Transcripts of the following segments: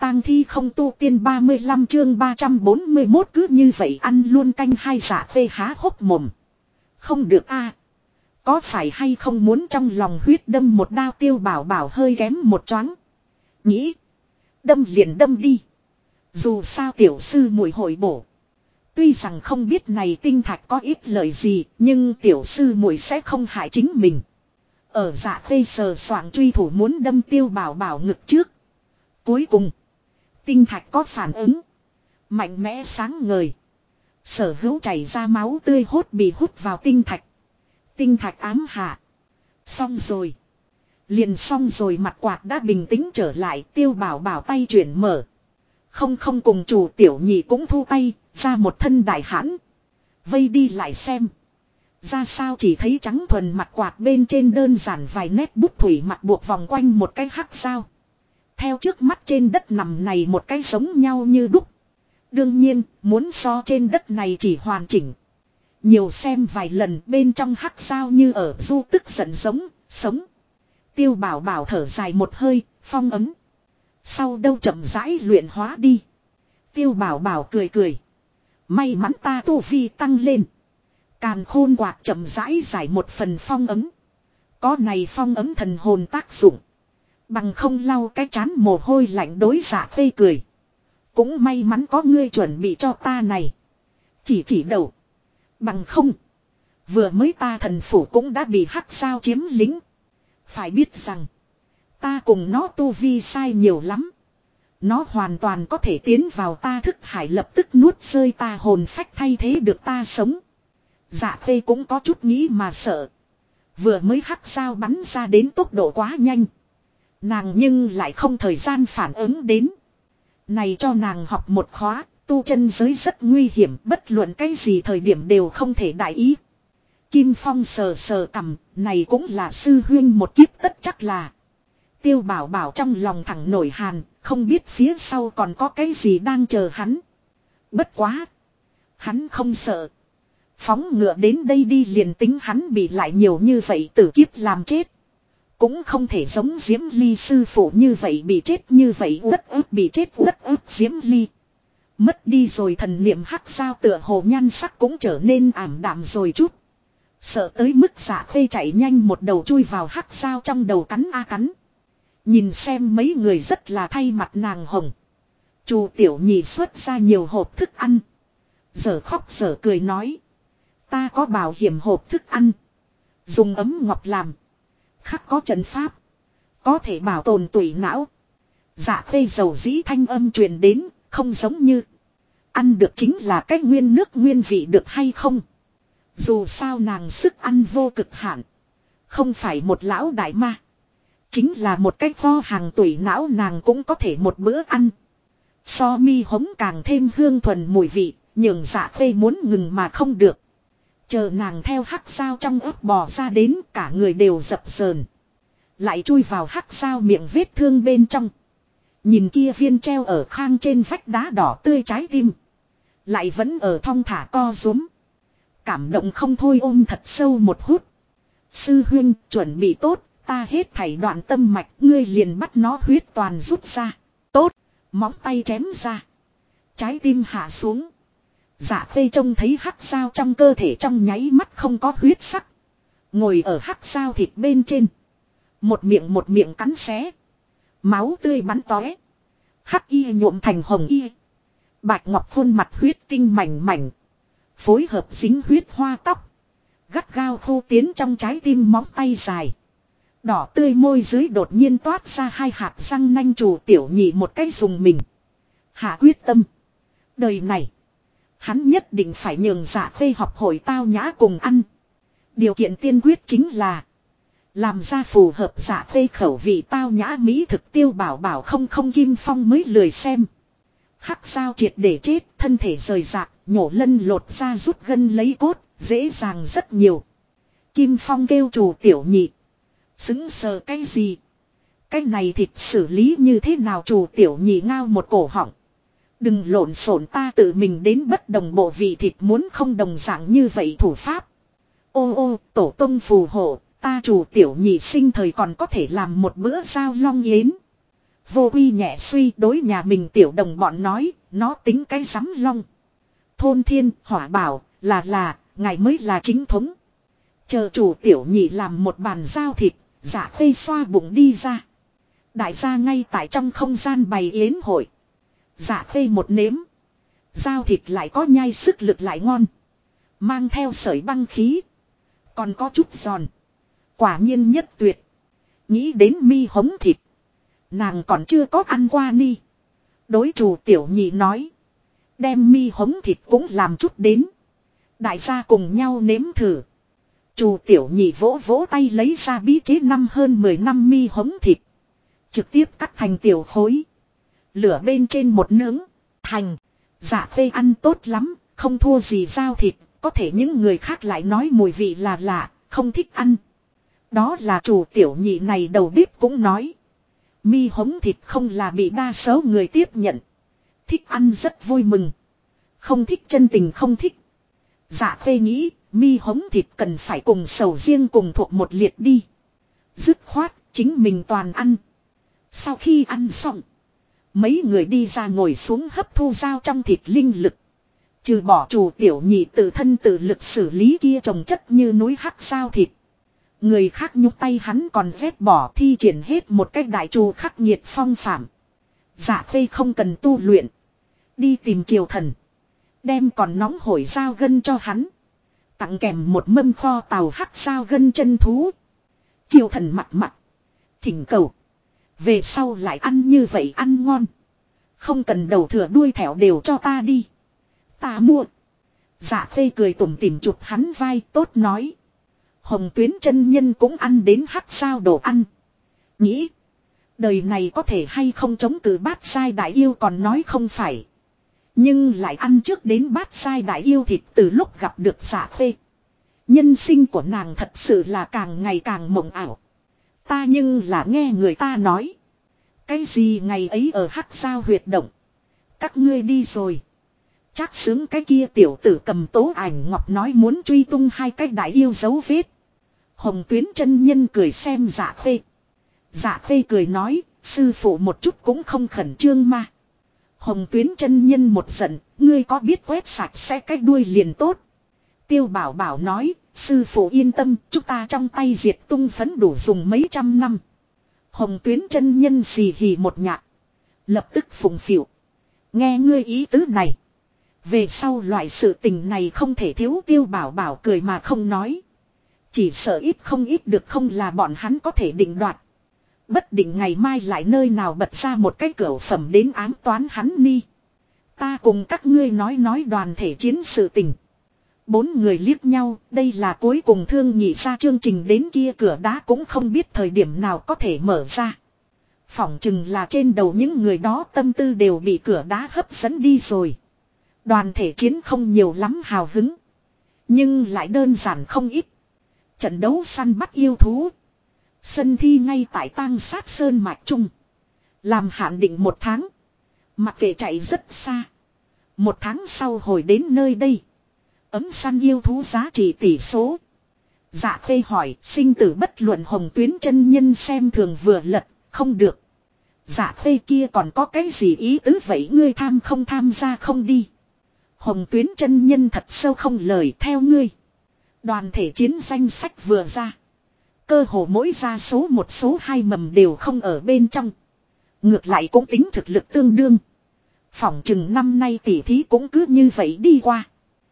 tang thi không tu tiên 35 chương 341 cứ như vậy ăn luôn canh hai. Dạ Khê há hốc mồm. Không được a, có phải hay không muốn trong lòng huyết đâm một đao. Tiêu Bảo Bảo hơi kém một choáng. Nghĩ. Đâm liền đâm đi. Dù sao tiểu sư muội hội bổ. Tuy rằng không biết này tinh thạch có ít lợi gì, nhưng tiểu sư muội sẽ không hại chính mình. Ở Dạ Khê sờ soạng truy thủ muốn đâm Tiêu Bảo Bảo ngực trước. Cuối cùng, tinh thạch có phản ứng. Mạnh mẽ sáng ngời. Sở Hữu chảy ra máu tươi hốt bị hút vào tinh thạch. Tinh thạch ám hạ. Xong rồi. Liền xong rồi, mặt quạt đã bình tĩnh trở lại. Tiêu Bảo Bảo tay chuyển mở. Không cùng chủ tiểu nhị cũng thu tay, ra một thân đại hãn. Vây đi lại xem. Ra sao chỉ thấy trắng thuần mặt quạt bên trên đơn giản vài nét bút thủy mặc buộc vòng quanh một cái hắc sao. Theo trước mắt trên đất nằm này một cái giống nhau như đúc. Đương nhiên, muốn so trên đất này chỉ hoàn chỉnh. Nhiều xem vài lần bên trong hắc sao như ở du tức giận giống, sống. Tiêu Bảo Bảo thở dài một hơi, phong ấm. Sau đâu chậm rãi luyện hóa đi. Tiêu Bảo Bảo cười cười. May mắn ta tu vi tăng lên. Càn khôn quạt chậm rãi giải một phần phong ấm. Có này phong ấm thần hồn tác dụng. Bằng không lau cái chán mồ hôi lạnh. Đối Dạ Khê cười. Cũng may mắn có ngươi chuẩn bị cho ta này. Chỉ đầu. Bằng không. Vừa mới ta thần phủ cũng đã bị hắc sao chiếm lính. Phải biết rằng. Ta cùng nó tu vi sai nhiều lắm. Nó hoàn toàn có thể tiến vào ta thức hải lập tức nuốt rơi ta hồn phách thay thế được ta sống. Dạ Khê cũng có chút nghĩ mà sợ. Vừa mới hắc sao bắn ra đến tốc độ quá nhanh. Nàng nhưng lại không thời gian phản ứng đến. Này cho nàng học một khóa, tu chân giới rất nguy hiểm, bất luận cái gì thời điểm đều không thể đại ý. Kim Phong sờ cằm, này cũng là sư huyên một kiếp tất chắc là. Tiêu Bảo Bảo trong lòng thẳng nổi hàn, không biết phía sau còn có cái gì đang chờ hắn. Bất quá. Hắn không sợ. Phóng ngựa đến đây đi, liền tính hắn bị lại nhiều như vậy tử kiếp làm chết. Cũng không thể giống Diễm Ly sư phụ như vậy bị chết như vậy, uất ức bị chết uất ức. Diễm Ly mất đi rồi thần niệm hắc sao tựa hồ nhan sắc cũng trở nên ảm đạm rồi chút. Sợ tới mức Dạ Khê chạy nhanh một đầu chui vào hắc sao trong đầu cắn a cắn. Nhìn xem mấy người rất là thay mặt nàng hồng. Chu tiểu nhị xuất ra nhiều hộp thức ăn. Giờ khóc giờ cười nói. Ta có bảo hiểm hộp thức ăn. Dùng ấm ngọc làm. Khắc có trận pháp. Có thể bảo tồn tủy não. Dạ Khê dầu dĩ thanh âm truyền đến. Không giống như. Ăn được chính là cái nguyên nước nguyên vị được hay không. Dù sao nàng sức ăn vô cực hạn. Không phải một lão đại ma. Chính là một cái kho hàng tủy não nàng cũng có thể một bữa ăn. So mi hống càng thêm hương thuần mùi vị. Nhường Dạ Khê muốn ngừng mà không được. Chờ nàng theo hắc sao trong ớt bò ra đến, cả người đều dập dờn. Lại chui vào hắc sao miệng vết thương bên trong. Nhìn kia viên treo ở khang trên vách đá đỏ tươi trái tim. Lại vẫn ở thong thả co rúm. Cảm động không thôi ôm thật sâu một hút. Sư huynh chuẩn bị tốt, ta hết thảy đoạn tâm mạch, ngươi liền bắt nó huyết toàn rút ra. Tốt, móng tay chém ra. Trái tim hạ xuống. Dạ Khê trông thấy hắc sao trong cơ thể trong nháy mắt không có huyết sắc. Ngồi ở hắc sao thịt bên trên. Một miệng cắn xé. Máu tươi bắn tóe. Hắc y nhuộm thành hồng y. Bạch ngọc khuôn mặt huyết tinh mảnh mảnh. Phối hợp dính huyết hoa tóc. Gắt gao khô tiến trong trái tim móng tay dài. Đỏ tươi môi dưới đột nhiên toát ra hai hạt răng nanh. Chủ tiểu nhị một cái dùng mình. Hạ quyết tâm. Đời này. Hắn nhất định phải nhường Dạ Khê học hội tao nhã cùng ăn. Điều kiện tiên quyết chính là. Làm ra phù hợp Dạ Khê khẩu vị tao nhã mỹ thực. Tiêu Bảo Bảo không Kim Phong mới lười xem. Hắc sao triệt để chết, thân thể rời rạc, nhổ lân lột ra rút gân lấy cốt, dễ dàng rất nhiều. Kim Phong kêu chủ tiểu nhị. Xứng sờ cái gì? Cái này thịt xử lý như thế nào? Chủ tiểu nhị ngao một cổ họng. Đừng lộn xộn, ta tự mình đến bất đồng bộ vị thịt, muốn không đồng dạng như vậy thủ pháp. Ô tổ tông phù hộ, ta chủ tiểu nhị sinh thời còn có thể làm một bữa giao long yến. Vô Uy nhẹ suy đối nhà mình tiểu đồng bọn nói, nó tính cái rắm long. Thôn Thiên Hỏa bảo, là, ngài mới là chính thống. Chờ chủ tiểu nhị làm một bàn giao thịt, Dạ Khê xoa bụng đi ra. Đại gia ngay tại trong không gian bày yến hội. Dạ Khê một nếm. Giao thịt lại có nhai sức lực lại ngon. Mang theo sợi băng khí. Còn có chút giòn. Quả nhiên nhất tuyệt. Nghĩ đến mi hống thịt. Nàng còn chưa có ăn qua ni. Đối chủ tiểu nhị nói. Đem mi hống thịt cũng làm chút đến. Đại gia cùng nhau nếm thử. Chủ tiểu nhị vỗ vỗ tay lấy ra bí chế năm hơn 10 năm mi hống thịt. Trực tiếp cắt thành tiểu khối. Lửa bên trên một nướng. Thành. Dạ Khê ăn tốt lắm. Không thua gì dao thịt. Có thể những người khác lại nói mùi vị là lạ. Không thích ăn. Đó là chủ tiểu nhị này đầu bếp cũng nói. Mi hống thịt không là bị đa số người tiếp nhận. Thích ăn rất vui mừng. Không thích chân tình không thích. Dạ Khê nghĩ mi hống thịt cần phải cùng sầu riêng cùng thuộc một liệt đi. Dứt khoát chính mình toàn ăn. Sau khi ăn xong. Mấy người đi ra ngồi xuống hấp thu dao trong thịt linh lực. Trừ bỏ chủ tiểu nhị tự thân tự lực xử lý kia trồng chất như núi hắc sao thịt. Người khác nhúc tay hắn còn vét bỏ thi triển hết một cách đại trù khắc nghiệt phong phạm. Dạ Khê không cần tu luyện. Đi tìm triều thần. Đem còn nóng hổi dao gân cho hắn. Tặng kèm một mâm kho tàu hắc sao gân chân thú. Triều thần mặt. Thỉnh cầu. Về sau lại ăn như vậy ăn ngon. Không cần đầu thừa đuôi thẻo đều cho ta đi. Ta mua. Dạ Khê cười tủm tỉm chụp hắn vai tốt nói. Hồng Tuyến chân nhân cũng ăn đến hắc sao đồ ăn. Nghĩ. Đời này có thể hay không chống cự bát sai đại yêu còn nói không phải. Nhưng lại ăn trước đến bát sai đại yêu thịt từ lúc gặp được Dạ Khê. Nhân sinh của nàng thật sự là càng ngày càng mộng ảo. Ta nhưng là nghe người ta nói. Cái gì ngày ấy ở hắc sao huyệt động. Các ngươi đi rồi. Chắc xứng cái kia tiểu tử cầm tố ảnh ngọc nói muốn truy tung hai cái đại yêu dấu vết. Hồng Tuyến chân nhân cười xem Dạ Khê. Dạ Khê cười nói, sư phụ một chút cũng không khẩn trương mà. Hồng Tuyến chân nhân một giận, ngươi có biết quét sạch sẽ cái đuôi liền tốt. Tiêu Bảo Bảo nói, sư phụ yên tâm, chúng ta trong tay diệt tung phấn đủ dùng mấy trăm năm. Hồng Tuyến chân nhân xì hì một nhạc. Lập tức phụng phịu. Nghe ngươi ý tứ này. Về sau loại sự tình này không thể thiếu. Tiêu Bảo Bảo cười mà không nói. Chỉ sợ ít không ít được không là bọn hắn có thể định đoạt. Bất định ngày mai lại nơi nào bật ra một cái cửu phẩm đến ám toán hắn ni. Ta cùng các ngươi nói đoàn thể chiến sự tình. Bốn người liếc nhau, đây là cuối cùng thương nhị ra chương trình đến kia cửa đá cũng không biết thời điểm nào có thể mở ra. Phỏng chừng là trên đầu những người đó tâm tư đều bị cửa đá hấp dẫn đi rồi. Đoàn thể chiến không nhiều lắm hào hứng. Nhưng lại đơn giản không ít. Trận đấu săn bắt yêu thú. Sân thi ngay tại Tang Sát Sơn Mạch Trung. Làm hạn định 1 tháng. Mặc kệ chạy rất xa. 1 tháng sau hồi đến nơi đây. Ấm săn yêu thú giá trị tỷ số. Dạ Khê hỏi sinh tử bất luận. Hồng Tuyến chân nhân xem thường vừa lật. Không được. Dạ Khê kia còn có cái gì ý tứ vậy ngươi tham không tham gia không đi. Hồng Tuyến chân nhân thật sâu không lời theo ngươi. Đoàn thể chiến danh sách vừa ra. Cơ hồ mỗi gia số 1 số 2 mầm đều không ở bên trong. Ngược lại cũng tính thực lực tương đương. Phỏng chừng năm nay tỷ thí cũng cứ như vậy đi qua.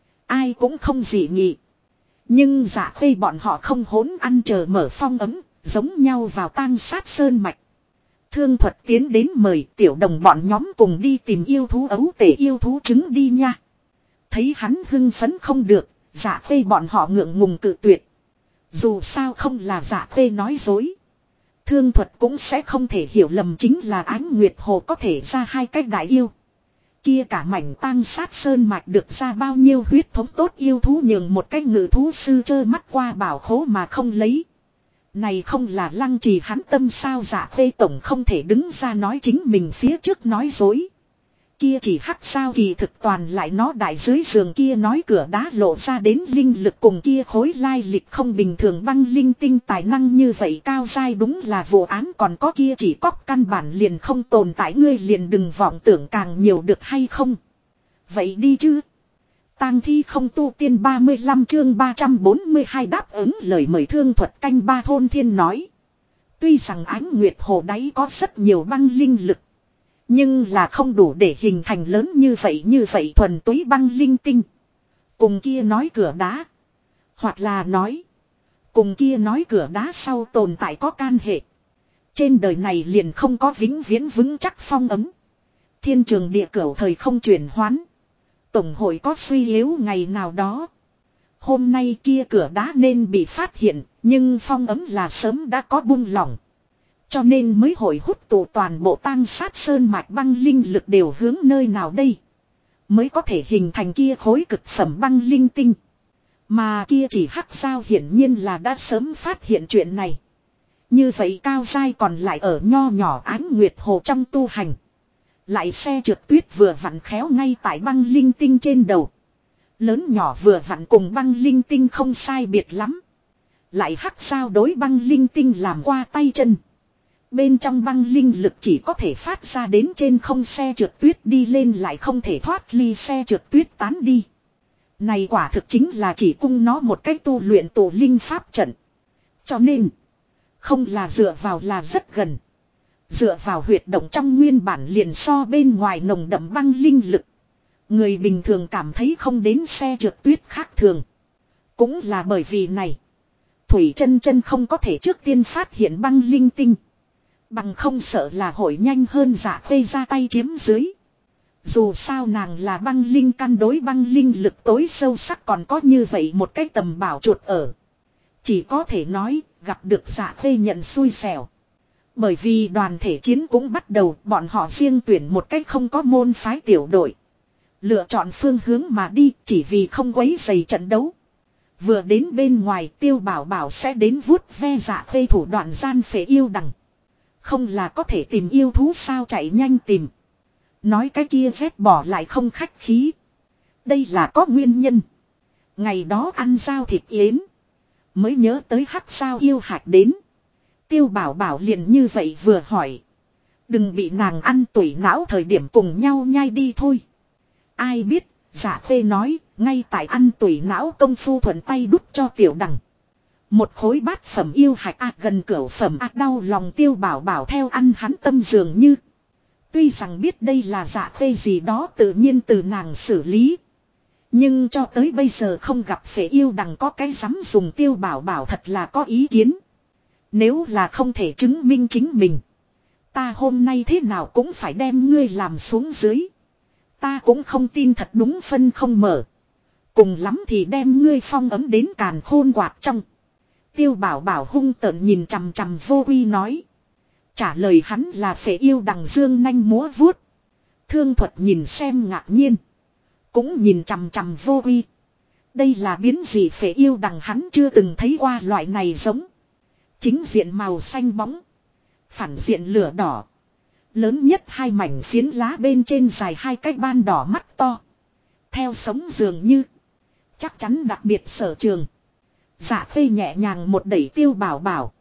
Ai cũng không dị nghị. Nhưng Dạ Khê bọn họ không hỗn ăn chờ mở phong ấm. Giống nhau vào Tang Sát Sơn Mạch. Thương Thuật tiến đến mời tiểu đồng bọn nhóm cùng đi tìm yêu thú ấu tể yêu thú trứng đi nha. Thấy hắn hưng phấn không được. Dạ Khê bọn họ ngượng ngùng cự tuyệt. Dù sao không là Dạ Khê nói dối. Thương Thuật cũng sẽ không thể hiểu lầm chính là Ánh Nguyệt Hồ có thể ra hai cách đại yêu. Kia cả mảnh Tang Sát Sơn Mạch được ra bao nhiêu huyết thống tốt yêu thú nhường một cách ngự thú sư trơ mắt qua bảo khố mà không lấy. Này không là lăng trì hắn tâm sao. Dạ Khê tổng không thể đứng ra nói chính mình phía trước nói dối. Kia chỉ hắc sao kỳ thực toàn lại nó đại dưới giường kia nói cửa đá lộ ra đến linh lực cùng kia khối lai lịch không bình thường băng linh tinh tài năng như vậy cao dai đúng là vụ án còn có kia chỉ cóc căn bản liền không tồn tại ngươi liền đừng vọng tưởng càng nhiều được hay không. Vậy đi chứ. Tang thi không tu tiên 35 chương 342 đáp ứng lời mời Thương Thuật canh ba thôn thiên nói. Tuy rằng ánh nguyệt hồ đáy có rất nhiều băng linh lực. Nhưng là không đủ để hình thành lớn như vậy thuần túy băng linh tinh. Cùng kia nói cửa đá. Hoặc là nói. Cùng kia nói cửa đá sau tồn tại có can hệ. Trên đời này liền không có vĩnh viễn vững chắc phong ấm. Thiên trường địa cửu thời không chuyển hoán. Tổng hội có suy yếu ngày nào đó. Hôm nay kia cửa đá nên bị phát hiện. Nhưng phong ấm là sớm đã có buông lỏng. Cho nên mới hội hút tụ toàn bộ tang sát sơn mạch băng linh lực đều hướng nơi nào đây. Mới có thể hình thành kia khối cực phẩm băng linh tinh. Mà kia chỉ hắc sao hiển nhiên là đã sớm phát hiện chuyện này. Như vậy cao dai còn lại ở nho nhỏ ánh nguyệt hồ trong tu hành. Lại xe trượt tuyết vừa vặn khéo ngay tại băng linh tinh trên đầu. Lớn nhỏ vừa vặn cùng băng linh tinh không sai biệt lắm. Lại hắc sao đối băng linh tinh làm qua tay chân. Bên trong băng linh lực chỉ có thể phát ra đến trên không xe trượt tuyết đi lên lại không thể thoát ly xe trượt tuyết tán đi. Này quả thực chính là chỉ cung nó một cách tu luyện tổ linh pháp trận. Cho nên, không là dựa vào là rất gần. Dựa vào huyệt động trong nguyên bản liền so bên ngoài nồng đậm băng linh lực. Người bình thường cảm thấy không đến xe trượt tuyết khác thường. Cũng là bởi vì này. Thủy chân chân không có thể trước tiên phát hiện băng linh tinh. Bằng không sợ là hội nhanh hơn Dạ Khê ra tay chiếm dưới. Dù sao nàng là băng linh căn đối băng linh lực tối sâu sắc còn có như vậy một cái tầm bảo chuột ở. Chỉ có thể nói gặp được Dạ Khê nhận xui xẻo. Bởi vì đoàn thể chiến cũng bắt đầu bọn họ riêng tuyển một cách không có môn phái tiểu đội. Lựa chọn phương hướng mà đi chỉ vì không quấy rầy trận đấu. Vừa đến bên ngoài Tiêu Bảo Bảo sẽ đến vuốt ve Dạ Khê thủ đoạn gian phế yêu đằng. Không là có thể tìm yêu thú sao chạy nhanh tìm. Nói cái kia vét bỏ lại không khách khí. Đây là có nguyên nhân. Ngày đó ăn rau thịt yến. Mới nhớ tới hắc sao yêu hạt đến. Tiêu Bảo Bảo liền như vậy vừa hỏi. Đừng bị nàng ăn tủy não thời điểm cùng nhau nhai đi thôi. Ai biết, Dạ Khê nói, ngay tại ăn tủy não công phu thuận tay đút cho tiểu đằng. Một khối bát phẩm yêu hạch gần cửu phẩm đau lòng Tiêu Bảo Bảo theo ăn hắn tâm dường như. Tuy rằng biết đây là Dạ Khê gì đó tự nhiên từ nàng xử lý. Nhưng cho tới bây giờ không gặp phế yêu đằng có cái dám dùng Tiêu Bảo Bảo thật là có ý kiến. Nếu là không thể chứng minh chính mình. Ta hôm nay thế nào cũng phải đem ngươi làm xuống dưới. Ta cũng không tin thật đúng phân không mở. Cùng lắm thì đem ngươi phong ấm đến càn khôn quạt trong. Tiêu Bảo Bảo hung tợn nhìn chằm chằm Vô Uy nói. Trả lời hắn là phế yêu đằng dương nanh múa vuốt. Thương Thuật nhìn xem ngạc nhiên. Cũng nhìn chằm chằm Vô Uy. Đây là biến gì phế yêu đằng hắn chưa từng thấy qua loại này giống. Chính diện màu xanh bóng. Phản diện lửa đỏ. Lớn nhất hai mảnh phiến lá bên trên dài hai cái ban đỏ mắt to. Theo sống dường như. Chắc chắn đặc biệt sở trường. Dạ Khê nhẹ nhàng một đẩy Tiêu Bảo Bảo.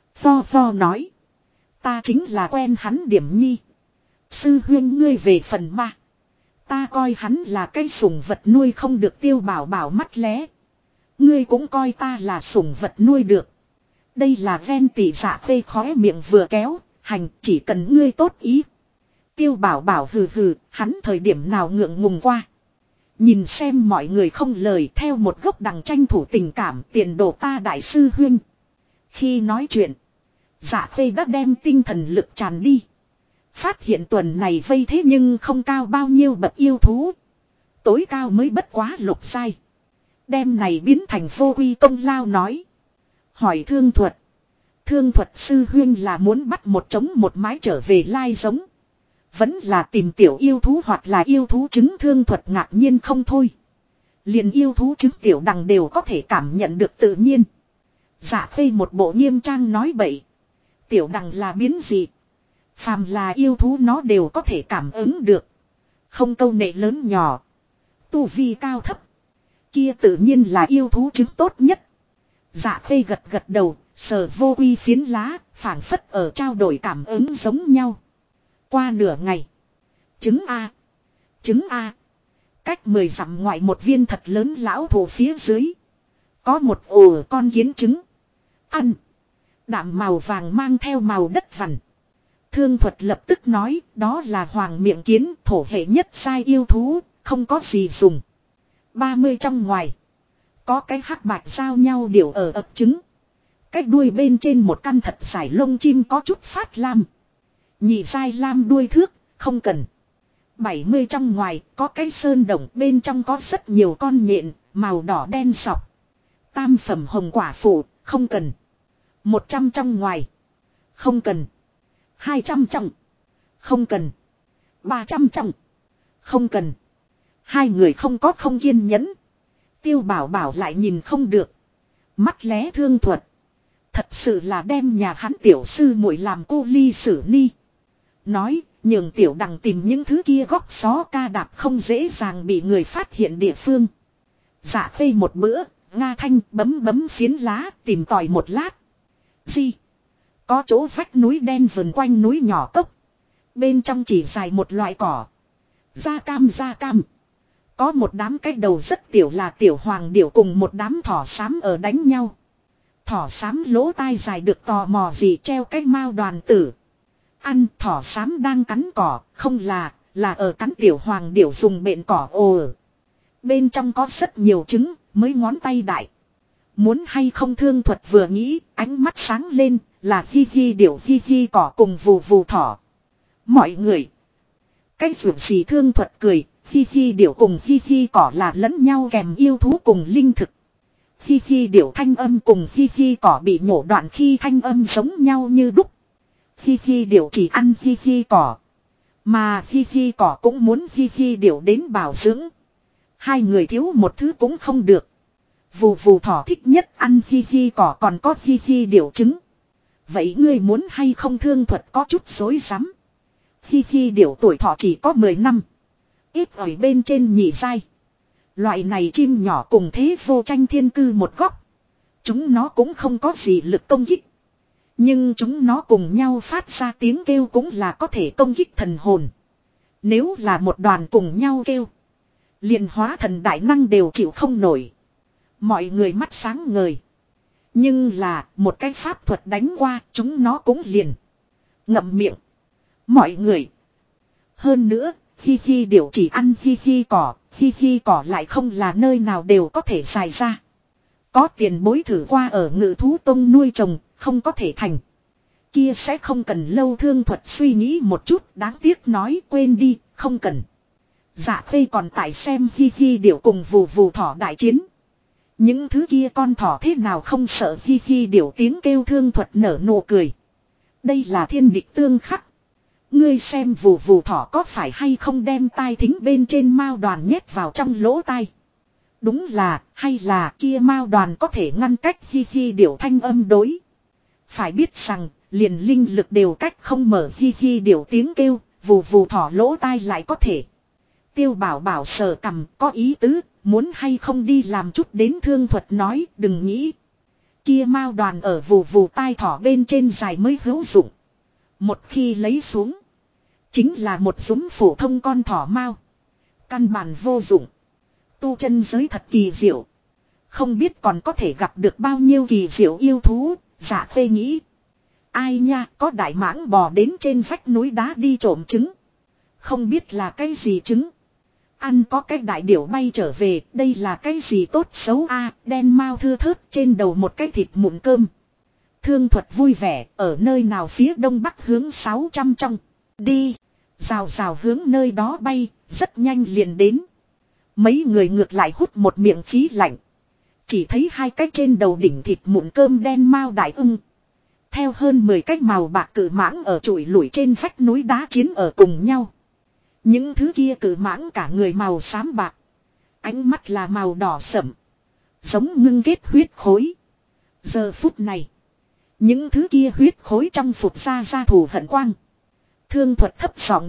Vo nói. Ta chính là quen hắn điểm nhi. Sư huyên ngươi về phần ma. Ta coi hắn là cái sủng vật nuôi không được. Tiêu Bảo Bảo mắt lé. Ngươi cũng coi ta là sủng vật nuôi được. Đây là ven tỉ. Dạ Khê khóe miệng vừa kéo. Hành chỉ cần ngươi tốt ý. Tiêu Bảo Bảo hừ hừ. Hắn thời điểm nào ngượng ngùng qua. Nhìn xem mọi người không lời theo một gốc đằng tranh thủ tình cảm tiền đồ ta đại sư huynh. Khi nói chuyện. Dạ Khê đã đem tinh thần lực tràn đi. Phát hiện tuần này vây thế nhưng không cao bao nhiêu bậc yêu thú. Tối cao mới bất quá lục sai. Đem này biến thành Vô Uy công lao nói. Hỏi Thương Thuật. Thương Thuật sư huyên là muốn bắt một trống một mái trở về lai giống. Vẫn là tìm tiểu yêu thú hoặc là yêu thú trứng. Thương Thuật ngạc nhiên không thôi. Liền yêu thú trứng tiểu đằng đều có thể cảm nhận được tự nhiên. Dạ Khê một bộ nghiêm trang nói bậy. Tiểu đằng là biến gì? Phàm là yêu thú nó đều có thể cảm ứng được. Không câu nệ lớn nhỏ. Tu vi cao thấp. Kia tự nhiên là yêu thú trứng tốt nhất. Dạ khê gật gật đầu, sờ vô quy phiến lá, phảng phất ở trao đổi cảm ứng giống nhau. Qua nửa ngày. Trứng A. Trứng A. Cách 10 dặm ngoại một viên thật lớn lão thụ phía dưới. Có một ổ con kiến trứng. Ăn. Đạm màu vàng mang theo màu đất vằn. Thương thuật lập tức nói đó là hoàng miệng kiến thổ hệ nhất sai yêu thú, không có gì dùng. 30 trong ngoài. Có cái hắc bạch giao nhau đều ở ập trứng. Cái đuôi bên trên một căn thật dài lông chim có chút phát lam. Nhị dai lam đuôi thước, không cần. 70 trong ngoài có cái sơn đồng bên trong có rất nhiều con nhện, màu đỏ đen sọc. Tam phẩm hồng quả phụ, không cần. 100 trong ngoài. Không cần. 200 trong. Không cần. 300 trong. Không cần. Hai người không có không kiên nhẫn. Tiêu bảo bảo lại nhìn không được. Mắt lé thương thuật. Thật sự là đem nhà hắn tiểu sư muội làm cô ly xử ni. Nói, nhường tiểu đằng tìm những thứ kia góc xó ca đạp không dễ dàng bị người phát hiện địa phương. Dạ phê một bữa, Nga Thanh bấm bấm phiến lá tìm tòi một lát. Gì? Có chỗ vách núi đen vần quanh núi nhỏ cốc. Bên trong chỉ dài một loại cỏ. Da cam da cam. Có một đám cái đầu rất tiểu là tiểu hoàng điểu cùng một đám thỏ xám ở đánh nhau. Thỏ xám lỗ tai dài được tò mò gì treo cái mao đoàn tử. Ăn thỏ xám đang cắn cỏ, không là ở cắn tiểu hoàng điểu dùng bện cỏ ồ. Bên trong có rất nhiều trứng, mới ngón tay đại. Muốn hay không thương thuật vừa nghĩ, ánh mắt sáng lên, là hi hi điểu hi hi cỏ cùng vù vù thỏ. Mọi người. Cái ruột gì thương thuật cười, hi hi điểu cùng hi hi cỏ là lẫn nhau kèm yêu thú cùng linh thực. Hi hi điểu thanh âm cùng hi hi cỏ bị nhổ đoạn khi thanh âm giống nhau như đúc. Hi hi điểu chỉ ăn hi hi cỏ. Mà hi hi cỏ cũng muốn hi hi điểu đến bảo dưỡng. Hai người thiếu một thứ cũng không được. Vù vù thỏ thích nhất ăn hi hi cỏ còn có hi hi điểu trứng. Vậy ngươi muốn hay không thương thuật có chút rối rắm. Hi hi điểu tuổi thọ chỉ có 10 năm. Ít ỏi bên trên nhị dai. Loại này chim nhỏ cùng thế vô tranh thiên cư một góc. Chúng nó cũng không có gì lực công kích. Nhưng chúng nó cùng nhau phát ra tiếng kêu cũng là có thể công kích thần hồn. Nếu là một đoàn cùng nhau kêu. Liền hóa thần đại năng đều chịu không nổi. Mọi người mắt sáng ngời. Nhưng là một cái pháp thuật đánh qua chúng nó cũng liền. Ngậm miệng. Mọi người. Hơn nữa, hi hi điểu chỉ ăn hi hi cỏ lại không là nơi nào đều có thể xài ra. Có tiền bối thử qua ở Ngự Thú Tông nuôi trồng, không có thể thành. Kia sẽ không cần lâu thương thuật suy nghĩ một chút, đáng tiếc nói quên đi, không cần. Dạ khê còn tại xem hi hi điểu cùng vù vù thỏ đại chiến. Những thứ kia con thỏ thế nào không sợ hi hi điểu tiếng kêu thương thuật nở nụ cười. Đây là thiên địch tương khắc. Ngươi xem vù vù thỏ có phải hay không đem tai thính bên trên mao đoàn nhét vào trong lỗ tai. Đúng là, hay là kia mao đoàn có thể ngăn cách hi hi điểu thanh âm đối. Phải biết rằng, liền linh lực đều cách không mở hi hi điểu tiếng kêu, vù vù thỏ lỗ tai lại có thể. Tiêu bảo bảo sờ cằm có ý tứ, muốn hay không đi làm chút đến thương thuật nói, đừng nghĩ. Kia mao đoàn ở vù vù tai thỏ bên trên dài mới hữu dụng. Một khi lấy xuống, chính là một súm phổ thông con thỏ mao. Căn bản vô dụng. Tu chân giới thật kỳ diệu. Không biết còn có thể gặp được bao nhiêu kỳ diệu yêu thú, Dạ khê nghĩ. Ai nha, có đại mãng bò đến trên vách núi đá đi trộm trứng. Không biết là cái gì trứng. Ăn có cái đại điểu bay trở về, đây là cái gì tốt xấu a, đen mau thưa thớt trên đầu một cái thịt mụn cơm. Thương thuật vui vẻ, ở nơi nào phía đông bắc hướng 600 trong. Đi, rào rào hướng nơi đó bay, rất nhanh liền đến. Mấy người ngược lại hút một miệng khí lạnh. Chỉ thấy hai cái trên đầu đỉnh thịt mụn cơm đen mau đại ưng. Theo hơn 10 cái màu bạc cự mãng ở trụi lủi trên vách núi đá chiến ở cùng nhau. Những thứ kia cự mãng cả người màu xám bạc. Ánh mắt là màu đỏ sẫm. Giống ngưng kết huyết khối. Giờ phút này. Những thứ kia huyết khối trong phụt ra thù hận quang. Thương thuật thấp giọng nói.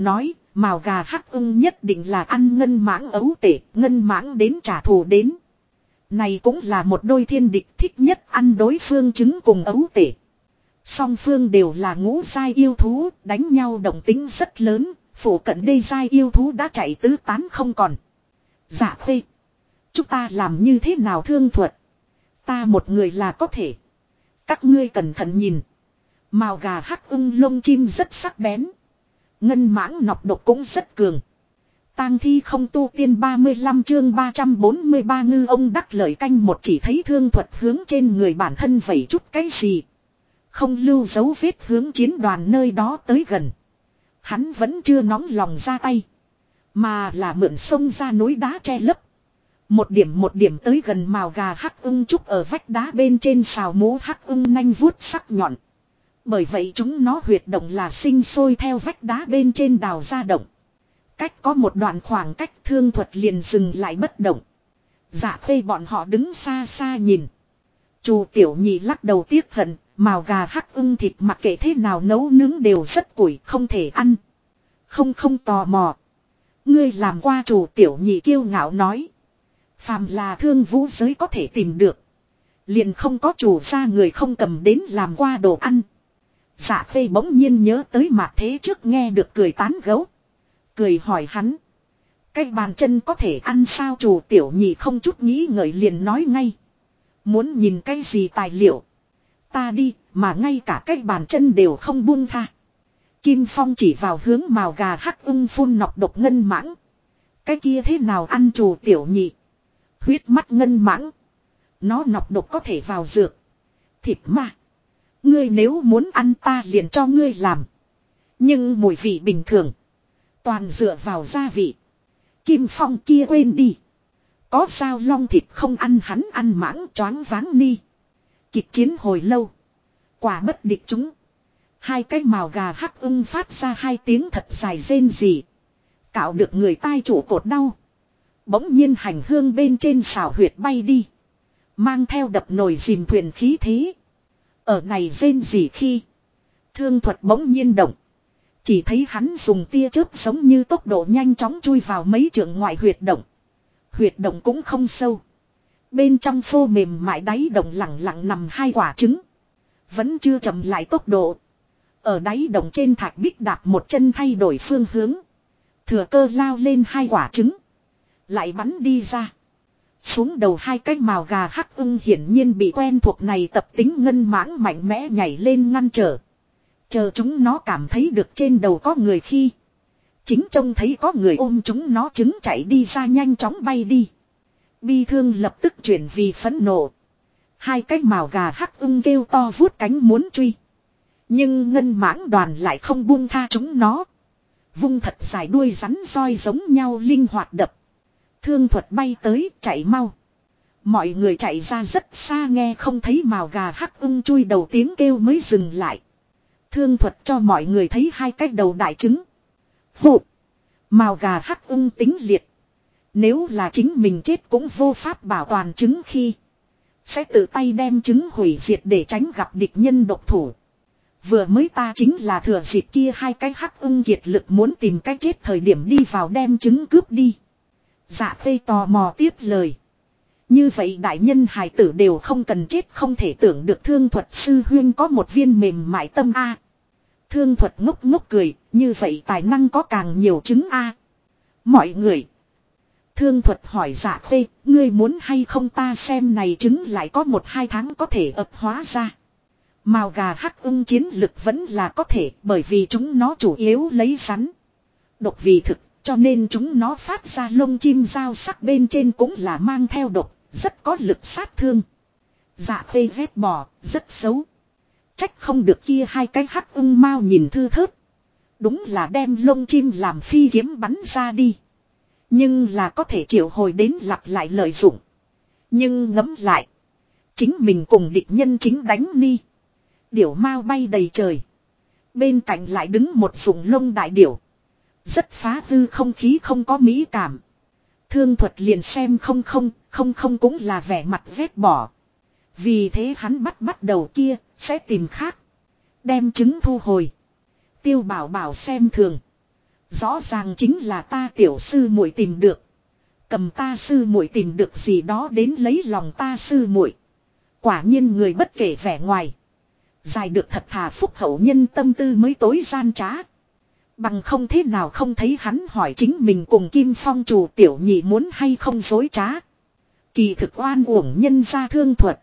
mào gà hắc ưng nhất định là ăn ngân mãng ấu tể, ngân mãng đến trả thù đến. Này cũng là một đôi thiên địch thích nhất ăn đối phương trứng cùng ấu tể. Song phương đều là ngũ giai yêu thú, đánh nhau động tính rất lớn, phủ cận đây giai yêu thú đã chạy tứ tán không còn. Dạ Khê, chúng ta làm như thế nào thương thuật? Ta một người là có thể. Các ngươi cẩn thận nhìn. Mào gà hắc ưng lông chim rất sắc bén. Ngân mãng nọc độc cũng rất cường. Tang thi không tu tiên 35 chương 343 ngư ông đắc lợi canh một chỉ thấy thương thuật hướng trên người bản thân vẩy chút cái gì. Không lưu dấu vết hướng chiến đoàn nơi đó tới gần. Hắn vẫn chưa nóng lòng ra tay. Mà là mượn sông ra núi đá che lấp. Một điểm tới gần mào gà hắc ưng trúc ở vách đá bên trên xào mố hắc ưng nanh vuốt sắc nhọn. Bởi vậy chúng nó huyệt động là sinh sôi theo vách đá bên trên đào ra động. Cách có một đoạn khoảng cách thương thuật liền dừng lại bất động. Dạ Khê bọn họ đứng xa xa nhìn. Chu Tiểu Nhị lắc đầu tiếc hận, mào gà hắc ưng thịt mặc kệ thế nào nấu nướng đều rất củi, không thể ăn. Không tò mò. Ngươi làm qua Chu Tiểu Nhị kiêu ngạo nói. Phàm là thương vũ giới có thể tìm được. Liền không có chủ gia người không cầm đến làm qua đồ ăn. Dạ Khê bỗng nhiên nhớ tới mặt thế trước nghe được cười tán gấu. Cười hỏi hắn. Cái bàn chân có thể ăn sao? Chủ Tiểu Nhị không chút nghĩ ngợi liền nói ngay. Muốn nhìn cái gì tài liệu? Ta đi, mà ngay cả cái bàn chân đều không buông tha. Kim Phong chỉ vào hướng mào gà hắc ưng phun nọc độc ngân mãng. Cái kia thế nào ăn? Chủ Tiểu Nhị? Huyết mắt ngân mãng. Nó nọc độc có thể vào dược. Thịt mà. Ngươi nếu muốn ăn ta liền cho ngươi làm. Nhưng mùi vị bình thường. Toàn dựa vào gia vị. Kim Phong kia quên đi. Có sao long thịt không ăn hắn ăn mãng choáng váng ni. Kịch chiến hồi lâu. Quả bất địch chúng. Hai cái mào gà hắc ưng phát ra hai tiếng thật dài rên rỉ. Cạo được người tai trụ cột đau. Bỗng nhiên hành hương bên trên xào huyệt bay đi. Mang theo đập nồi dìm thuyền khí thế. Ở này rên rỉ khi. Thương thuật bỗng nhiên động. Chỉ thấy hắn dùng tia chớp giống như tốc độ nhanh chóng chui vào mấy trượng ngoại huyệt động. Huyệt động cũng không sâu. Bên trong phô mềm mại đáy động lặng lặng nằm hai quả trứng. Vẫn chưa chậm lại tốc độ. Ở đáy động trên thạch bích đạp một chân thay đổi phương hướng. Thừa cơ lao lên hai quả trứng. Lại bắn đi ra. Xuống đầu hai cái mào gà hắc ưng hiển nhiên bị quen thuộc này tập tính ngân mãng mạnh mẽ nhảy lên ngăn trở. Chờ chúng nó cảm thấy được trên đầu có người khi. Chính trông thấy có người ôm chúng nó trứng chạy đi ra nhanh chóng bay đi. Bi thương lập tức chuyển vì phẫn nộ. Hai cái mào gà hắc ưng kêu to vuốt cánh muốn truy. Nhưng ngân mãng đoàn lại không buông tha chúng nó. Vung thật dài đuôi rắn roi giống nhau linh hoạt đập. Thương thuật bay tới chạy mau. Mọi người chạy ra rất xa nghe không thấy mào gà hắc ưng chui đầu tiếng kêu mới dừng lại. Thương thuật cho mọi người thấy hai cái đầu đại trứng. Phụ. Mào gà hắc ưng tính liệt. Nếu là chính mình chết cũng vô pháp bảo toàn trứng khi. Sẽ tự tay đem trứng hủy diệt để tránh gặp địch nhân độc thủ. Vừa mới ta chính là thừa dịp kia hai cái hắc ưng kiệt lực muốn tìm cách chết thời điểm đi vào đem trứng cướp đi. Dạ Khê tò mò tiếp lời. Như vậy đại nhân hài tử đều không cần chết không thể tưởng được thương thuật sư huyên có một viên mềm mại tâm A. Thương thuật ngốc ngốc cười, như vậy tài năng có càng nhiều trứng A. Mọi người. Thương thuật hỏi Dạ Khê, ngươi muốn hay không ta xem này trứng lại có 1-2 tháng có thể ấp hóa ra. Mào gà hắc ưng chiến lực vẫn là có thể bởi vì chúng nó chủ yếu lấy rắn. Độc vì thực. Cho nên chúng nó phát ra lông chim dao sắc bên trên cũng là mang theo độc, rất có lực sát thương. Dạ Khê ghét bỏ, rất xấu. Trách không được kia hai cái hắc ưng mau nhìn thư thớt. Đúng là đem lông chim làm phi kiếm bắn ra đi. Nhưng là có thể triệu hồi đến lặp lại lợi dụng. Nhưng ngẫm lại. Chính mình cùng địch nhân chính đánh ni. Điểu mau bay đầy trời. Bên cạnh lại đứng một dụng lông đại điểu. Rất phá hư không khí không có mỹ cảm. Thương thuật liền xem không cũng là vẻ mặt ghét bỏ. Vì thế hắn bắt đầu kia, sẽ tìm khác. Đem trứng thu hồi. Tiêu bảo bảo xem thường. Rõ ràng chính là ta tiểu sư muội tìm được. Cầm ta sư muội tìm được gì đó đến lấy lòng ta sư muội. Quả nhiên người bất kể vẻ ngoài. Dài được thật thà phúc hậu nhân tâm tư mới tối gian trá. Bằng không thế nào không thấy hắn hỏi chính mình cùng Kim Phong chủ tiểu nhị muốn hay không dối trá. Kỳ thực oan uổng nhân ra Thương Thuật.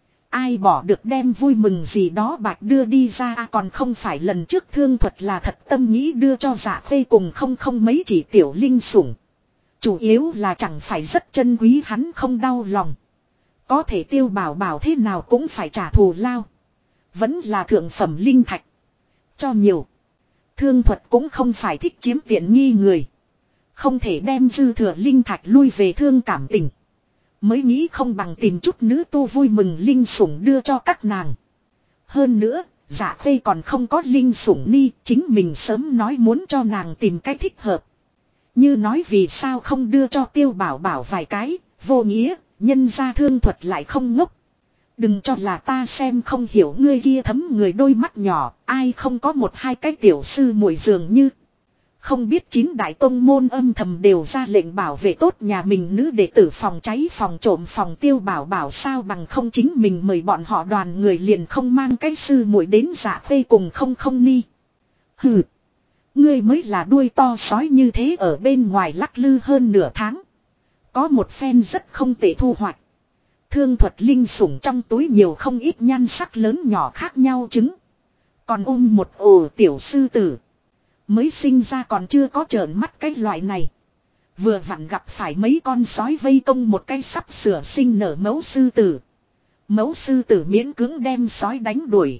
Ai bỏ được đem vui mừng gì đó bạch đưa đi ra còn không phải lần trước Thương Thuật là thật tâm nghĩ đưa cho Dạ Khê cùng không mấy chỉ tiểu linh sủng. Chủ yếu là chẳng phải rất chân quý hắn không đau lòng. Có thể Tiêu Bảo Bảo thế nào cũng phải trả thù lao. Vẫn là thượng phẩm linh thạch. Cho nhiều. Thương Thuật cũng không phải thích chiếm tiện nghi người. Không thể đem dư thừa linh thạch lui về thương cảm tình. Mới nghĩ không bằng tìm chút nữ tu vui mừng linh sủng đưa cho các nàng. Hơn nữa, Dạ Khê còn không có linh sủng ni, chính mình sớm nói muốn cho nàng tìm cách thích hợp. Như nói vì sao không đưa cho Tiêu Bảo Bảo vài cái, vô nghĩa, nhân ra Thương Thuật lại không ngốc. Đừng cho là ta xem không hiểu ngươi kia thấm người đôi mắt nhỏ, ai không có một hai cái tiểu sư muội dường như. Không biết 9 đại tông môn âm thầm đều ra lệnh bảo vệ tốt nhà mình nữ đệ tử phòng cháy phòng trộm phòng Tiêu Bảo Bảo sao bằng không chính mình mời bọn họ đoàn người liền không mang cái sư muội đến Dạ Khê cùng không ni. Hừ, ngươi mới là đuôi to sói như thế ở bên ngoài lắc lư hơn nửa tháng. Có một phen rất không tệ thu hoạch. Thương Thuật linh sủng trong túi nhiều không ít nhan sắc lớn nhỏ khác nhau trứng. Còn ôm một ổ tiểu sư tử. Mới sinh ra còn chưa có trợn mắt cái loại này. Vừa vặn gặp phải mấy con sói vây công một cái sắp sửa sinh nở mẫu sư tử. Mẫu sư tử miễn cưỡng đem sói đánh đuổi.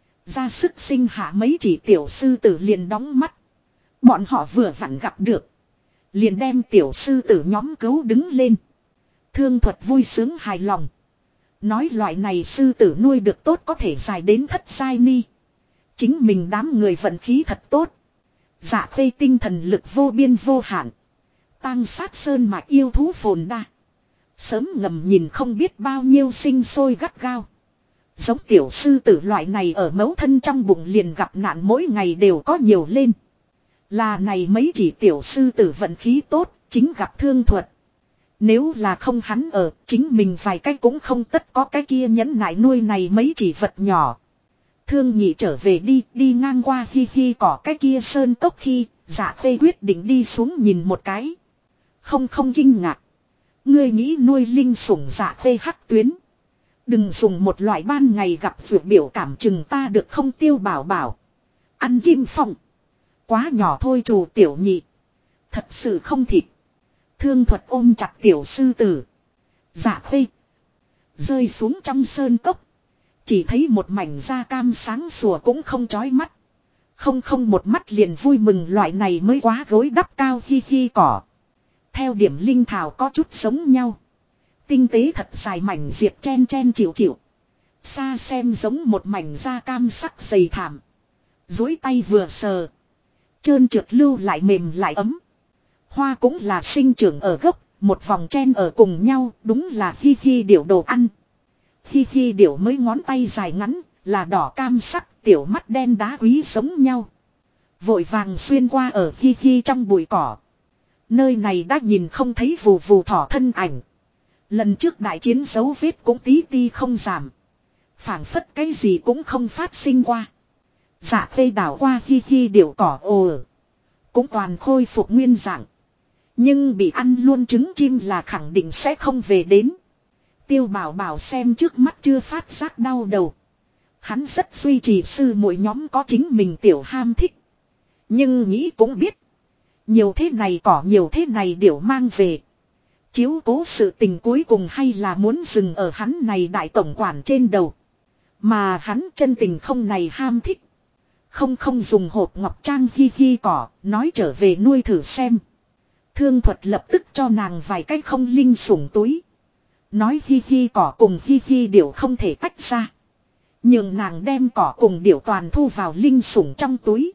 Ra sức sinh hạ mấy chỉ tiểu sư tử liền đóng mắt. Bọn họ vừa vặn gặp được. Liền đem tiểu sư tử nhóm cứu đứng lên. Thương Thuật vui sướng hài lòng. Nói loại này sư tử nuôi được tốt có thể dài đến thất giai ni. Chính mình đám người vận khí thật tốt. Dạ Khê tinh thần lực vô biên vô hạn. Tang sát sơn mạch yêu thú phồn đa. Sớm ngầm nhìn không biết bao nhiêu sinh sôi gắt gao. Giống tiểu sư tử loại này ở mẫu thân trong bụng liền gặp nạn mỗi ngày đều có nhiều lên. Là này mấy chỉ tiểu sư tử vận khí tốt, chính gặp Thương Thuật. Nếu là không hắn ở, chính mình vài cái cũng không tất có cái kia nhẫn nại nuôi này mấy chỉ vật nhỏ. Thương Nhị trở về đi ngang qua hi hi cỏ cái kia sơn cốc khi, Dạ Khê quyết định đi xuống nhìn một cái. Không kinh ngạc. Ngươi nghĩ nuôi linh sủng Dạ Khê hắc tuyến. Đừng dùng một loại ban ngày gặp vượt biểu cảm chừng ta được không Tiêu Bảo Bảo. Ăn Kim Phong. Quá nhỏ thôi chủ tiểu nhị. Thật sự không thịt. Thương Thuật ôm chặt tiểu sư tử. Dạ Khê. Rơi xuống trong sơn cốc. Chỉ thấy một mảnh da cam sáng sủa cũng không chói mắt. Không một mắt liền vui mừng loại này mới quá gối đắp cao hi hi cỏ. Theo điểm linh thảo có chút giống nhau. Tinh tế thật dài mảnh diệp chen chịu. Xa xem giống một mảnh da cam sắc dày thảm. Duỗi tay vừa sờ. Trơn trượt lưu lại mềm lại ấm. Hoa cũng là sinh trưởng ở gốc, một vòng chen ở cùng nhau, đúng là hi hi điểu đồ ăn. Hi hi điểu mấy ngón tay dài ngắn, là đỏ cam sắc, tiểu mắt đen đá quý giống nhau. Vội vàng xuyên qua ở hi hi trong bụi cỏ. Nơi này đã nhìn không thấy vù vù thỏ thân ảnh. Lần trước đại chiến dấu vết cũng tí ti không giảm. Phảng phất cái gì cũng không phát sinh qua. Dạ Khê đảo qua hi hi điểu cỏ ồ. Cũng toàn khôi phục nguyên dạng. Nhưng bị ăn luôn trứng chim là khẳng định sẽ không về đến. Tiêu Bảo Bảo xem trước mắt chưa phát giác đau đầu. Hắn rất duy trì sư muội nhóm có chính mình tiểu ham thích. Nhưng nghĩ cũng biết. Nhiều thế này cỏ nhiều thế này điểu mang về. Chiếu cố sự tình cuối cùng hay là muốn dừng ở hắn này đại tổng quản trên đầu. Mà hắn chân tình không này ham thích. Không dùng hộp ngọc trang hi hi cỏ, nói trở về nuôi thử xem. Thương Thuật lập tức cho nàng vài cái không linh sủng túi. Nói hi hi cỏ cùng hi hi điểu không thể tách ra. Nhưng nàng đem cỏ cùng điểu toàn thu vào linh sủng trong túi.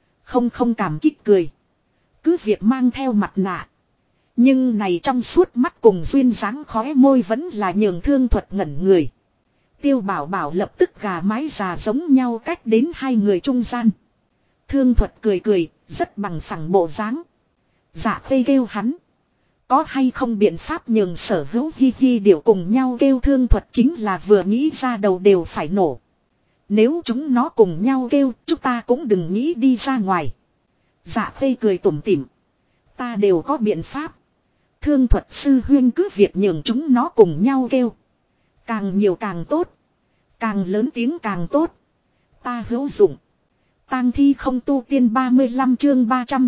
Không cảm kích cười. Cứ việc mang theo mặt nạ. Nhưng này trong suốt mắt cùng duyên dáng khóe môi vẫn là nhường Thương Thuật ngẩn người. Tiêu Bảo Bảo lập tức gà mái già giống nhau cách đến hai người trung gian. Thương Thuật cười, Rất bằng phẳng bộ dáng. Dạ khê kêu hắn. Có hay không biện pháp nhường sở hữu hi hi điểu cùng nhau kêu Thương Thuật chính là vừa nghĩ ra đầu đều phải nổ. Nếu chúng nó cùng nhau kêu, chúng ta cũng đừng nghĩ đi ra ngoài. Dạ khê cười tủm tỉm. Ta đều có biện pháp. Thương Thuật sư huyên cứ việc nhường chúng nó cùng nhau kêu. Càng nhiều càng tốt. Càng lớn tiếng càng tốt. Ta hữu dụng. Tang thi không tu tiên 35 chương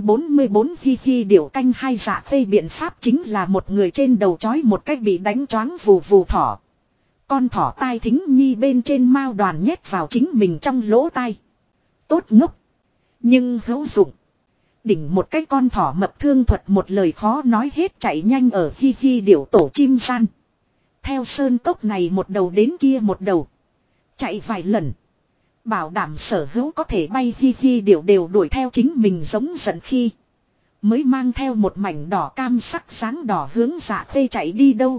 344 hi hi điểu canh hai. Dạ khê biện pháp chính là một người trên đầu chói một cách bị đánh choáng vù vù thỏ. Con thỏ tai thính nhi bên trên mao đoàn nhét vào chính mình trong lỗ tai. Tốt ngốc. Nhưng hữu dụng. Đỉnh một cái con thỏ mập. Thương Thuật một lời khó nói hết chạy nhanh ở hi hi điểu tổ chim gian. Theo sơn cốc này một đầu đến kia một đầu. Chạy vài lần. Bảo đảm sở hữu có thể bay hi hi điểu đều đuổi theo chính mình giống giận khi. Mới mang theo một mảnh đỏ cam sắc sáng đỏ hướng Dạ khê chạy đi đâu.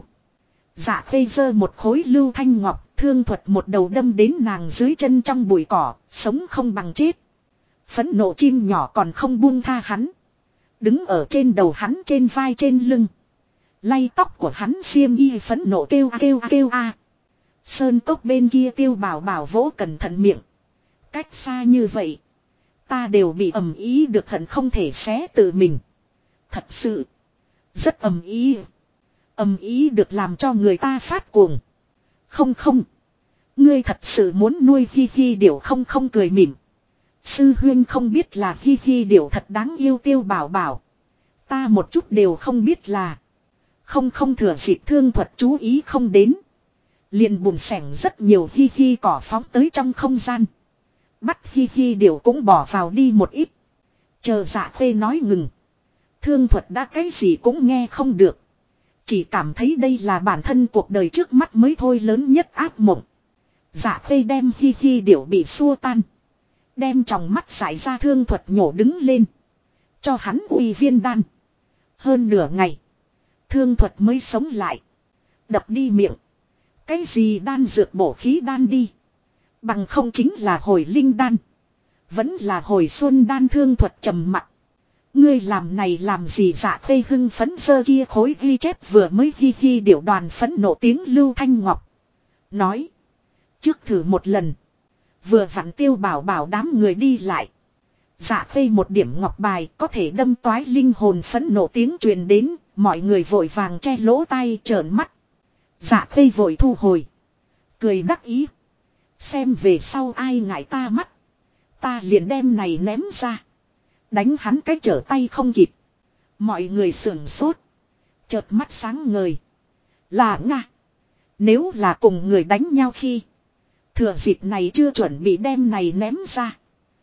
Dạ khê giơ một khối lưu thanh ngọc. Thương Thuật một đầu đâm đến nàng dưới chân trong bụi cỏ. Sống không bằng chết. Phẫn nộ chim nhỏ còn không buông tha hắn. Đứng ở trên đầu hắn trên vai trên lưng. Lay tóc của hắn xiêm y phẫn nộ kêu kêu a. Sơn cốc bên kia Tiêu Bảo Bảo vỗ cẩn thận miệng. Cách xa như vậy. Ta đều bị ầm ý được hận không thể xé tự mình. Thật sự. Rất ầm ý. Ầm ý được làm cho người ta phát cuồng. Không không. Ngươi thật sự muốn nuôi hi hi điểu không không cười mỉm. Sư huyên không biết là hi hi điểu thật đáng yêu Tiêu Bảo Bảo. Ta một chút đều không biết là. Không không thừa dịp Thương Thuật chú ý không đến. Liền bùn sẻng rất nhiều hi hi cỏ phóng tới trong không gian. Bắt hi hi điểu cũng bỏ vào đi một ít. Chờ Dạ khê nói ngừng. Thương Thuật đã cái gì cũng nghe không được. Chỉ cảm thấy đây là bản thân cuộc đời trước mắt mới thôi lớn nhất ác mộng. Dạ khê đem hi hi điểu bị xua tan. Đem trong mắt giải ra. Thương Thuật nhổ đứng lên. Cho hắn uy viên đan. Hơn nửa ngày. Thương Thuật mới sống lại. Đập đi miệng. Cái gì đan dược bổ khí đan đi. Bằng không chính là hồi linh đan. Vẫn là hồi xuân đan. Thương Thuật trầm mặc. Ngươi làm này làm gì? Dạ khê hưng phấn giơ kia khối ghi chép vừa mới hi hi điểu đoàn phấn nộ tiếng lưu thanh ngọc. Nói. Trước thử một lần. Vừa vặn Tiêu Bảo Bảo đám người đi lại. Dạ khê một điểm ngọc bài có thể đâm toái linh hồn phấn nộ tiếng truyền đến. Mọi người vội vàng che lỗ tai trợn mắt. Dạ khê vội thu hồi. Cười đắc ý. Xem về sau ai ngại ta mắt. Ta liền đem này ném ra. Đánh hắn cái trở tay không kịp. Mọi người sưởng sốt. Chợt mắt sáng ngời. Là Nga. Nếu là cùng người đánh nhau khi. Thừa dịp này chưa chuẩn bị đem này ném ra.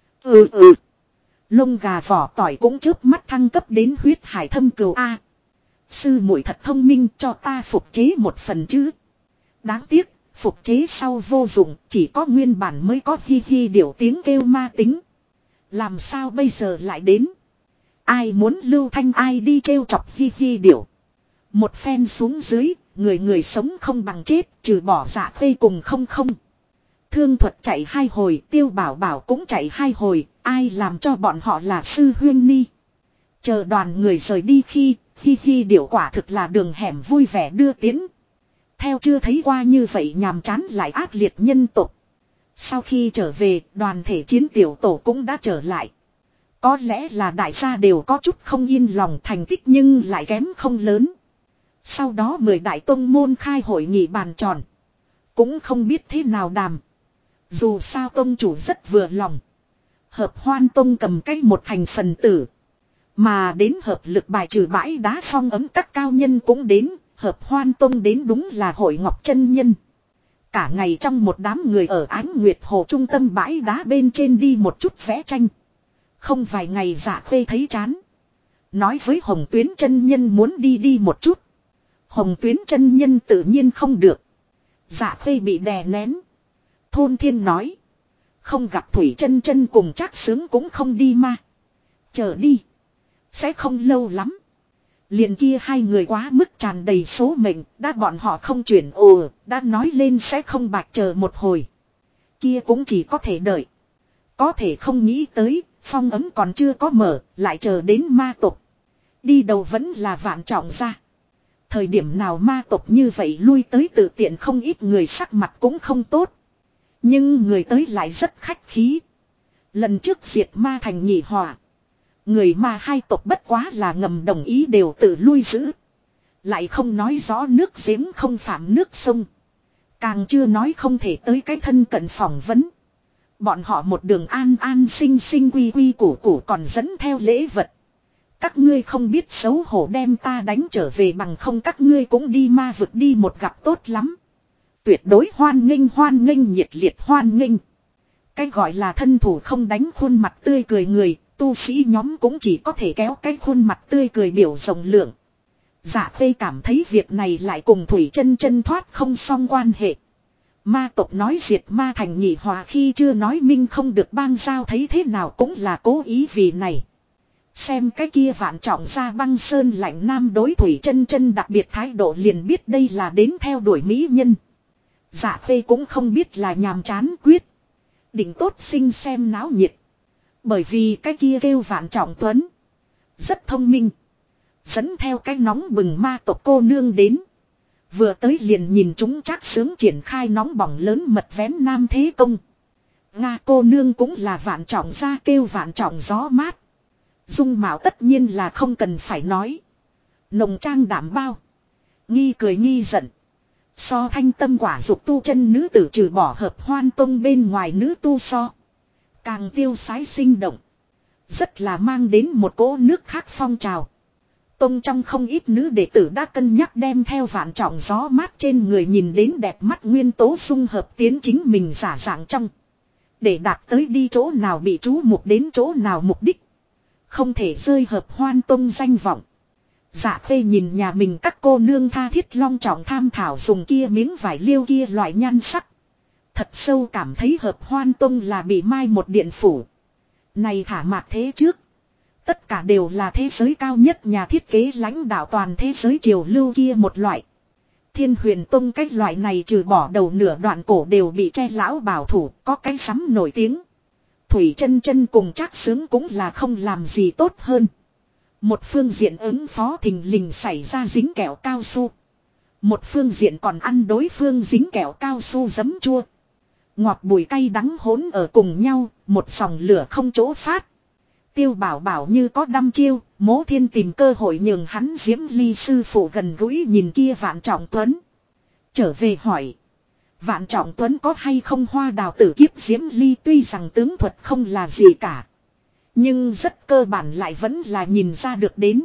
Lông gà vỏ tỏi cũng chớp mắt thăng cấp đến huyết hải thâm cừu A. Sư muội thật thông minh, cho ta phục chế một phần chứ. Đáng tiếc, phục chế sau vô dụng, chỉ có nguyên bản mới có hi hi điểu tiếng kêu ma tính. Làm sao bây giờ lại đến? Ai muốn lưu thanh ai đi trêu chọc hi hi điểu. Một phen xuống dưới, người người sống không bằng chết, trừ bỏ Dạ khê cùng không không. Thương Thuật chạy 2 hồi, Tiêu Bảo Bảo cũng chạy 2 hồi, ai làm cho bọn họ là sư huyên ni. Chờ đoàn người rời đi khi, hi hi điểu quả thực là đường hẻm vui vẻ đưa tiến. Theo chưa thấy qua như vậy nhàm chán lại ác liệt nhân tộc. Sau khi trở về, đoàn thể chiến tiểu tổ cũng đã trở lại. Có lẽ là đại gia đều có chút không yên lòng thành tích nhưng lại kém không lớn. Sau đó 10 đại tông môn khai hội nghị bàn tròn. Cũng không biết thế nào đàm. Dù sao tông chủ rất vừa lòng. Hợp Hoan tông cầm cách một thành phần tử. Mà đến hợp lực bài trừ bãi đá phong ấm các cao nhân cũng đến. Hợp Hoan tông đến đúng là hội ngọc chân nhân. Cả ngày trong một đám người ở Ánh Nguyệt Hồ trung tâm bãi đá bên trên đi một chút vẽ tranh. Không vài ngày Dạ khê thấy chán. Nói với Hồng Tuyến chân nhân muốn đi một chút. Hồng Tuyến chân nhân tự nhiên không được. Dạ khê bị đè nén. Thôn Thiên nói. Không gặp Thủy chân chân cùng Trác Sướng cũng không đi mà. Chờ đi. Sẽ không lâu lắm. Liền kia 2 người quá mức tràn đầy số mệnh. Đã bọn họ không chuyển đã nói lên sẽ không bạch chờ một hồi. Kia cũng chỉ có thể đợi. Có thể không nghĩ tới. Phong ấm còn chưa có mở, lại chờ đến ma tộc. Đi đầu vẫn là Vạn Trọng gia. Thời điểm nào ma tộc như vậy lui tới tự tiện không ít người sắc mặt cũng không tốt. Nhưng người tới lại rất khách khí. Lần trước diệt ma thành nhị hòa. Người ma hai tộc bất quá là ngầm đồng ý đều tự lui giữ. Lại không nói rõ nước giếng không phạm nước sông. Càng chưa nói không thể tới cái thân cận phỏng vấn. Bọn họ một đường an an sinh sinh quy quy củ củ còn dẫn theo lễ vật. Các ngươi không biết xấu hổ đem ta đánh trở về bằng không các ngươi cũng đi ma vực đi một gặp tốt lắm. Tuyệt đối hoan nghênh nhiệt liệt hoan nghênh. Cái gọi là thân thủ không đánh khuôn mặt tươi cười người, tu sĩ nhóm cũng chỉ có thể kéo cái khuôn mặt tươi cười biểu rộng lượng. Dạ Khê cảm thấy việc này lại cùng Thủy Chân Chân thoát không xong quan hệ. Ma tộc nói diệt ma thành nhị hòa khi chưa nói minh không được bang giao thấy thế nào cũng là cố ý vì này. Xem cái kia Vạn Trọng gia băng sơn lạnh nam đối Thủy Chân Chân đặc biệt thái độ liền biết đây là đến theo đuổi mỹ nhân. Dạ Khê cũng không biết là nhàm chán quyết. Định tốt sinh xem náo nhiệt. Bởi vì cái kia kêu Vạn Trọng Tuấn. Rất thông minh. Dẫn theo cái nóng bừng ma tộc cô nương đến. Vừa tới liền nhìn chúng chắc sướng triển khai nóng bỏng lớn mật vén nam thế công. Nga cô nương cũng là Vạn Trọng gia kêu Vạn Trọng gió mát. Dung mạo tất nhiên là không cần phải nói. Nồng trang đảm bao. Nghi cười nghi giận. So thanh tâm quả dục tu chân nữ tử trừ bỏ hợp hoan tông bên ngoài nữ tu so. Càng tiêu sái sinh động. Rất là mang đến một cỗ nước khác phong trào. Tông trong không ít nữ đệ tử đã cân nhắc đem theo Vạn Trọng gió mát trên người nhìn đến đẹp mắt nguyên tố dung hợp tiến chính mình giả dạng trong. Để đạt tới đi chỗ nào bị chú mục đến chỗ nào mục đích. Không thể rơi hợp hoan tông danh vọng. Dạ Khê nhìn nhà mình các cô nương tha thiết long trọng tham thảo dùng kia miếng vải liêu kia loại nhan sắc. Thật sâu cảm thấy hợp hoan tông là bị mai một điện phủ. Này thả mạc thế trước. Tất cả đều là thế giới cao nhất nhà thiết kế lãnh đạo toàn thế giới triều lưu kia một loại. Thiên Huyền Tông cái loại này trừ bỏ đầu nửa đoạn cổ đều bị che lão bảo thủ, có cái sắm nổi tiếng. Thủy Chân Chân cùng Trác Sướng cũng là không làm gì tốt hơn. Một phương diện ứng phó thình lình xảy ra dính kẹo cao su. Một phương diện còn ăn đối phương dính kẹo cao su giấm chua. Ngọt bùi cay đắng hỗn ở cùng nhau, một dòng lửa không chỗ phát. Tiêu Bảo Bảo như có đăm chiêu, Mỗ Thiên tìm cơ hội nhường hắn Diễm Ly sư phụ gần gũi nhìn kia Vạn Trọng Tuấn. Trở về hỏi. Vạn Trọng Tuấn có hay không hoa đào tử kiếp Diễm Ly tuy rằng tướng thuật không là gì cả. Nhưng rất cơ bản lại vẫn là nhìn ra được đến.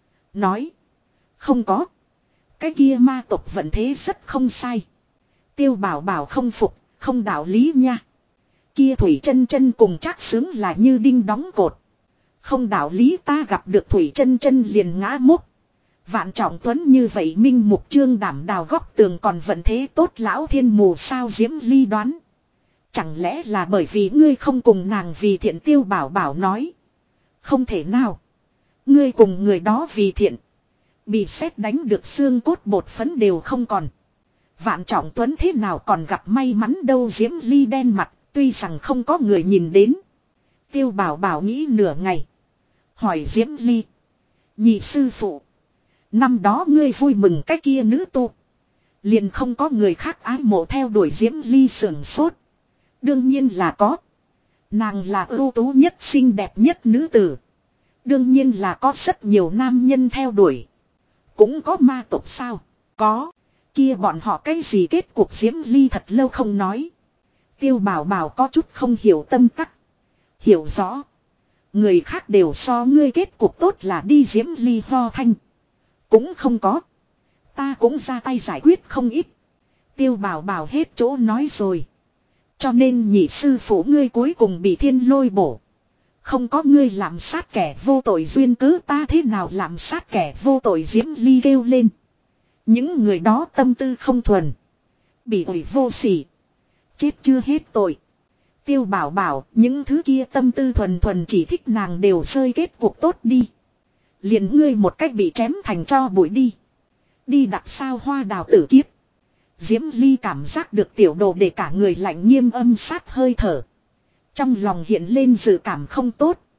Nói. Không có. Cái kia ma tộc vận thế rất không sai. Tiêu Bảo Bảo không phục, không đạo lý nha. Kia Thủy Chân Chân cùng Trác Sướng là như đinh đóng cột. Không đạo lý ta gặp được Thủy Chân Chân liền ngã mốc. Vạn Trọng Tuấn như vậy minh mục trương đảm đào góc tường còn vận thế tốt lão thiên mù sao Diễm Ly đoán. Chẳng lẽ là bởi vì ngươi không cùng nàng vì thiện Tiêu Bảo Bảo nói. Không thể nào. Ngươi cùng người đó vì thiện. Bị sét đánh được xương cốt bột phấn đều không còn. Vạn Trọng Tuấn thế nào còn gặp may mắn đâu Diễm Ly đen mặt tuy rằng không có người nhìn đến. Tiêu Bảo Bảo nghĩ nửa ngày. Hỏi Diễm Ly. Nhị sư phụ. Năm đó ngươi vui mừng cái kia nữ tu. Liền không có người khác ái mộ theo đuổi Diễm Ly sưởng sốt. Đương nhiên là có. Nàng là ưu tú nhất xinh đẹp nhất nữ tử. Đương nhiên là có rất nhiều nam nhân theo đuổi. Cũng có ma tộc sao? Có. Kia bọn họ cái gì kết cuộc Diễm Ly thật lâu không nói. Tiêu Bảo Bảo có chút không hiểu tâm tắc. Hiểu rõ. Người khác đều so ngươi kết cục tốt là đi Diễm Ly ho thanh. Cũng không có. Ta cũng ra tay giải quyết không ít. Tiêu Bảo Bảo hết chỗ nói rồi. Cho nên nhị sư phụ ngươi cuối cùng bị thiên lôi bổ. Không có ngươi làm sát kẻ vô tội duyên cớ ta thế nào làm sát kẻ vô tội Diễm Ly kêu lên. Những người đó tâm tư không thuần. Bị ổi vô sỉ. Chết chưa hết tội. Tiêu Bảo Bảo những thứ kia tâm tư thuần thuần chỉ thích nàng đều rơi kết cuộc tốt đi. Liền ngươi một cách bị chém thành cho bụi đi. Đi đặt sao hoa đào tử kiếp. Diễm Ly cảm giác được tiểu đồ để cả người lạnh nghiêm âm sát hơi thở. Trong lòng hiện lên dự cảm không tốt.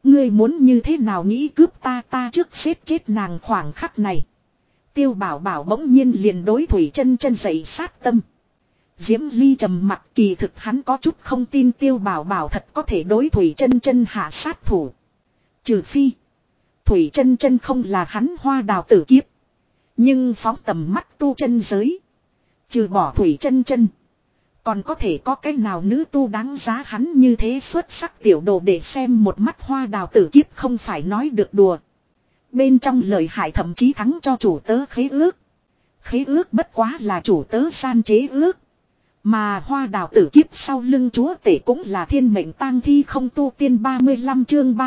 Ngươi muốn như thế nào nghĩ cướp ta trước xếp chết nàng khoảng khắc này. Tiêu Bảo Bảo bỗng nhiên liền đối Thủy Chân Chân dậy sát tâm. Diễm Ly trầm mặt, kỳ thực hắn có chút không tin Tiêu Bảo Bảo thật có thể đối Thủy Chân Chân hạ sát thủ. Trừ phi Thủy Chân Chân không là hắn Hoa Đào tử kiếp. Nhưng phóng tầm mắt tu chân giới, trừ bỏ Thủy Chân Chân, còn có thể có cái nào nữ tu đáng giá hắn như thế xuất sắc tiểu đồ để xem một mắt Hoa Đào tử kiếp không phải nói được đùa. Bên trong lời hại thậm chí thắng cho chủ tớ khế ước. Khế ước bất quá là chủ tớ san chế ước. Mà Hoa Đào tử kiếp sau lưng chúa tể cũng là thiên mệnh tang thi không tu tiên 35 chương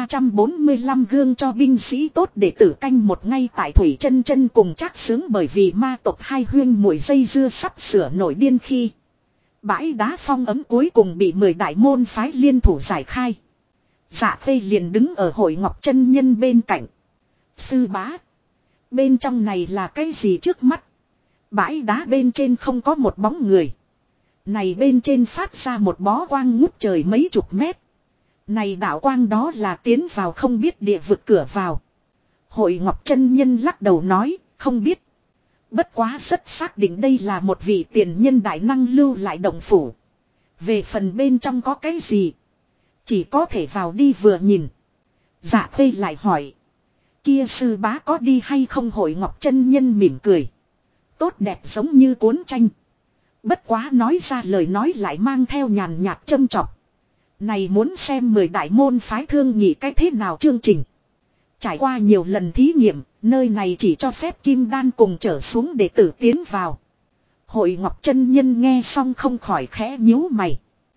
345 gương cho binh sĩ tốt để tử canh một ngay tại Thủy Chân Chân cùng chắc sướng bởi vì ma tộc hai huyên muội dây dưa sắp sửa nổi điên khi. Bãi đá phong ấm cuối cùng bị 10 đại môn phái liên thủ giải khai. Dạ Phê liền đứng ở hội ngọc chân nhân bên cạnh. Sư bá. Bên trong này là cái gì trước mắt? Bãi đá bên trên không có một bóng người. Này bên trên phát ra một bó quang ngút trời mấy chục mét. Này đạo quang đó là tiến vào không biết địa vực cửa vào. Hội ngọc chân nhân lắc đầu nói, không biết. Bất quá rất xác định đây là một vị tiền nhân đại năng lưu lại động phủ. Về phần bên trong có cái gì, chỉ có thể vào đi vừa nhìn. Dạ Phê lại hỏi, kia sư bá có đi hay không? Hội ngọc chân nhân mỉm cười. Tốt đẹp giống như cuốn tranh. Bất quá nói ra lời nói lại mang theo nhàn nhạt châm chọc. Này muốn xem 10 đại môn phái thương nghị cách thế nào chương trình. Trải qua nhiều lần thí nghiệm, nơi này chỉ cho phép kim đan cùng trở xuống để tử tiến vào. Hội ngọc chân nhân nghe xong không khỏi khẽ nhíu mày.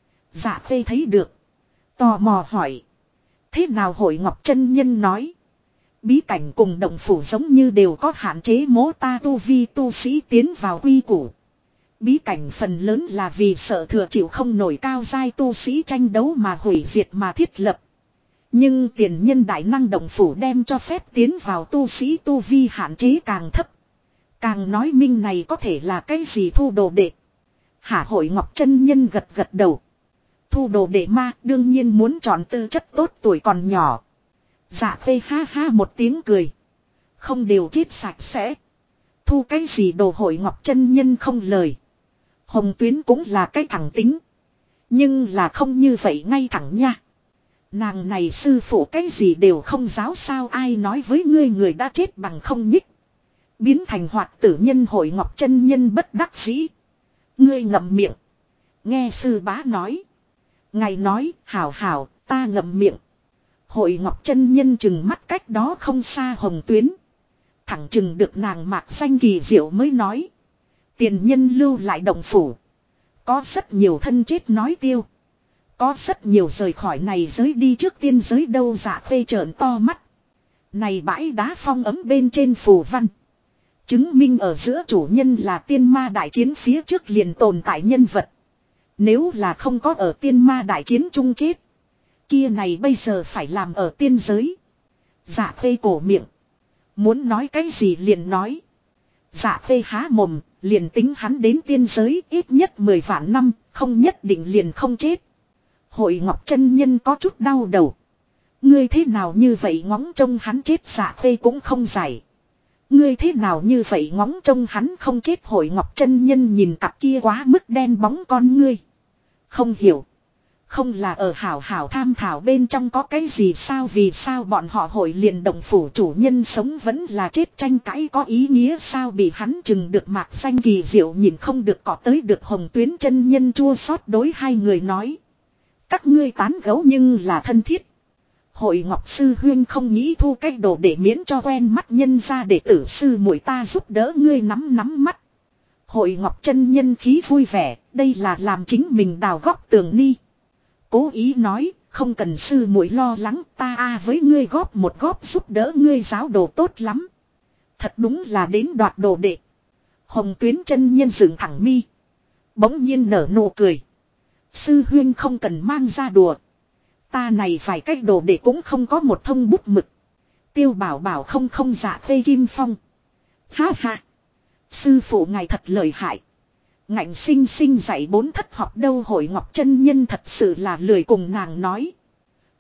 Dạ Phê thấy được, tò mò hỏi, thế nào? Hội ngọc chân nhân nói, bí cảnh cùng động phủ giống như đều có hạn chế mố ta tu vi tu sĩ tiến vào quy củ. Bí cảnh phần lớn là vì sợ thừa chịu không nổi cao giai tu sĩ tranh đấu mà hủy diệt mà thiết lập. Nhưng tiền nhân đại năng động phủ đem cho phép tiến vào tu sĩ tu vi hạn chế càng thấp. Càng nói minh này có thể là cái gì? Thu đồ đệ. Hả? Hội ngọc chân nhân gật gật đầu. Thu đồ đệ ma đương nhiên muốn chọn tư chất tốt tuổi còn nhỏ. Dạ Phê ha ha một tiếng cười. Không đều chết sạch sẽ. Thu cái gì đồ? Hội ngọc chân nhân không lời. Hồng Tuyến cũng là cái thẳng tính. Nhưng là không như vậy ngay thẳng nha. Nàng này sư phụ cái gì đều không giáo sao? Ai nói với ngươi người đã chết bằng không nhích. Biến thành hoạt tử nhân. Hội ngọc chân nhân bất đắc dĩ. Ngươi ngậm miệng. Nghe sư bá nói. Ngài nói hảo hảo ta ngậm miệng. Hội ngọc chân nhân chừng mắt cách đó không xa Hồng Tuyến. Thẳng chừng được nàng mạc xanh kỳ diệu mới nói. Tiền nhân lưu lại động phủ. Có rất nhiều thân chết nói tiêu. Có rất nhiều rời khỏi này giới đi trước tiên giới đâu? Dạ Phê trợn to mắt. Này bãi đá phong ấm bên trên phù văn, chứng minh ở giữa chủ nhân là tiên ma đại chiến phía trước liền tồn tại nhân vật. Nếu là không có ở tiên ma đại chiến chung chết, kia này bây giờ phải làm ở tiên giới. Dạ Phê cổ miệng. Muốn nói cái gì liền nói. Dạ Phê há mồm, liền tính hắn đến tiên giới ít nhất 10 vạn năm, không nhất định liền không chết. Hội ngọc chân nhân có chút đau đầu. Ngươi thế nào như vậy ngóng trông hắn chết? Dạ Phê cũng không giải. Ngươi thế nào như vậy ngóng trông hắn không chết? Hội ngọc chân nhân nhìn cặp kia quá mức đen bóng con ngươi. Không hiểu. Không là ở hảo hảo tham thảo bên trong có cái gì sao? Vì sao bọn họ hội liền động phủ chủ nhân sống vẫn là chết tranh cãi có ý nghĩa sao? Bị hắn chừng được mạc xanh kỳ diệu nhìn không được cọ tới được Hồng Tuyến chân nhân chua xót đối hai người nói. Các ngươi tán gẫu nhưng là thân thiết. Hội ngọc sư huyên không nghĩ thu cách đồ để miễn cho quen mắt nhân ra để tử sư muội ta giúp đỡ ngươi nắm mắt. Hội ngọc chân nhân khí vui vẻ, đây là làm chính mình đào góc tường ni. Cố ý nói, không cần sư muội lo lắng, ta với ngươi góp một góp giúp đỡ ngươi giáo đồ tốt lắm. Thật đúng là đến đoạt đồ đệ. Hồng Tuyến chân nhân dựng thẳng mi. Bỗng nhiên nở nụ cười. Sư huyên không cần mang ra đùa. Ta này phải cách đồ đệ cũng không có một thông bút mực. Tiêu Bảo Bảo không dạ Phê Kim Phong. Ha ha. Sư phụ ngài thật lợi hại. Ngạnh sinh dạy 4 thất học đâu? Hội ngọc chân nhân thật sự là lười cùng nàng nói.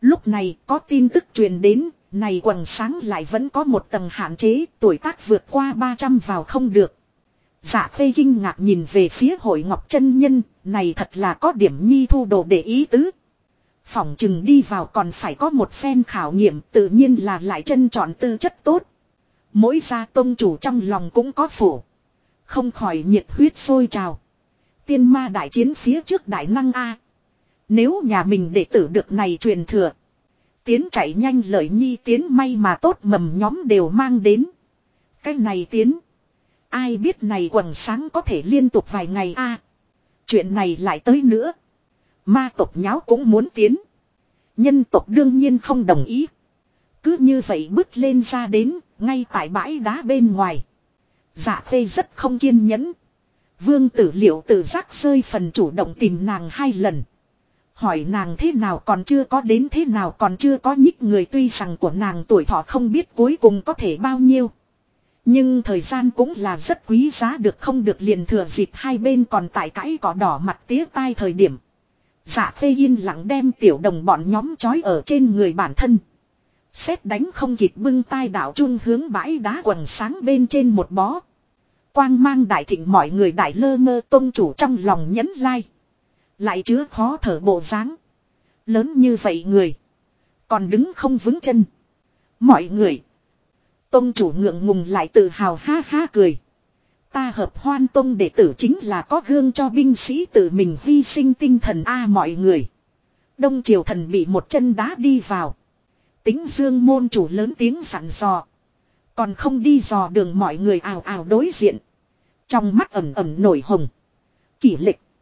Lúc này có tin tức truyền đến, này quần sáng lại vẫn có một tầng hạn chế, tuổi tác vượt qua 300 vào không được. Dạ Khê kinh ngạc nhìn về phía Hội Ngọc chân nhân, này thật là có điểm nhi thu đồ để ý tứ. Phỏng chừng đi vào còn phải có một phen khảo nghiệm, tự nhiên là lại chân chọn tư chất tốt. Mỗi gia tông chủ trong lòng cũng có phủ. Không khỏi nhiệt huyết sôi trào. Tiên ma đại chiến phía trước đại năng A. Nếu nhà mình đệ tử được này truyền thừa. Tiến chạy nhanh lợi nhi tiến may mà tốt mầm nhóm đều mang đến. Cái này tiến. Ai biết này quần sáng có thể liên tục vài ngày A. Chuyện này lại tới nữa. Ma tộc nháo cũng muốn tiến. Nhân tộc đương nhiên không đồng ý. Cứ như vậy bước lên ra đến, ngay tại bãi đá bên ngoài. Dạ Khê rất không kiên nhẫn. Vương Tử Liệu tự giác rơi phần chủ động tìm nàng 2 lần. Hỏi nàng thế nào còn chưa có đến thế nào còn chưa có nhích người, tuy rằng của nàng tuổi thọ không biết cuối cùng có thể bao nhiêu. Nhưng thời gian cũng là rất quý giá, được không được liền thừa dịp hai bên còn tại cãi cỏ đỏ mặt tía tai thời điểm. Dạ Khê yên lặng đem tiểu đồng bọn nhóm trói ở trên người bản thân. Sét đánh không kịp bưng tai đạo trung hướng bãi đá quần sáng bên trên một bó. Quang mang đại thịnh, mọi người đại lơ ngơ, tông chủ trong lòng nhấn lai. Lại chứa khó thở bộ dáng. Lớn như vậy người. Còn đứng không vững chân. Mọi người. Tông chủ ngượng ngùng lại tự hào ha ha cười. Ta Hợp Hoan Tông đệ tử chính là có gương cho binh sĩ tự mình hy sinh tinh thần a mọi người. Đông Triều Thần bị một chân đá đi vào. Tính Dương môn chủ lớn tiếng sẵn dò. Còn không đi dò đường, mọi người ào ào đối diện. Trong mắt ẩm ẩm nổi hồng. Kỷ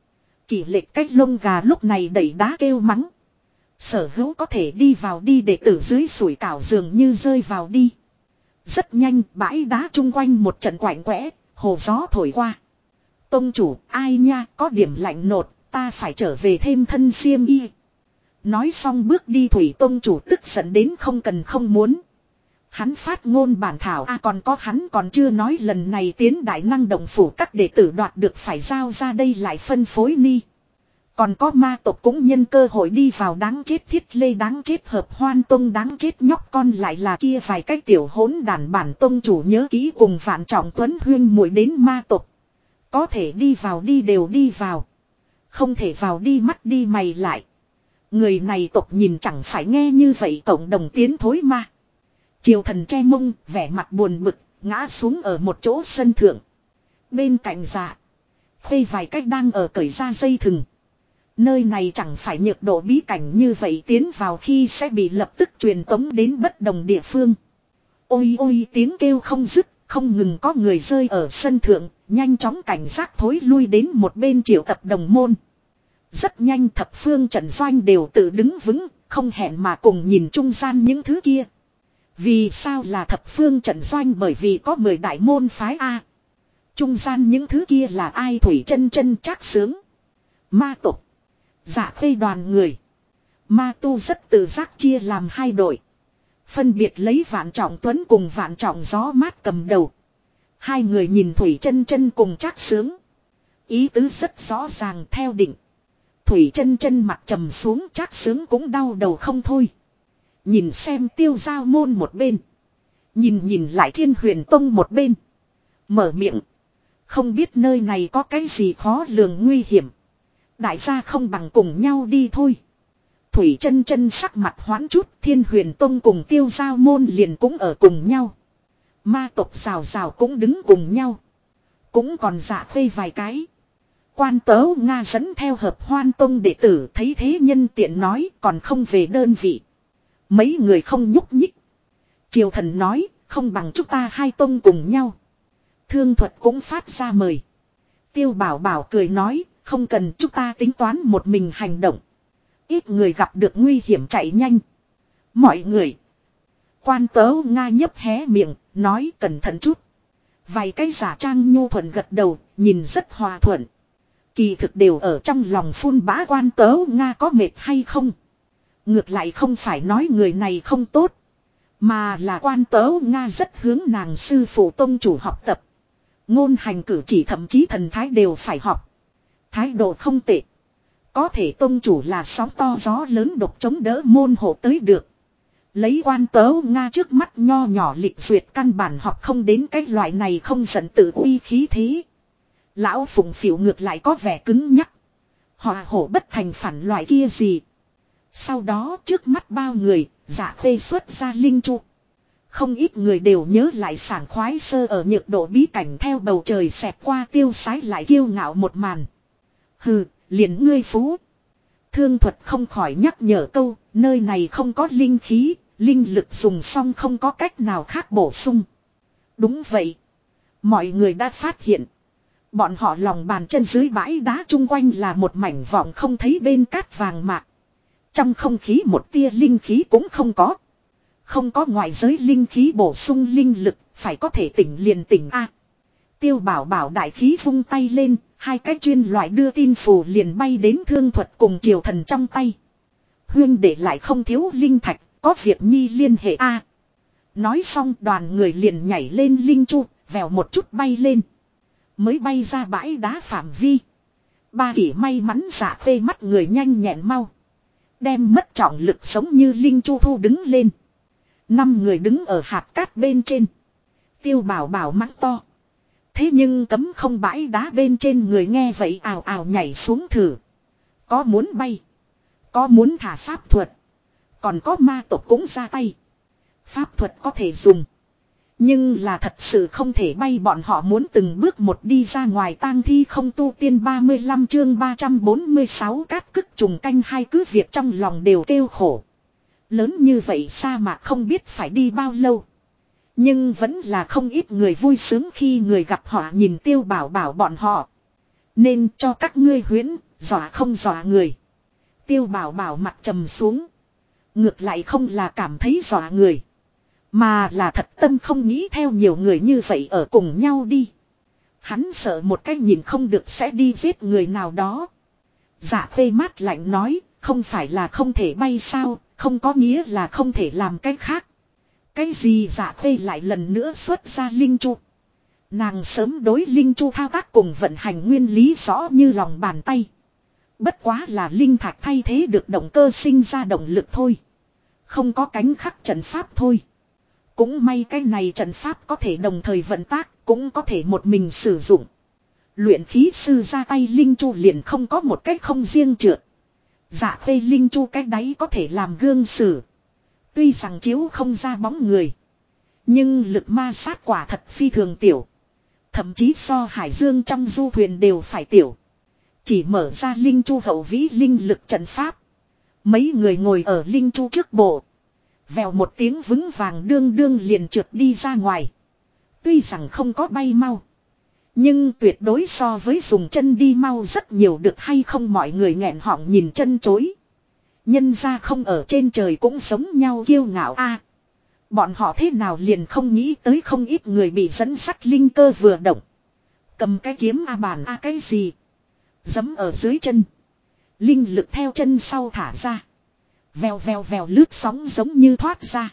lệch cách lông gà lúc này đẩy đá kêu mắng. Sở hữu có thể đi vào đi, đệ tử dưới sủi cảo dường như rơi vào đi. Rất nhanh bãi đá chung quanh một trận quạnh quẽ, hồ gió thổi qua. Tông chủ, ai nha, có điểm lạnh nột, ta phải trở về thêm thân xiêm y. Nói xong bước đi Thủy tông chủ tức giận đến không cần không muốn. Hắn phát ngôn bản thảo còn có hắn còn chưa nói lần này tiến đại năng động phủ các đệ tử đoạt được phải giao ra đây lại phân phối ni. Còn có ma tộc cũng nhân cơ hội đi vào, đáng chết Thiết Lê, đáng chết Hợp Hoan Tông, đáng chết nhóc con lại là kia vài cái tiểu hỗn đàn. Bản tông chủ nhớ kỹ cùng Vạn Trọng Tuấn huyên muội đến ma tộc. Có thể đi vào đi đều đi vào. Không thể vào đi mắt đi mày lại. Người này tộc nhìn chẳng phải nghe như vậy cộng đồng tiến thối ma. Triều Thần che mông, vẻ mặt buồn bực, ngã xuống ở một chỗ sân thượng. Bên cạnh Dạ Khê vài cách đang ở cởi ra dây thừng. Nơi này chẳng phải nhược độ bí cảnh như vậy, tiến vào khi sẽ bị lập tức truyền tống đến bất đồng địa phương. Ôi ôi tiếng kêu không dứt, không ngừng có người rơi ở sân thượng, nhanh chóng cảnh giác thối lui đến một bên triệu tập đồng môn. Rất nhanh thập phương trận doanh đều tự đứng vững, không hẹn mà cùng nhìn trung gian những thứ kia. Vì sao là thập phương trận doanh? Bởi vì có 10 đại môn phái A. Trung gian những thứ kia là ai? Thủy chân chân Trác Sướng, ma tộc, Dạ Khê đoàn người. Ma tu rất tự giác chia làm 2 đội. Phân biệt lấy Vạn Trọng Tuấn cùng Vạn Trọng Gió Mát cầm đầu. 2 người nhìn Thủy chân chân cùng Trác Sướng. Ý tứ rất rõ ràng theo định. Thủy chân chân mặt trầm xuống, Trác Sướng cũng đau đầu không thôi. Nhìn xem Tiêu Giao môn một bên. Nhìn lại Thiên Huyền Tông một bên. Mở miệng. Không biết nơi này có cái gì khó lường nguy hiểm. Đại gia không bằng cùng nhau đi thôi. Thủy chân chân sắc mặt hoãn chút, Thiên Huyền Tông cùng Tiêu Giao môn liền cũng ở cùng nhau. Ma tộc rào rào cũng đứng cùng nhau. Cũng còn Dạ Khê vài cái. Quan Tớ Nga dẫn theo Hợp Hoan Tông đệ tử, thấy thế nhân tiện nói còn không về đơn vị. Mấy người không nhúc nhích. Triều Thần nói không bằng chúng ta 2 tông cùng nhau. Thương Thuật cũng phát ra mời. Tiêu Bảo Bảo cười nói không cần, chúng ta tính toán một mình hành động. Ít người gặp được nguy hiểm chạy nhanh. Mọi người. Quan Tớ Nga nhấp hé miệng, nói cẩn thận chút. Vài cái giả trang nhu thuận gật đầu, nhìn rất hòa thuận. Kỳ thực đều ở trong lòng phun bã Quan Tớ Nga có mệt hay không. Ngược lại không phải nói người này không tốt. Mà là Quan Tớ Nga rất hướng nàng sư phụ tông chủ học tập. Ngôn hành cử chỉ thậm chí thần thái đều phải học. Thái độ không tệ. Có thể tông chủ là sóng to gió lớn độc chống đỡ môn hộ tới được. Lấy quan tớ Nga trước mắt nho nhỏ lịch duyệt căn bản học không đến cái loại này không giận tự uy khí thế. Lão phụng phịu ngược lại có vẻ cứng nhắc. Họa hổ bất thành phản loại kia gì. Sau đó trước mắt bao người, Dạ Khê xuất ra linh chu. Không ít người đều nhớ lại sảng khoái sơ ở nhược độ bí cảnh theo bầu trời xẹt qua tiêu sái lại kiêu ngạo một màn. Hừ, liền ngươi phú. Thương thuật không khỏi nhắc nhở câu, nơi này không có linh khí, linh lực dùng xong không có cách nào khác bổ sung. Đúng vậy. Mọi người đã phát hiện. Bọn họ lòng bàn chân dưới bãi đá chung quanh là một mảnh vọng không thấy bên cát vàng mạc. Trong không khí một tia linh khí cũng không có. Không có ngoại giới linh khí bổ sung linh lực, phải có thể tỉnh liền tỉnh A. Tiêu Bảo Bảo đại khí vung tay lên, hai cái chuyên loại đưa tin phù liền bay đến Thương Thuật cùng Triều Thần trong tay. Huyên để lại không thiếu linh thạch, có việc nhi liên hệ A. Nói xong đoàn người liền nhảy lên linh chu, vèo một chút bay lên. Mới bay ra bãi đá phạm vi. Ba kỷ may mắn Dạ Khê mắt người nhanh nhẹn mau. Đem mất trọng lực giống như linh chu thu đứng lên. 5 người đứng ở hạt cát bên trên. Tiêu Bảo Bảo mắng to. Thế nhưng cấm không bãi đá bên trên người nghe vậy ào ào nhảy xuống thử. Có muốn bay. Có muốn thả pháp thuật. Còn có ma tộc cũng ra tay. Pháp thuật có thể dùng. Nhưng là thật sự không thể bay, bọn họ muốn từng bước một đi ra ngoài. Tang thi không tu tiên 35 chương 346 cát cức trùng canh hai, cứ việc trong lòng đều kêu khổ. Lớn như vậy sa mạc không biết phải đi bao lâu. Nhưng vẫn là không ít người vui sướng khi người gặp họ nhìn Tiêu Bảo Bảo bọn họ. Nên cho các ngươi huyễn, dọa không dọa người. Tiêu Bảo Bảo mặt trầm xuống. Ngược lại không là cảm thấy dọa người. Mà là thật tâm không nghĩ theo nhiều người như vậy ở cùng nhau đi. Hắn sợ một cái nhìn không được sẽ đi giết người nào đó. Dạ Khê mát lạnh nói, không phải là không thể bay sao, không có nghĩa là không thể làm cái khác. Cái gì? Dạ Khê lại lần nữa xuất ra linh chu. Nàng sớm đối linh chu thao tác cùng vận hành nguyên lý rõ như lòng bàn tay. Bất quá là linh thạch thay thế được động cơ sinh ra động lực thôi. Không có cánh khắc trận pháp thôi. Cũng may cái này trận pháp có thể đồng thời vận tác, cũng có thể một mình sử dụng. Luyện khí sư ra tay linh chu liền không có một cách không riêng trượt. Dạ Khê linh chu cái đáy có thể làm gương sử. Tuy rằng chiếu không ra bóng người. Nhưng lực ma sát quả thật phi thường tiểu. Thậm chí so hải dương trong du thuyền đều phải tiểu. Chỉ mở ra linh chu hậu vĩ linh lực trận pháp. Mấy người ngồi ở linh chu trước bộ. Vèo một tiếng vững vàng đương đương liền trượt đi ra ngoài. Tuy rằng không có bay mau. Nhưng tuyệt đối so với dùng chân đi mau rất nhiều, được hay không mọi người nghẹn họng nhìn chân chối. Nhân ra không ở trên trời cũng giống nhau kiêu ngạo a. Bọn họ thế nào liền không nghĩ tới không ít người bị dẫn sắt linh cơ vừa động. Cầm cái kiếm bàn cái gì. Giẫm ở dưới chân. Linh lực theo chân sau thả ra. Vèo vèo vèo lướt sóng giống như thoát ra.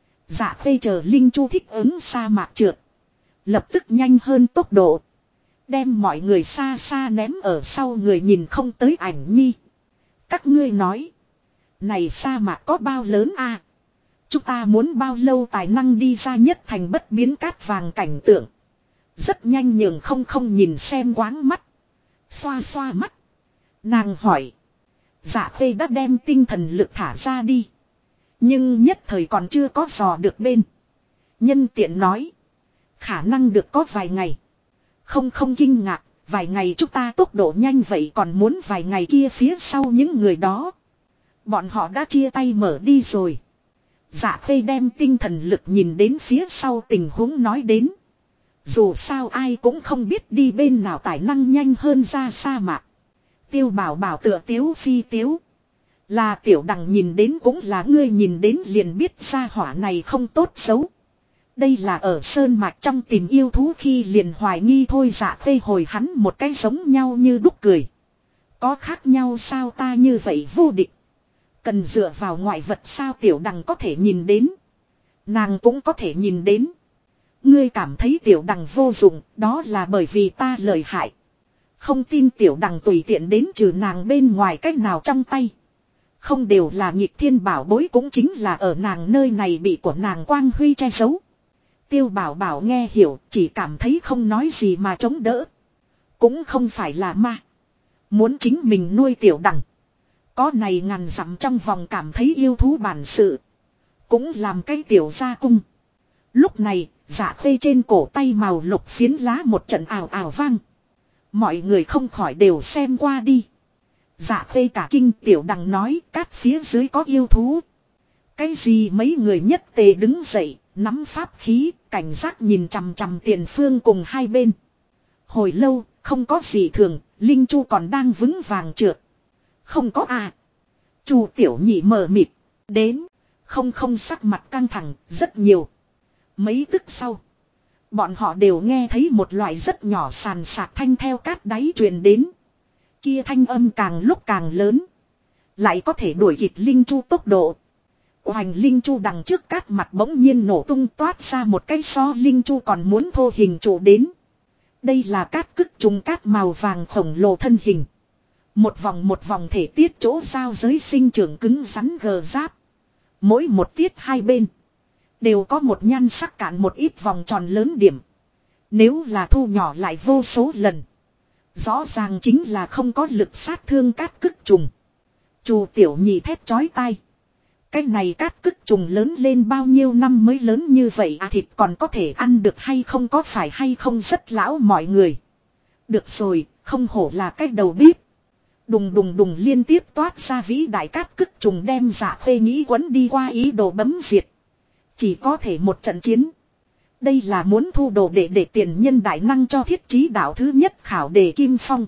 Dạ Khê chờ linh chu thích ứng sa mạc trượt. Lập tức nhanh hơn tốc độ. Đem mọi người xa xa ném ở sau người nhìn không tới ảnh nhi. Các ngươi nói. Này sa mạc có bao lớn a? Chúng ta muốn bao lâu tài năng đi ra nhất thành bất biến cát vàng cảnh tượng. Rất nhanh nhường không nhìn xem quáng mắt. Xoa xoa mắt. Nàng hỏi. Dạ Khê đã đem tinh thần lực thả ra đi. Nhưng nhất thời còn chưa có dò được bên. Nhân tiện nói. Khả năng được có vài ngày. Không kinh ngạc. Vài ngày chúng ta tốc độ nhanh vậy còn muốn vài ngày kia phía sau những người đó. Bọn họ đã chia tay mở đi rồi. Dạ Khê đem tinh thần lực nhìn đến phía sau tình huống nói đến. Dù sao ai cũng không biết đi bên nào tài năng nhanh hơn ra sa mạc. Tiêu Bảo Bảo tựa tiếu phi tiếu. Là Tiểu Đằng nhìn đến cũng là ngươi nhìn đến liền biết ra hỏa này không tốt xấu. Đây là ở sơn mạch trong tìm yêu thú khi liền hoài nghi thôi. Dạ Khê hồi hắn một cái giống nhau như đúc cười. Có khác nhau sao ta như vậy vô địch. Cần dựa vào ngoại vật sao Tiểu Đằng có thể nhìn đến. Nàng cũng có thể nhìn đến. Ngươi cảm thấy Tiểu Đằng vô dụng, đó là bởi vì ta lợi hại. Không tin tiểu đằng tùy tiện đến trừ nàng bên ngoài cách nào trong tay. Không đều là nghịch thiên bảo bối, cũng chính là ở nàng nơi này bị của nàng quang huy che giấu. Tiêu bảo bảo nghe hiểu, chỉ cảm thấy không nói gì mà chống đỡ. Cũng không phải là ma. Muốn chính mình nuôi tiểu đằng. Có này ngàn dặm trong vòng cảm thấy yêu thú bản sự. Cũng làm cái tiểu gia cung. Lúc này, Dạ Khê trên cổ tay màu lục phiến lá một trận ào ào vang. Mọi người không khỏi đều xem qua đi. Dạ Khê cả kinh, tiểu đằng nói cát phía dưới có yêu thú. Cái gì mấy người nhất tề đứng dậy, nắm pháp khí, cảnh giác nhìn chằm chằm tiền phương cùng hai bên. Hồi lâu, không có gì thường, Linh Chu còn đang vững vàng trượt. Không có à. Chu tiểu nhị mờ mịt. Đến. Không sắc mặt căng thẳng, rất nhiều. Mấy tức sau. Bọn họ đều nghe thấy một loại rất nhỏ sàn sạc thanh theo cát đáy truyền đến. Kia thanh âm càng lúc càng lớn. Lại có thể đuổi kịp Linh Chu tốc độ. Hoành Linh Chu đằng trước cát mặt bỗng nhiên nổ tung toát ra một cái so Linh Chu còn muốn thô hình trụ đến. Đây là cát cức trùng cát màu vàng khổng lồ thân hình. Một vòng thể tiết chỗ giao giới sinh trưởng cứng rắn gờ giáp. Mỗi một tiết hai bên. Đều có một nhan sắc cạn một ít vòng tròn lớn điểm. Nếu là thu nhỏ lại vô số lần. Rõ ràng chính là không có lực sát thương cát cức trùng. Chu tiểu nhị thét chói tai. Cái này cát cức trùng lớn lên bao nhiêu năm mới lớn như vậy à, thịt còn có thể ăn được hay không, có phải hay không rất lão mọi người. Được rồi, không hổ là cái đầu bếp. Đùng đùng đùng liên tiếp toát ra vĩ đại cát cức trùng đem Dạ Khê nghĩ quấn đi qua ý đồ bấm diệt. Chỉ có thể một trận chiến. Đây là muốn thu đồ để tiền nhân đại năng cho thiết trí đạo thứ nhất khảo đề Kim Phong.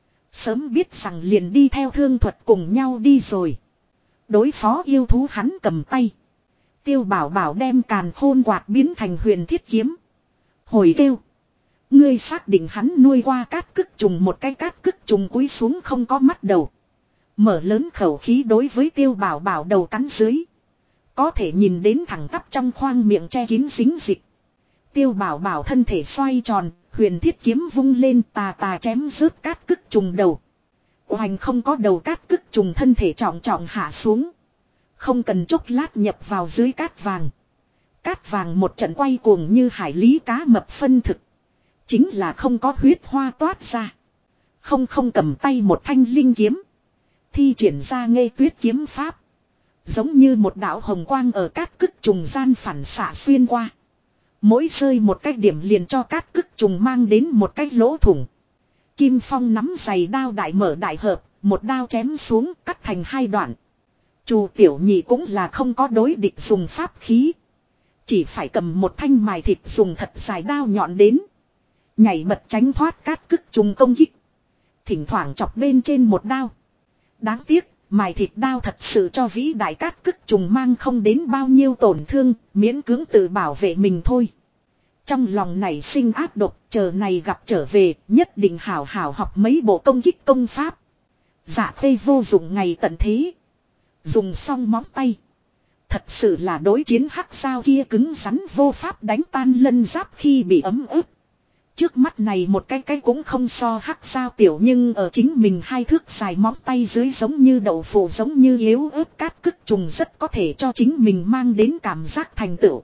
Sớm biết rằng liền đi theo thương thuật cùng nhau đi rồi. Đối phó yêu thú hắn cầm tay. Tiêu bảo bảo đem càn khôn quạt biến thành huyền thiết kiếm. Hồi kêu. Ngươi xác định hắn nuôi qua cát cức trùng, một cái cát cức trùng cúi xuống không có mắt đầu. Mở lớn khẩu khí đối với tiêu bảo bảo đầu cắn dưới. Có thể nhìn đến thẳng tắp trong khoang miệng che kín dính dịch. Tiêu bảo bảo thân thể xoay tròn, huyền thiết kiếm vung lên tà chém rớt cát cức trùng đầu. Hoành không có đầu cát cức trùng thân thể trọng trọng hạ xuống. Không cần chốc lát nhập vào dưới cát vàng. Cát vàng một trận quay cuồng như hải lý cá mập phân thực. Chính là không có huyết hoa toát ra. Không cầm tay một thanh linh kiếm. Thi triển ra Nghê Tuyết kiếm pháp. Giống như một đạo hồng quang ở cát cức trùng gian phản xạ xuyên qua. Mỗi rơi một cái điểm liền cho cát cức trùng mang đến một cái lỗ thủng. Kim Phong nắm giày đao đại mở đại hợp, một đao chém xuống cắt thành hai đoạn. Chu tiểu nhị cũng là không có đối địch dùng pháp khí. Chỉ phải cầm một thanh mài thịt dùng thật dài đao nhọn đến. Nhảy bật tránh thoát cát cức trùng công kích. Thỉnh thoảng chọc bên trên một đao. Đáng tiếc, mài thịt đao thật sự cho vĩ đại cát cức trùng mang không đến bao nhiêu tổn thương, miễn cưỡng tự bảo vệ mình thôi. Trong lòng này sinh ác độc, chờ này gặp trở về, nhất định hảo hảo học mấy bộ công kích công pháp. Dạ Khê vô dụng ngày tận thế. Dùng xong móng tay. Thật sự là đối chiến hắc sao kia cứng rắn vô pháp đánh tan lân giáp khi bị ấm ức. Trước mắt này một cái cũng không so hắc sao tiểu, nhưng ở chính mình hai thước dài móng tay dưới giống như đậu phụ, giống như yếu ớt cát cức trùng rất có thể cho chính mình mang đến cảm giác thành tựu.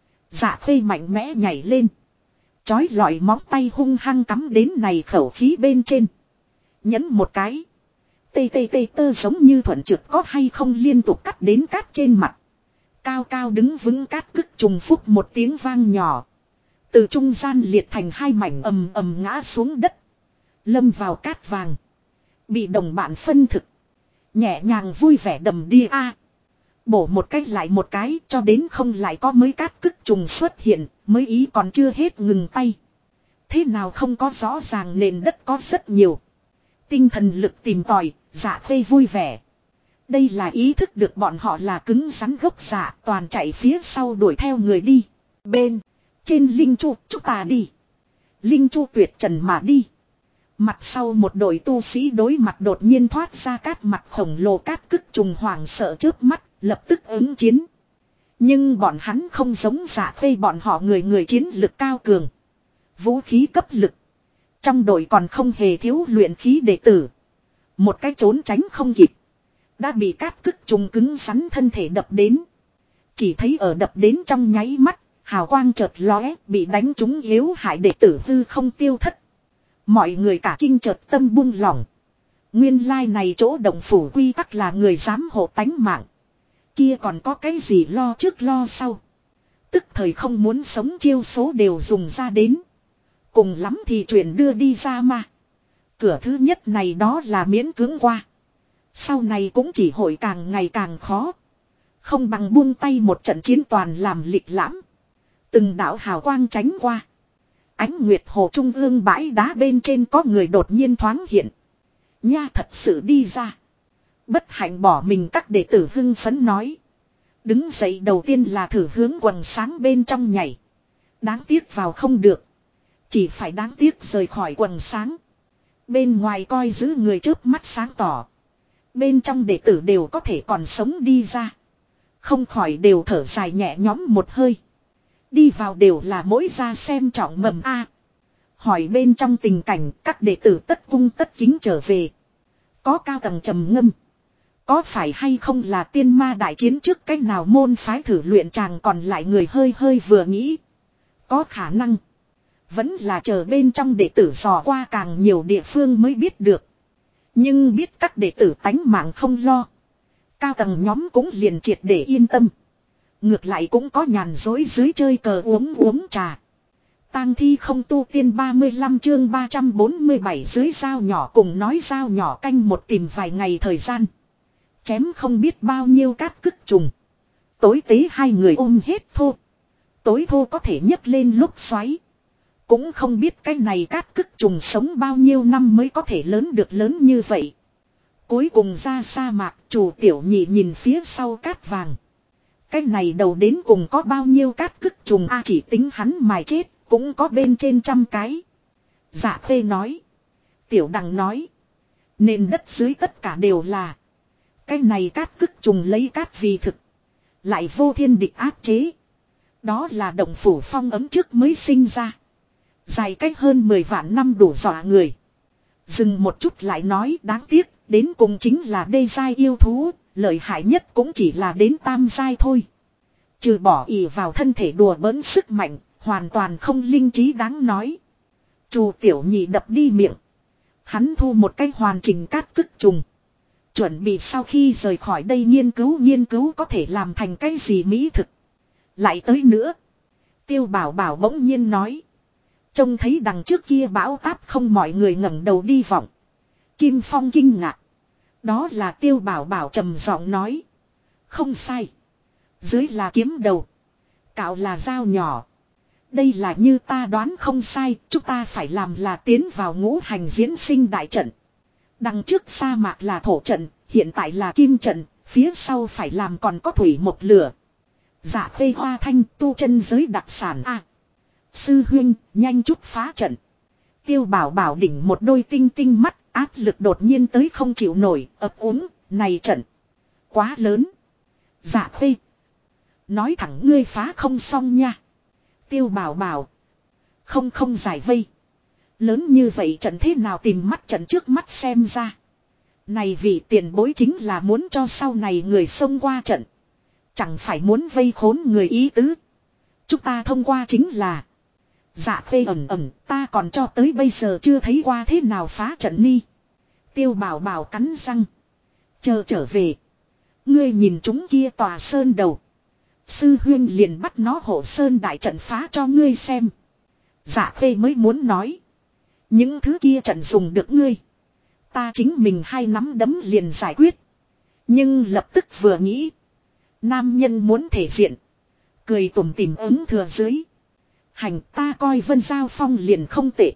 Dạ Khê mạnh mẽ nhảy lên. Chói lọi móng tay hung hăng cắm đến này khẩu khí bên trên. Nhấn một cái. Tê giống như thuận trượt có hay không liên tục cắt đến cát trên mặt. Cao cao đứng vững cát cức trùng phúc một tiếng vang nhỏ. Từ trung gian liệt thành hai mảnh ầm ầm ngã xuống đất. Lâm vào cát vàng. Bị đồng bạn phân thực. Nhẹ nhàng vui vẻ đầm đi a. Bổ một cái lại một cái cho đến không lại có mới cát cức trùng xuất hiện, mới ý còn chưa hết ngừng tay. Thế nào không có rõ ràng nền đất có rất nhiều. Tinh thần lực tìm tòi, Dạ Khê vui vẻ. Đây là ý thức được bọn họ là cứng rắn gốc dạ, toàn chạy phía sau đuổi theo người đi. Bên trên Linh Chu, chúng ta đi. Linh Chu tuyệt trần mà đi. Mặt sau một đội tu sĩ đối mặt đột nhiên thoát ra cát mặt khổng lồ cát cức trùng hoảng sợ trước mắt, lập tức ứng chiến. Nhưng bọn hắn không giống Dạ Khê bọn họ người chiến lực cao cường. Vũ khí cấp lực. Trong đội còn không hề thiếu luyện khí đệ tử. Một cái trốn tránh không kịp. Đã bị cát cức trùng cứng rắn thân thể đập đến. Chỉ thấy ở đập đến trong nháy mắt, hào quang chợt lóe, bị đánh trúng yếu hại đệ tử hư không tiêu thất. Mọi người cả kinh chợt tâm buông lỏng. Nguyên lai này chỗ động phủ quy tắc là người dám hộ tánh mạng. Kia còn có cái gì lo trước lo sau. Tức thời không muốn sống chiêu số đều dùng ra đến. Cùng lắm thì chuyện đưa đi ra mà. Cửa thứ nhất này đó là miễn cưỡng qua. Sau này cũng chỉ hội càng ngày càng khó. Không bằng buông tay một trận chiến toàn làm lịch lãm. Từng đạo hào quang tránh qua. Ánh nguyệt hồ trung ương bãi đá bên trên có người đột nhiên thoáng hiện. Nha thật sự đi ra. Bất hạnh bỏ mình các đệ tử hưng phấn nói. Đứng dậy đầu tiên là thử hướng quần sáng bên trong nhảy. Đáng tiếc vào không được. Chỉ phải đáng tiếc rời khỏi quần sáng. Bên ngoài coi giữ người chớp mắt sáng tỏ. Bên trong đệ tử đều có thể còn sống đi ra. Không khỏi đều thở dài nhẹ nhõm một hơi. Đi vào đều là mỗi ra xem trọng mầm A. Hỏi bên trong tình cảnh các đệ tử tất cung tất kính trở về. Có cao tầng trầm ngâm. Có phải hay không là tiên ma đại chiến trước cách nào môn phái thử luyện chàng còn lại người hơi hơi vừa nghĩ. Có khả năng. Vẫn là chờ bên trong đệ tử dò qua càng nhiều địa phương mới biết được. Nhưng biết các đệ tử tánh mạng không lo. Cao tầng nhóm cũng liền triệt để yên tâm. Ngược lại cũng có nhàn dối dưới chơi cờ uống trà. Tang thi không tu tiên 35 chương 347 dưới dao nhỏ cùng nói dao nhỏ canh một tìm vài ngày thời gian. Chém không biết bao nhiêu cát cức trùng. Tối tế hai người ôm hết thô. Tối thô có thể nhấc lên lúc xoáy. Cũng không biết cái này cát cức trùng sống bao nhiêu năm mới có thể lớn được lớn như vậy. Cuối cùng ra sa mạc, chủ tiểu nhị nhìn phía sau cát vàng. Cái này đầu đến cùng có bao nhiêu cát cức trùng a chỉ tính hắn mài chết, cũng có bên trên 100 cái. Dạ phê nói. Tiểu đằng nói. Nền đất dưới tất cả đều là. Cái này cát cức trùng lấy cát vì thực. Lại vô thiên địch áp chế. Đó là động phủ phong ấm trước mới sinh ra. Dài cách hơn 10 vạn năm đủ dọa người. Dừng một chút lại nói đáng tiếc. Đến cùng chính là đê giai yêu thú. Lợi hại nhất cũng chỉ là đến tam giai thôi. Trừ bỏ ỷ vào thân thể đùa bỡn sức mạnh. Hoàn toàn không linh trí đáng nói. Chu tiểu nhị đập đi miệng. Hắn thu một cái hoàn chỉnh cát cức trùng. Chuẩn bị sau khi rời khỏi đây nghiên cứu có thể làm thành cái gì mỹ thực. Lại tới nữa. Tiêu bảo bảo bỗng nhiên nói. Trông thấy đằng trước kia bão táp không mọi người ngẩng đầu đi vọng. Kim Phong kinh ngạc. Đó là Tiêu bảo bảo trầm giọng nói. Không sai. Dưới là kiếm đầu. Cạo là dao nhỏ. Đây là như ta đoán không sai. Chúng ta phải làm là tiến vào ngũ hành diễn sinh đại trận. Đằng trước sa mạc là thổ trận. Hiện tại là kim trận. Phía sau phải làm còn có thủy một lửa. Dạ phê hoa thanh tu chân giới đặc sản a. Sư huynh nhanh chút phá trận. Tiêu bảo bảo đỉnh một đôi tinh tinh mắt. Áp lực đột nhiên tới không chịu nổi. Ấp úng này trận. Quá lớn. Dạ phê. Nói thẳng ngươi phá không xong nha. Tiêu bảo bảo. Không giải vây. Lớn như vậy trận thế nào tìm mắt trận trước mắt xem ra. Này vị tiền bối chính là muốn cho sau này người xông qua trận. Chẳng phải muốn vây khốn người ý tứ. Chúng ta thông qua chính là. Dạ phê ẩm ta còn cho tới bây giờ chưa thấy qua thế nào phá trận ni. Tiêu bảo bảo cắn răng. Chờ trở về. Ngươi nhìn chúng kia tòa sơn đầu. Sư huyên liền bắt nó hộ sơn đại trận phá cho ngươi xem. Dạ phê mới muốn nói. Những thứ kia trận dùng được ngươi. Ta chính mình hai nắm đấm liền giải quyết. Nhưng lập tức vừa nghĩ. Nam nhân muốn thể diện. Cười tủm tỉm ứng thừa dưới. Hành ta coi Vân Giao Phong liền không tệ.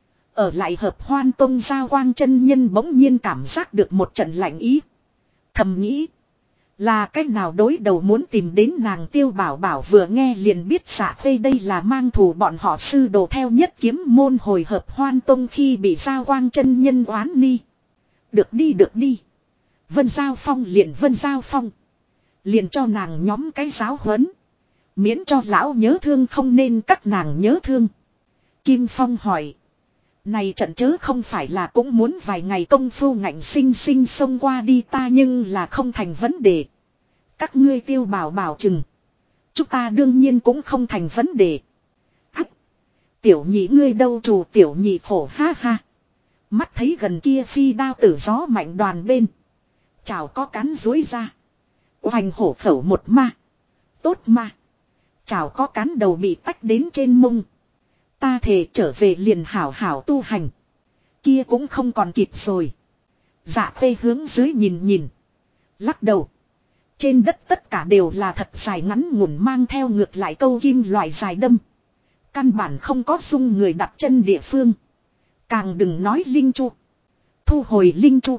Ở lại hợp Hoan Tông Giao Quang chân nhân bỗng nhiên cảm giác được một trận lạnh ý. Thầm nghĩ. Là cách nào đối đầu muốn tìm đến nàng Tiêu bảo bảo vừa nghe liền biết xạ phê đây là mang thù bọn họ sư đồ theo nhất kiếm môn hồi hợp Hoan Tông khi bị Giao Quang chân nhân oán ni. Được đi. Vân Giao Phong liền Vân Giao Phong. Liền cho nàng nhóm cái giáo huấn. Miễn cho lão nhớ thương không nên các nàng nhớ thương. Kim Phong hỏi. Này trận chớ không phải là cũng muốn vài ngày công phu ngạnh sinh sinh xông qua đi ta nhưng là không thành vấn đề. Các ngươi Tiêu Bảo bảo chừng. Chúng ta đương nhiên cũng không thành vấn đề. Ách! Tiểu nhị ngươi đâu trù tiểu nhị khổ ha ha. Mắt thấy gần kia phi đao tử gió mạnh đoàn bên. Chào có cán dối ra. Hoành hổ khẩu một ma. Tốt ma. Chào có cán đầu bị tách đến trên mông. Ta thề trở về liền hảo hảo tu hành. Kia cũng không còn kịp rồi. Dạ Khê hướng dưới nhìn nhìn. Lắc đầu. Trên đất tất cả đều là thật dài ngắn ngủn mang theo ngược lại câu kim loại dài đâm. Căn bản không có dung người đặt chân địa phương. Càng đừng nói linh chu. Thu hồi linh chu.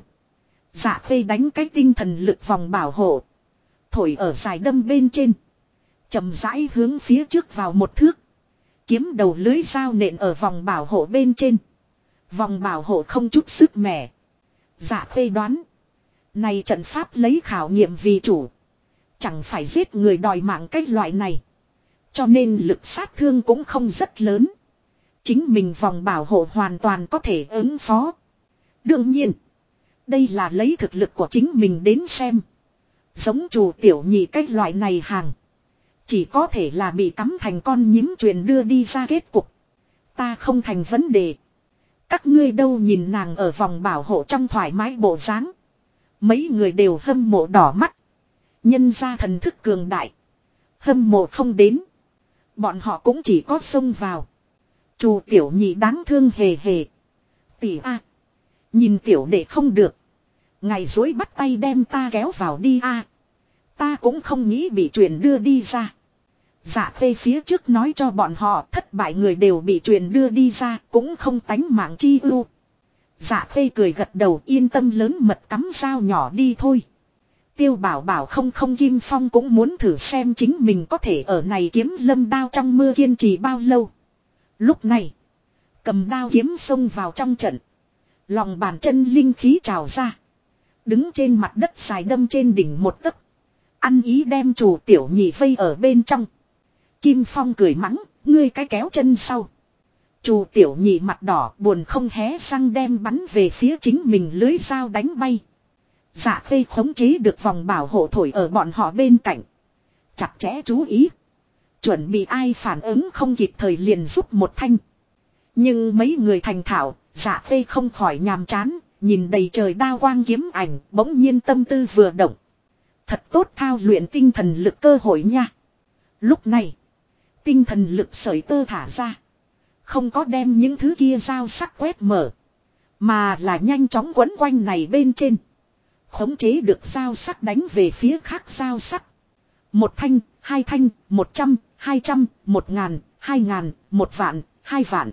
Dạ Khê đánh cái tinh thần lực vòng bảo hộ. Thổi ở dài đâm bên trên. Chậm rãi hướng phía trước vào một thước. Kiếm đầu lưới dao nện ở vòng bảo hộ bên trên. Vòng bảo hộ không chút sức mẻ. Dạ Khê đoán. Này trận pháp lấy khảo nghiệm vì chủ. Chẳng phải giết người đòi mạng cái loại này. Cho nên lực sát thương cũng không rất lớn. Chính mình vòng bảo hộ hoàn toàn có thể ứng phó. Đương nhiên. Đây là lấy thực lực của chính mình đến xem. Giống chủ tiểu nhị cái loại này hàng. Chỉ có thể là bị cắm thành con nhím truyền đưa đi ra kết cục. Ta không thành vấn đề. Các ngươi đâu nhìn nàng ở vòng bảo hộ trong thoải mái bộ dáng. Mấy người đều hâm mộ đỏ mắt. Nhân ra thần thức cường đại. Hâm mộ không đến. Bọn họ cũng chỉ có xông vào. Chù tiểu nhị đáng thương hề hề. Tỷ a, nhìn tiểu đệ không được. Ngày dối bắt tay đem ta kéo vào đi a. Ta cũng không nghĩ bị truyền đưa đi ra. Dạ Khê phía trước nói cho bọn họ thất bại người đều bị truyền đưa đi ra cũng không tánh mạng chi ưu. Dạ Khê cười gật đầu yên tâm lớn mật cắm dao nhỏ đi thôi. Tiêu Bảo bảo không Kim Phong cũng muốn thử xem chính mình có thể ở này kiếm lâm đao trong mưa kiên trì bao lâu. Lúc này, cầm đao kiếm xông vào trong trận. Lòng bàn chân linh khí trào ra. Đứng trên mặt đất dài đâm trên đỉnh một tấc. Ăn ý đem chủ tiểu nhị vây ở bên trong. Kim Phong cười mắng, ngươi cái kéo chân sau. Chủ tiểu nhị mặt đỏ buồn không hé răng đem bắn về phía chính mình lưới dao đánh bay. Dạ Khê khống chế được vòng bảo hộ thổi ở bọn họ bên cạnh. Chặt chẽ chú ý. Chuẩn bị ai phản ứng không kịp thời liền giúp một thanh. Nhưng mấy người thành thạo, Dạ Khê không khỏi nhàm chán, nhìn đầy trời đao quang kiếm ảnh, bỗng nhiên tâm tư vừa động. Thật tốt thao luyện tinh thần lực cơ hội nha. Lúc này, tinh thần lực sợi tơ thả ra. Không có đem những thứ kia dao sắc quét mở. Mà là nhanh chóng quấn quanh này bên trên. Khống chế được dao sắc đánh về phía khác dao sắc. Một thanh, hai thanh, 100, 200, 1000, 2000, 1 vạn, 2 vạn.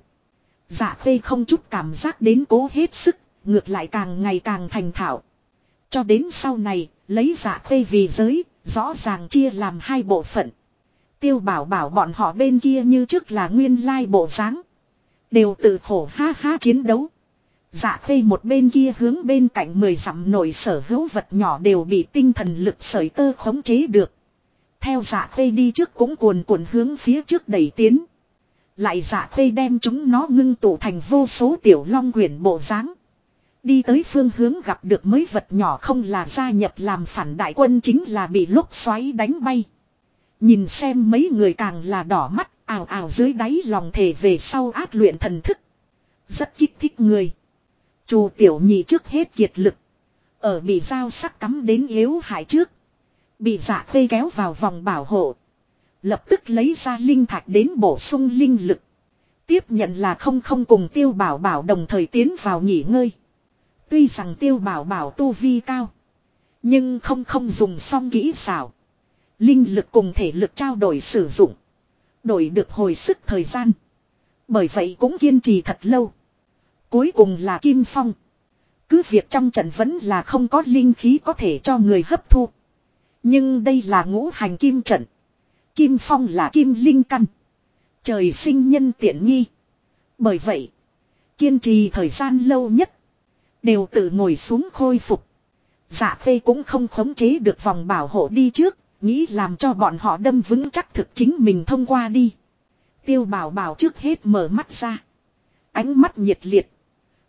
Dạ Khê không chút cảm giác đến cố hết sức, ngược lại càng ngày càng thành thạo. Cho đến sau này, lấy Dạ Khê vì giới, rõ ràng chia làm hai bộ phận. Tiêu Bảo bảo bọn họ bên kia như trước là nguyên lai bộ dáng, đều tự khổ ha ha chiến đấu. Dạ Khê một bên kia hướng bên cạnh 10 dặm nổi sở hữu vật nhỏ đều bị tinh thần lực sợi tơ khống chế được. Theo Dạ Khê đi trước cũng cuồn cuộn hướng phía trước đẩy tiến. Lại Dạ Khê đem chúng nó ngưng tụ thành vô số tiểu long quyển bộ dáng. Đi tới phương hướng gặp được mấy vật nhỏ không là gia nhập làm phản đại quân chính là bị lốc xoáy đánh bay. Nhìn xem mấy người càng là đỏ mắt ào ào dưới đáy lòng thề về sau ác luyện thần thức. Rất kích thích người. Chù tiểu nhị trước hết kiệt lực. Ở bị dao sắc cắm đến yếu hại trước. Bị Dạ Khê kéo vào vòng bảo hộ. Lập tức lấy ra linh thạch đến bổ sung linh lực. Tiếp nhận là không cùng Tiêu Bảo bảo đồng thời tiến vào nghỉ ngơi. Tuy rằng Tiêu Bảo bảo tu vi cao. Nhưng không dùng xong kỹ xảo. Linh lực cùng thể lực trao đổi sử dụng. Đổi được hồi sức thời gian. Bởi vậy cũng kiên trì thật lâu. Cuối cùng là Kim Phong. Cứ việc trong trận vẫn là không có linh khí có thể cho người hấp thu. Nhưng đây là ngũ hành kim trận. Kim Phong là kim linh căn. Trời sinh nhân tiện nghi. Bởi vậy, kiên trì thời gian lâu nhất. Đều tự ngồi xuống khôi phục. Dạ Khê cũng không khống chế được vòng bảo hộ đi trước. Nghĩ làm cho bọn họ đâm vững chắc thực chính mình thông qua đi. Tiêu Bảo bảo trước hết mở mắt ra. Ánh mắt nhiệt liệt.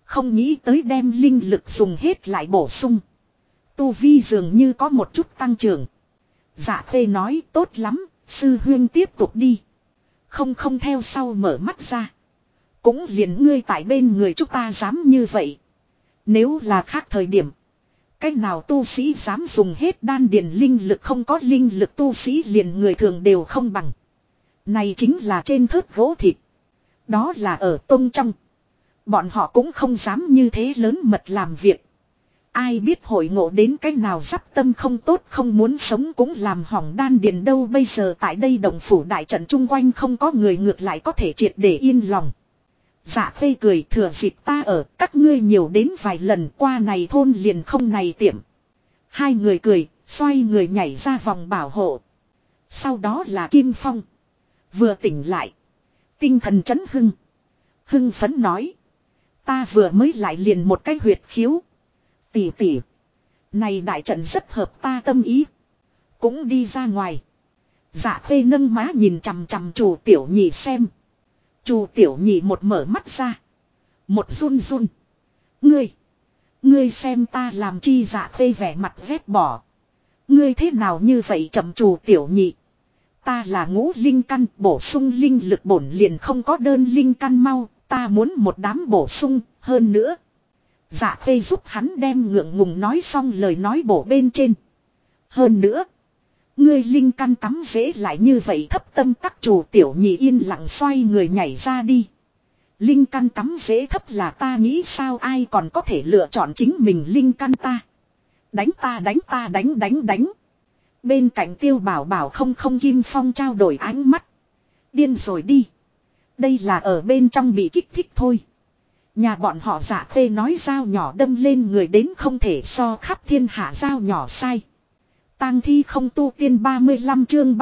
Không nghĩ tới đem linh lực dùng hết lại bổ sung. Tu vi dường như có một chút tăng trưởng. Dạ khê nói tốt lắm, sư huyên tiếp tục đi. Không theo sau mở mắt ra. Cũng liền ngươi tại bên người chúng ta dám như vậy. Nếu là khác thời điểm. Cách nào tu sĩ dám dùng hết đan điền linh lực, không có linh lực tu sĩ liền người thường đều không bằng. Này chính là trên thớt gỗ thịt. Đó là ở tông trong. Bọn họ cũng không dám như thế lớn mật làm việc. Ai biết hội ngộ đến cái nào sắp tâm không tốt, không muốn sống cũng làm hỏng đan điền đâu. Bây giờ tại đây động phủ đại trận chung quanh không có người, ngược lại có thể triệt để yên lòng. Dạ khê cười, thừa dịp ta ở, các ngươi nhiều đến vài lần, qua này thôn liền không này tiệm. Hai người cười, xoay người nhảy ra vòng bảo hộ. Sau đó là Kim Phong. Vừa tỉnh lại. Tinh thần chấn hưng. Hưng phấn nói. Ta vừa mới lại liền một cái huyệt khiếu. Tỷ tỷ. Này đại trận rất hợp ta tâm ý. Cũng đi ra ngoài. Dạ khê nâng má nhìn chằm chằm Trù Tiểu Nhị xem. Trù Tiểu Nhị một mở mắt ra. Một run run. Ngươi xem ta làm chi? Dạ khê vẻ mặt ghét bỏ. Ngươi thế nào như vậy chậm? Trù Tiểu Nhị. Ta là ngũ linh căn, bổ sung linh lực bổn liền không có đơn linh căn mau, ta muốn một đám bổ sung, hơn nữa. Dạ khê giúp hắn đem ngượng ngùng nói xong lời nói bổ bên trên. Hơn nữa. Ngươi linh căn cắm dễ lại như vậy thấp tâm tắc. Trù Tiểu Nhị yên lặng xoay người nhảy ra đi. Linh căn cắm dễ thấp là ta nghĩ sao, ai còn có thể lựa chọn chính mình linh căn ta. Đánh ta đánh ta đánh. Bên cạnh Tiêu Bảo Bảo không Kim Phong trao đổi ánh mắt. Điên rồi đi. Đây là ở bên trong bị kích thích thôi. Nhà bọn họ Dạ khê nói dao nhỏ đâm lên người đến không thể so khắp thiên hạ dao nhỏ sai. Tang thi không tu tiên 35 chương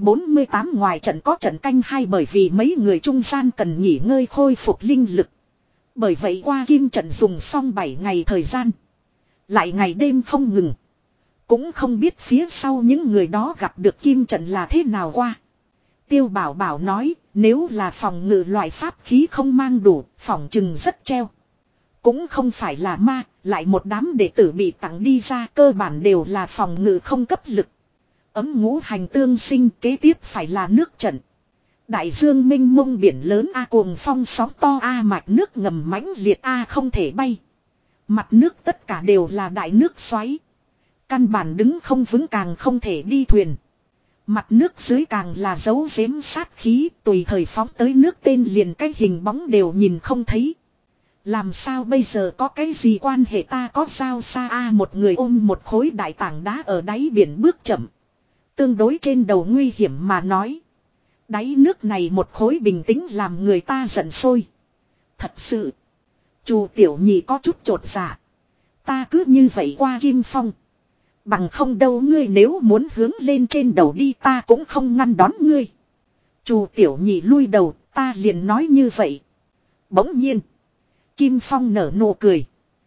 348 ngoài trận có trận canh hai, bởi vì mấy người trung gian cần nghỉ ngơi khôi phục linh lực. Bởi vậy qua kim trận dùng xong 7 ngày thời gian. Lại ngày đêm không ngừng. Cũng không biết phía sau những người đó gặp được kim trận là thế nào qua. Tiêu Bảo Bảo nói, nếu là phòng ngự loại pháp khí không mang đủ, phòng chừng rất treo. Cũng không phải là ma, lại một đám đệ tử bị tặng đi ra, cơ bản đều là phòng ngự không cấp lực. Ấm ngũ hành tương sinh, kế tiếp phải là nước trận. Đại dương mênh mông biển lớn a, cuồng phong sóng to a, mạch nước ngầm mãnh liệt a, không thể bay. Mặt nước tất cả đều là đại nước xoáy. Căn bản đứng không vững càng không thể đi thuyền. Mặt nước dưới càng là dấu giếm sát khí, tùy thời phóng tới nước tên liền cái hình bóng đều nhìn không thấy. Làm sao bây giờ, có cái gì quan hệ, ta có sao xa a. Một người ôm một khối đại tảng đá ở đáy biển bước chậm. Tương đối trên đầu nguy hiểm mà nói. Đáy nước này một khối bình tĩnh làm người ta giận sôi. Thật sự. Trù Tiểu Nhị có chút chột dạ. Ta cứ như vậy qua Kim Phong. Bằng không đâu, ngươi nếu muốn hướng lên trên đầu đi ta cũng không ngăn đón ngươi. Trù Tiểu Nhị lui đầu, ta liền nói như vậy. Bỗng nhiên. Kim Phong nở nụ cười.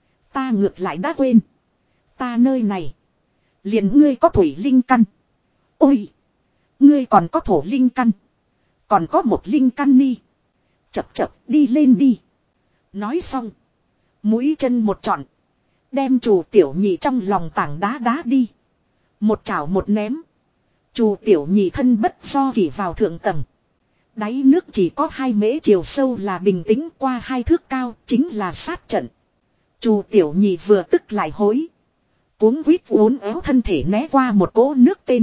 Ta ngược lại đã quên. Ta nơi này. Liền ngươi có thủy linh căn. Ôi. Ngươi còn có thổ linh căn. Còn có một linh căn ni. Chập đi lên đi. Nói xong. Mũi chân một trọn. Đem Trù Tiểu Nhị trong lòng tảng đá đá đi. Một chảo một ném. Trù Tiểu Nhị thân bất do kỳ vào thượng tầng. Đáy nước chỉ có 2 mễ chiều sâu là bình tĩnh, qua 2 thước cao chính là sát trận. Trù Tiểu Nhị vừa tức lại hối. Cuống quýt uốn éo thân thể né qua một cỗ nước tên.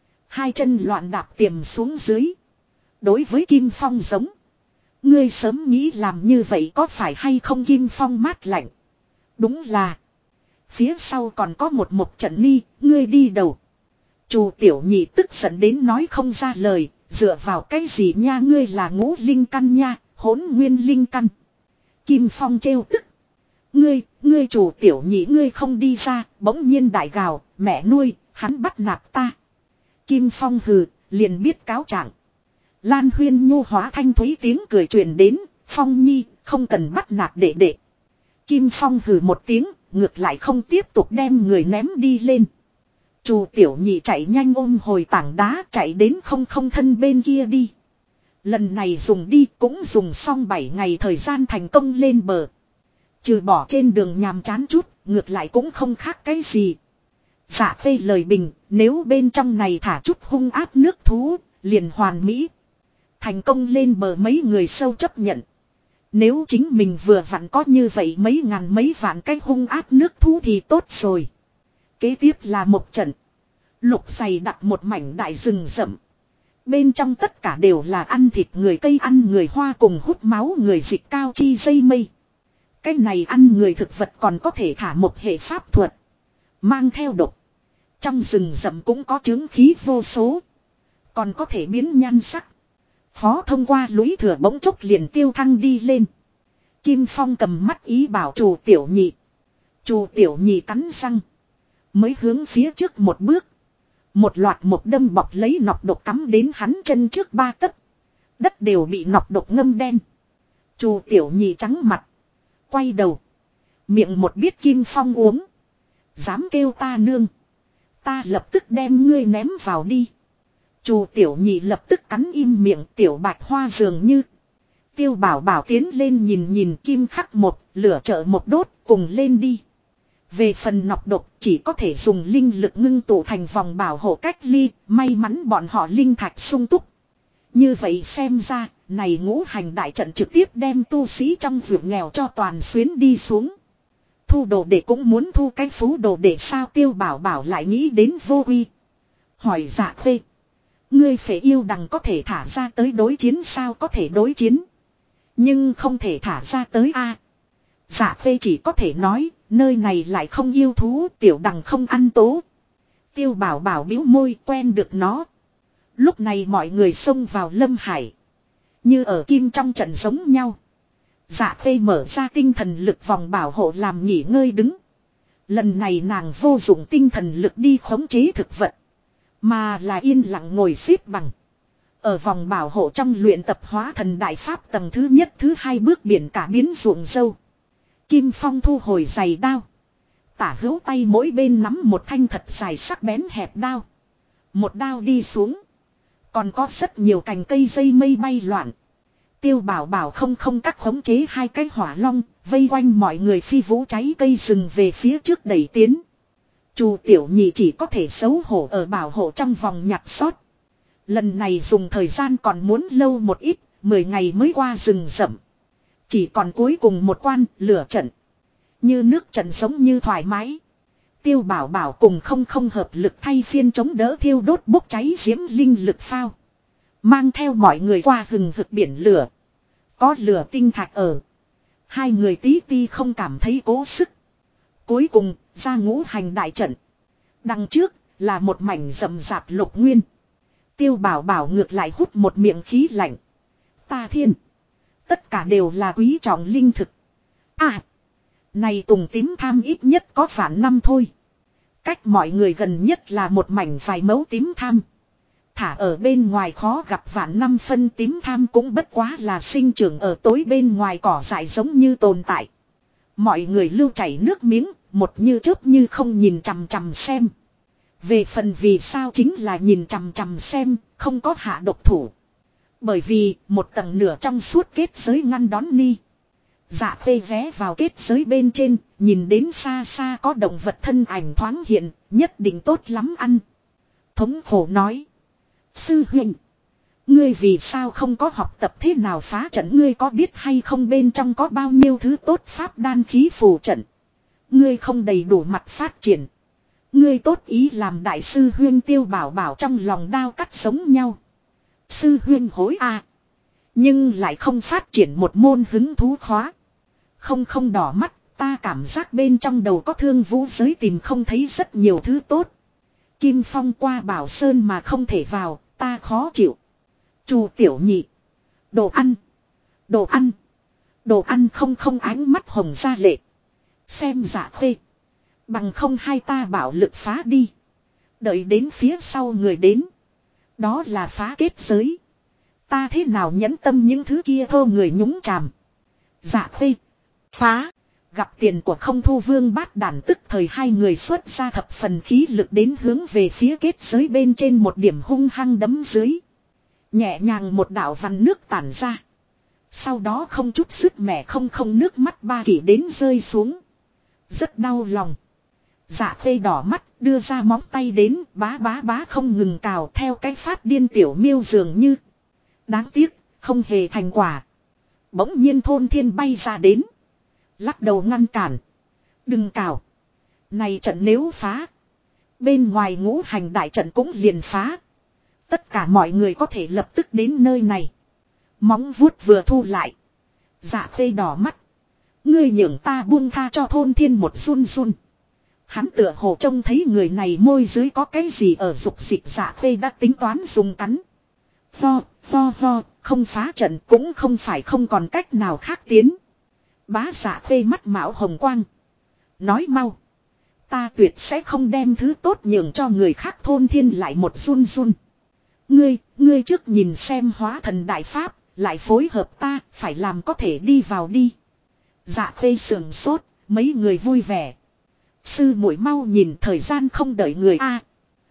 2 chân loạn đạp tiềm xuống dưới. Đối với Kim Phong giống. Ngươi sớm nghĩ làm như vậy có phải hay không? Kim Phong mát lạnh. Đúng là. Phía sau còn có một trận ni, ngươi đi đầu. Trù Tiểu Nhị tức giận đến nói không ra lời. Dựa vào cái gì nha, ngươi là ngũ linh căn nha, hỗn nguyên linh căn. Kim Phong trêu tức. Ngươi Trù Tiểu Nhị ngươi không đi ra, bỗng nhiên đại gào, mẹ nuôi, hắn bắt nạt ta. Kim Phong hừ, liền biết cáo trạng. Lan Huyên nhu hóa thanh thúy tiếng cười truyền đến, Phong Nhi, không cần bắt nạt đệ đệ. Kim Phong hừ một tiếng, ngược lại không tiếp tục đem người ném đi lên. Trù Tiểu Nhị chạy nhanh ôm hồi tảng đá chạy đến không thân bên kia đi. Lần này dùng đi cũng dùng xong 7 ngày thời gian thành công lên bờ. Trừ bỏ trên đường nhàm chán chút, ngược lại cũng không khác cái gì. Dạ Khê lời bình, nếu bên trong này thả chút hung ác nước thú, liền hoàn mỹ. Thành công lên bờ mấy người sâu chấp nhận. Nếu chính mình vừa vặn có như vậy mấy ngàn mấy vạn cái hung ác nước thú thì tốt rồi. Kế tiếp là một trận. Lục dày đặt một mảnh đại rừng rậm. Bên trong tất cả đều là ăn thịt người, cây ăn người, hoa cùng hút máu người, dịch cao chi dây mây. Cái này ăn người thực vật còn có thể thả một hệ pháp thuật. Mang theo độc. Trong rừng rậm cũng có chứng khí vô số. Còn có thể biến nhan sắc. Phó thông qua lũy thừa bỗng chốc liền tiêu thăng đi lên. Kim Phong cầm mắt ý bảo Trù Tiểu Nhị. Trù Tiểu Nhị cắn răng. Mới hướng phía trước một bước. Một loạt một đâm bọc lấy nọc độc cắm đến hắn chân trước 3 tấc. Đất đều bị nọc độc ngâm đen. Trù Tiểu Nhị trắng mặt. Quay đầu. Miệng một biết Kim Phong uống. Dám kêu ta nương. Ta lập tức đem ngươi ném vào đi. Trù Tiểu Nhị lập tức cắn im miệng, Tiểu Bạch Hoa dường như. Tiêu Bảo Bảo tiến lên nhìn Kim Khắc một, lửa trợ một đốt, cùng lên đi. Về phần nọc độc chỉ có thể dùng linh lực ngưng tụ thành vòng bảo hộ cách ly, may mắn bọn họ linh thạch sung túc. Như vậy xem ra, này ngũ hành đại trận trực tiếp đem tu sĩ trong vườn nghèo cho toàn xuyến đi xuống. Thu đồ đệ cũng muốn thu cái phú đồ đệ sao? Tiêu Bảo Bảo lại nghĩ đến Vô Uy. Hỏi Dạ Khê. Ngươi phải yêu đằng có thể thả ra tới đối chiến sao? Có thể đối chiến. Nhưng không thể thả ra tới a. Dạ Khê chỉ có thể nói, nơi này lại không yêu thú, tiểu đằng không ăn tố. Tiêu Bảo Bảo bĩu môi, quen được nó. Lúc này mọi người xông vào Lâm Hải. Như ở kim trong trận giống nhau. Dạ Khê mở ra tinh thần lực vòng bảo hộ làm nghỉ ngơi đứng. Lần này nàng vô dụng tinh thần lực đi khống chế thực vật. Mà là yên lặng ngồi xếp bằng. Ở vòng bảo hộ trong luyện tập hóa thần đại pháp tầng thứ nhất thứ hai bước biển cả biến ruộng dâu. Kim Phong thu hồi giày đao. Tả hữu tay mỗi bên nắm một thanh thật dài sắc bén hẹp đao. Một đao đi xuống. Còn có rất nhiều cành cây dây mây bay loạn. Tiêu Bảo Bảo không cắt khống chế hai cái hỏa long, vây quanh mọi người phi vũ cháy cây rừng về phía trước đẩy tiến. Trù Tiểu Nhị chỉ có thể xấu hổ ở bảo hộ trong vòng nhặt sót. Lần này dùng thời gian còn muốn lâu một ít, 10 ngày mới qua rừng rậm. Chỉ còn cuối cùng một quan, lửa trận. Như nước trận giống như thoải mái. Tiêu Bảo Bảo cùng không hợp lực thay phiên chống đỡ thiêu đốt bốc cháy diễm linh lực phao. Mang theo mọi người qua hừng hực biển lửa. Có lửa tinh thạch ở. Hai người tí ti không cảm thấy cố sức. Cuối cùng, ra ngũ hành đại trận. Đằng trước, là một mảnh rậm rạp lục nguyên. Tiêu Bảo Bảo ngược lại hút một miệng khí lạnh. Ta thiên. Tất cả đều là quý trọng linh thực. À. Này tùng tím tham ít nhất có vạn năm thôi. Cách mọi người gần nhất là một mảnh vài mẫu tím tham. Thả ở bên ngoài khó gặp vạn năm phân tím tham cũng bất quá là sinh trưởng ở tối bên ngoài cỏ dại giống như tồn tại. Mọi người lưu chảy nước miếng, một như chớp như không nhìn chằm chằm xem. Về phần vì sao chính là nhìn chằm chằm xem, không có hạ độc thủ. Bởi vì một tầng nửa trong suốt kết giới ngăn đón ni. Dạ Khê vé vào kết giới bên trên, nhìn đến xa xa có động vật thân ảnh thoáng hiện, nhất định tốt lắm ăn. Thống khổ nói. Sư huynh, ngươi vì sao không có học tập thế nào phá trận? Ngươi có biết hay không bên trong có bao nhiêu thứ tốt pháp đan khí phù trận? Ngươi không đầy đủ mặt phát triển. Ngươi tốt ý làm đại sư huyên. Tiêu Bảo Bảo trong lòng đao cắt giống nhau. Sư huyên hối à. Nhưng lại không phát triển một môn hứng thú khóa. Không đỏ mắt, ta cảm giác bên trong đầu có thương vũ giới tìm không thấy rất nhiều thứ tốt. Kim Phong qua Bảo Sơn mà không thể vào, ta khó chịu. Trù Tiểu Nhị. Đồ ăn. Đồ ăn. Đồ ăn không ánh mắt hồng ra lệ. Xem Dạ Khê. Bằng không hai ta bảo lực phá đi. Đợi đến phía sau người đến. Đó là phá kết giới. Ta thế nào nhẫn tâm những thứ kia thô người nhúng chàm. Dạ Khê. Phá. Gặp tiền của không thu vương bát đản tức thời hai người xuất ra thập phần khí lực đến hướng về phía kết giới bên trên một điểm hung hăng đấm dưới. Nhẹ nhàng một đạo văn nước tản ra. Sau đó không chút sức mẻ không nước mắt ba kỷ đến rơi xuống. Rất đau lòng. Dạ khê đỏ mắt đưa ra móng tay đến bá bá bá không ngừng cào theo cái phát điên tiểu miêu dường như. Đáng tiếc không hề thành quả. Bỗng nhiên Thôn Thiên bay ra đến. Lắc đầu ngăn cản. Đừng cào. Này trận nếu phá. Bên ngoài ngũ hành đại trận cũng liền phá. Tất cả mọi người có thể lập tức đến nơi này. Móng vuốt vừa thu lại. Dạ khê đỏ mắt. Ngươi nhường ta buông tha cho Thôn Thiên một run run. Hắn tựa hồ trông thấy người này môi dưới có cái gì ở dục dịch. Dạ khê đã tính toán dùng cắn. Ho, không phá trận cũng không phải không còn cách nào khác tiến. Bá dạ khê mắt mạo hồng quang. Nói mau. Ta tuyệt sẽ không đem thứ tốt nhường cho người khác. Thôn Thiên lại một run run. Ngươi trước nhìn xem hóa thần đại pháp, lại phối hợp ta, phải làm có thể đi vào đi. Dạ khê sườn sốt, mấy người vui vẻ. Sư muội mau nhìn thời gian không đợi người a.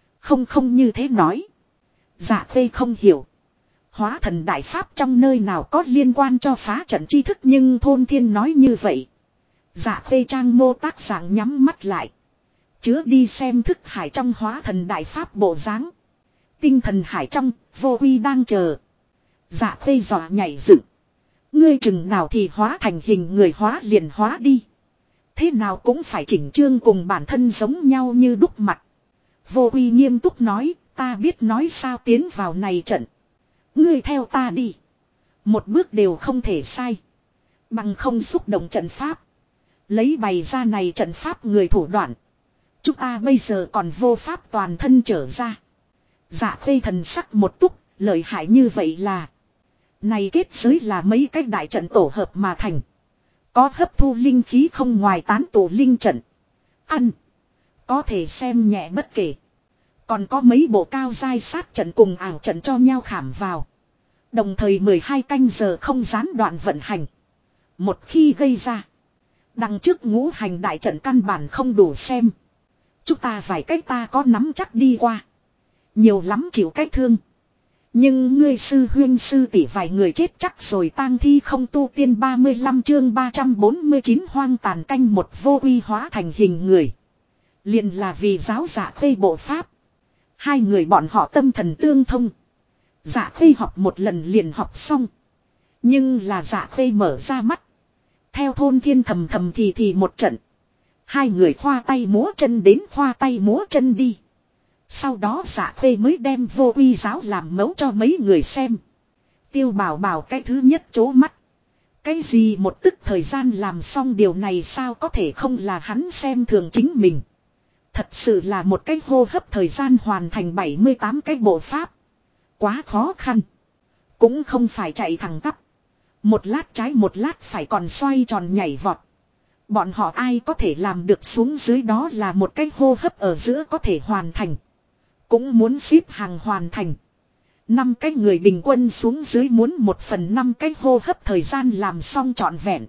Không như thế nói. Dạ khê không hiểu. Hóa thần đại pháp trong nơi nào có liên quan cho phá trận tri thức nhưng Thôn Thiên nói như vậy. Dạ khê trang mô tác dạng nhắm mắt lại. Chứa đi xem thức hải trong hóa thần đại pháp bộ dáng. Tinh thần hải trong, vô uy đang chờ. Dạ khê dọa nhảy dựng. Ngươi chừng nào thì hóa thành hình người hóa liền hóa đi. Thế nào cũng phải chỉnh chương cùng bản thân giống nhau như đúc mặt. Vô uy nghiêm túc nói, ta biết nói sao tiến vào này trận. Ngươi theo ta đi. Một bước đều không thể sai. Bằng không xúc động trận pháp. Lấy bày ra này trận pháp người thủ đoạn. Chúng ta bây giờ còn vô pháp toàn thân trở ra. Dạ khê thần sắc một túc, lợi hại như vậy là. Này kết giới là mấy cái đại trận tổ hợp mà thành. Có hấp thu linh khí không ngoài tán tụ linh trận. Ăn. Có thể xem nhẹ bất kể. Còn có mấy bộ cao giai sát trận cùng ảo trận cho nhau khảm vào. Đồng thời 12 canh giờ không gián đoạn vận hành. Một khi gây ra. Đằng trước ngũ hành đại trận căn bản không đủ xem. Chúng ta vài cách ta có nắm chắc đi qua. Nhiều lắm chịu cách thương. Nhưng ngươi sư huyên sư tỷ vài người chết chắc rồi tang thi không tu tiên 35 chương 349 hoang tàn canh một vô uy hóa thành hình người. Liền là vì giáo dạ khê bộ pháp. Hai người bọn họ tâm thần tương thông. Dạ khê học một lần liền học xong. Nhưng là dạ khê mở ra mắt. Theo Thôn Thiên thầm thì một trận. Hai người khoa tay múa chân đến khoa tay múa chân đi. Sau đó dạ khê mới đem vô uy giáo làm mẫu cho mấy người xem. Tiêu bảo bảo cái thứ nhất chố mắt. Cái gì một tức thời gian làm xong điều này sao có thể không là hắn xem thường chính mình. Thật sự là một cái hô hấp thời gian hoàn thành 78 cái bộ pháp. Quá khó khăn. Cũng không phải chạy thẳng tắp. Một lát trái một lát phải còn xoay tròn nhảy vọt. Bọn họ ai có thể làm được xuống dưới đó là một cái hô hấp ở giữa có thể hoàn thành. Cũng muốn xếp hàng hoàn thành. 5 cái người bình quân xuống dưới muốn 1/5 cái hô hấp thời gian làm xong trọn vẹn.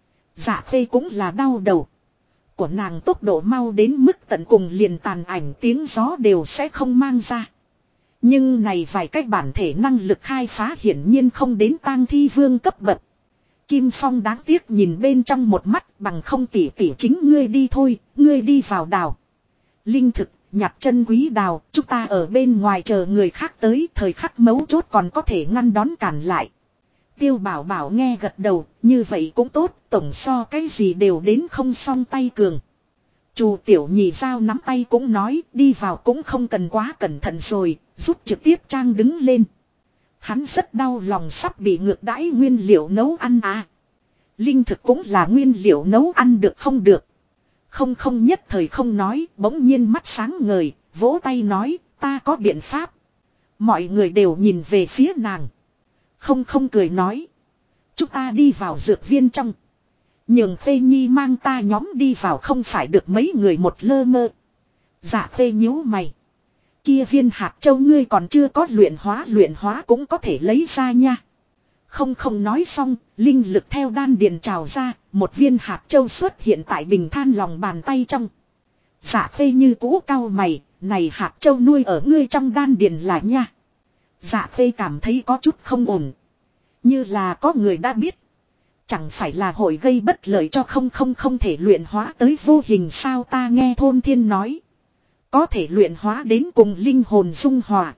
Dạ khê cũng là đau đầu. Của nàng tốc độ mau đến mức tận cùng liền tàn ảnh tiếng gió đều sẽ không mang ra. Nhưng này vài cách bản thể năng lực khai phá hiển nhiên không đến tang thi vương cấp bậc. Kim Phong đáng tiếc nhìn bên trong một mắt bằng không tỉ chính ngươi đi thôi, ngươi đi vào đào. Linh thực, nhặt chân quý đào, chúng ta ở bên ngoài chờ người khác tới thời khắc mấu chốt còn có thể ngăn đón cản lại. Tiêu bảo bảo nghe gật đầu, như vậy cũng tốt, tổng so cái gì đều đến không song tay cường. Chu tiểu nhị giao nắm tay cũng nói đi vào cũng không cần quá cẩn thận rồi, giúp trực tiếp trang đứng lên. Hắn rất đau lòng sắp bị ngược đãi nguyên liệu nấu ăn à. Linh thực cũng là nguyên liệu nấu ăn được không được. Không nhất thời không nói, bỗng nhiên mắt sáng ngời, vỗ tay nói, ta có biện pháp. Mọi người đều nhìn về phía nàng. Không cười nói. Chúng ta đi vào dược viên trong. Nhường Khê Nhi mang ta nhóm đi vào không phải được mấy người một lơ mơ. Dạ Khê nhíu mày. Kia viên hạt châu ngươi còn chưa có luyện hóa cũng có thể lấy ra nha. Không nói xong, linh lực theo đan điền trào ra, một viên hạt châu xuất hiện tại bình than lòng bàn tay trong. Dạ Khê như cũ cau mày, này hạt châu nuôi ở ngươi trong đan điền là nha. Dạ Khê cảm thấy có chút không ổn. Như là có người đã biết. Chẳng phải là hội gây bất lợi cho không thể luyện hóa tới vô hình sao ta nghe thôn thiên nói. Có thể luyện hóa đến cùng linh hồn dung hòa.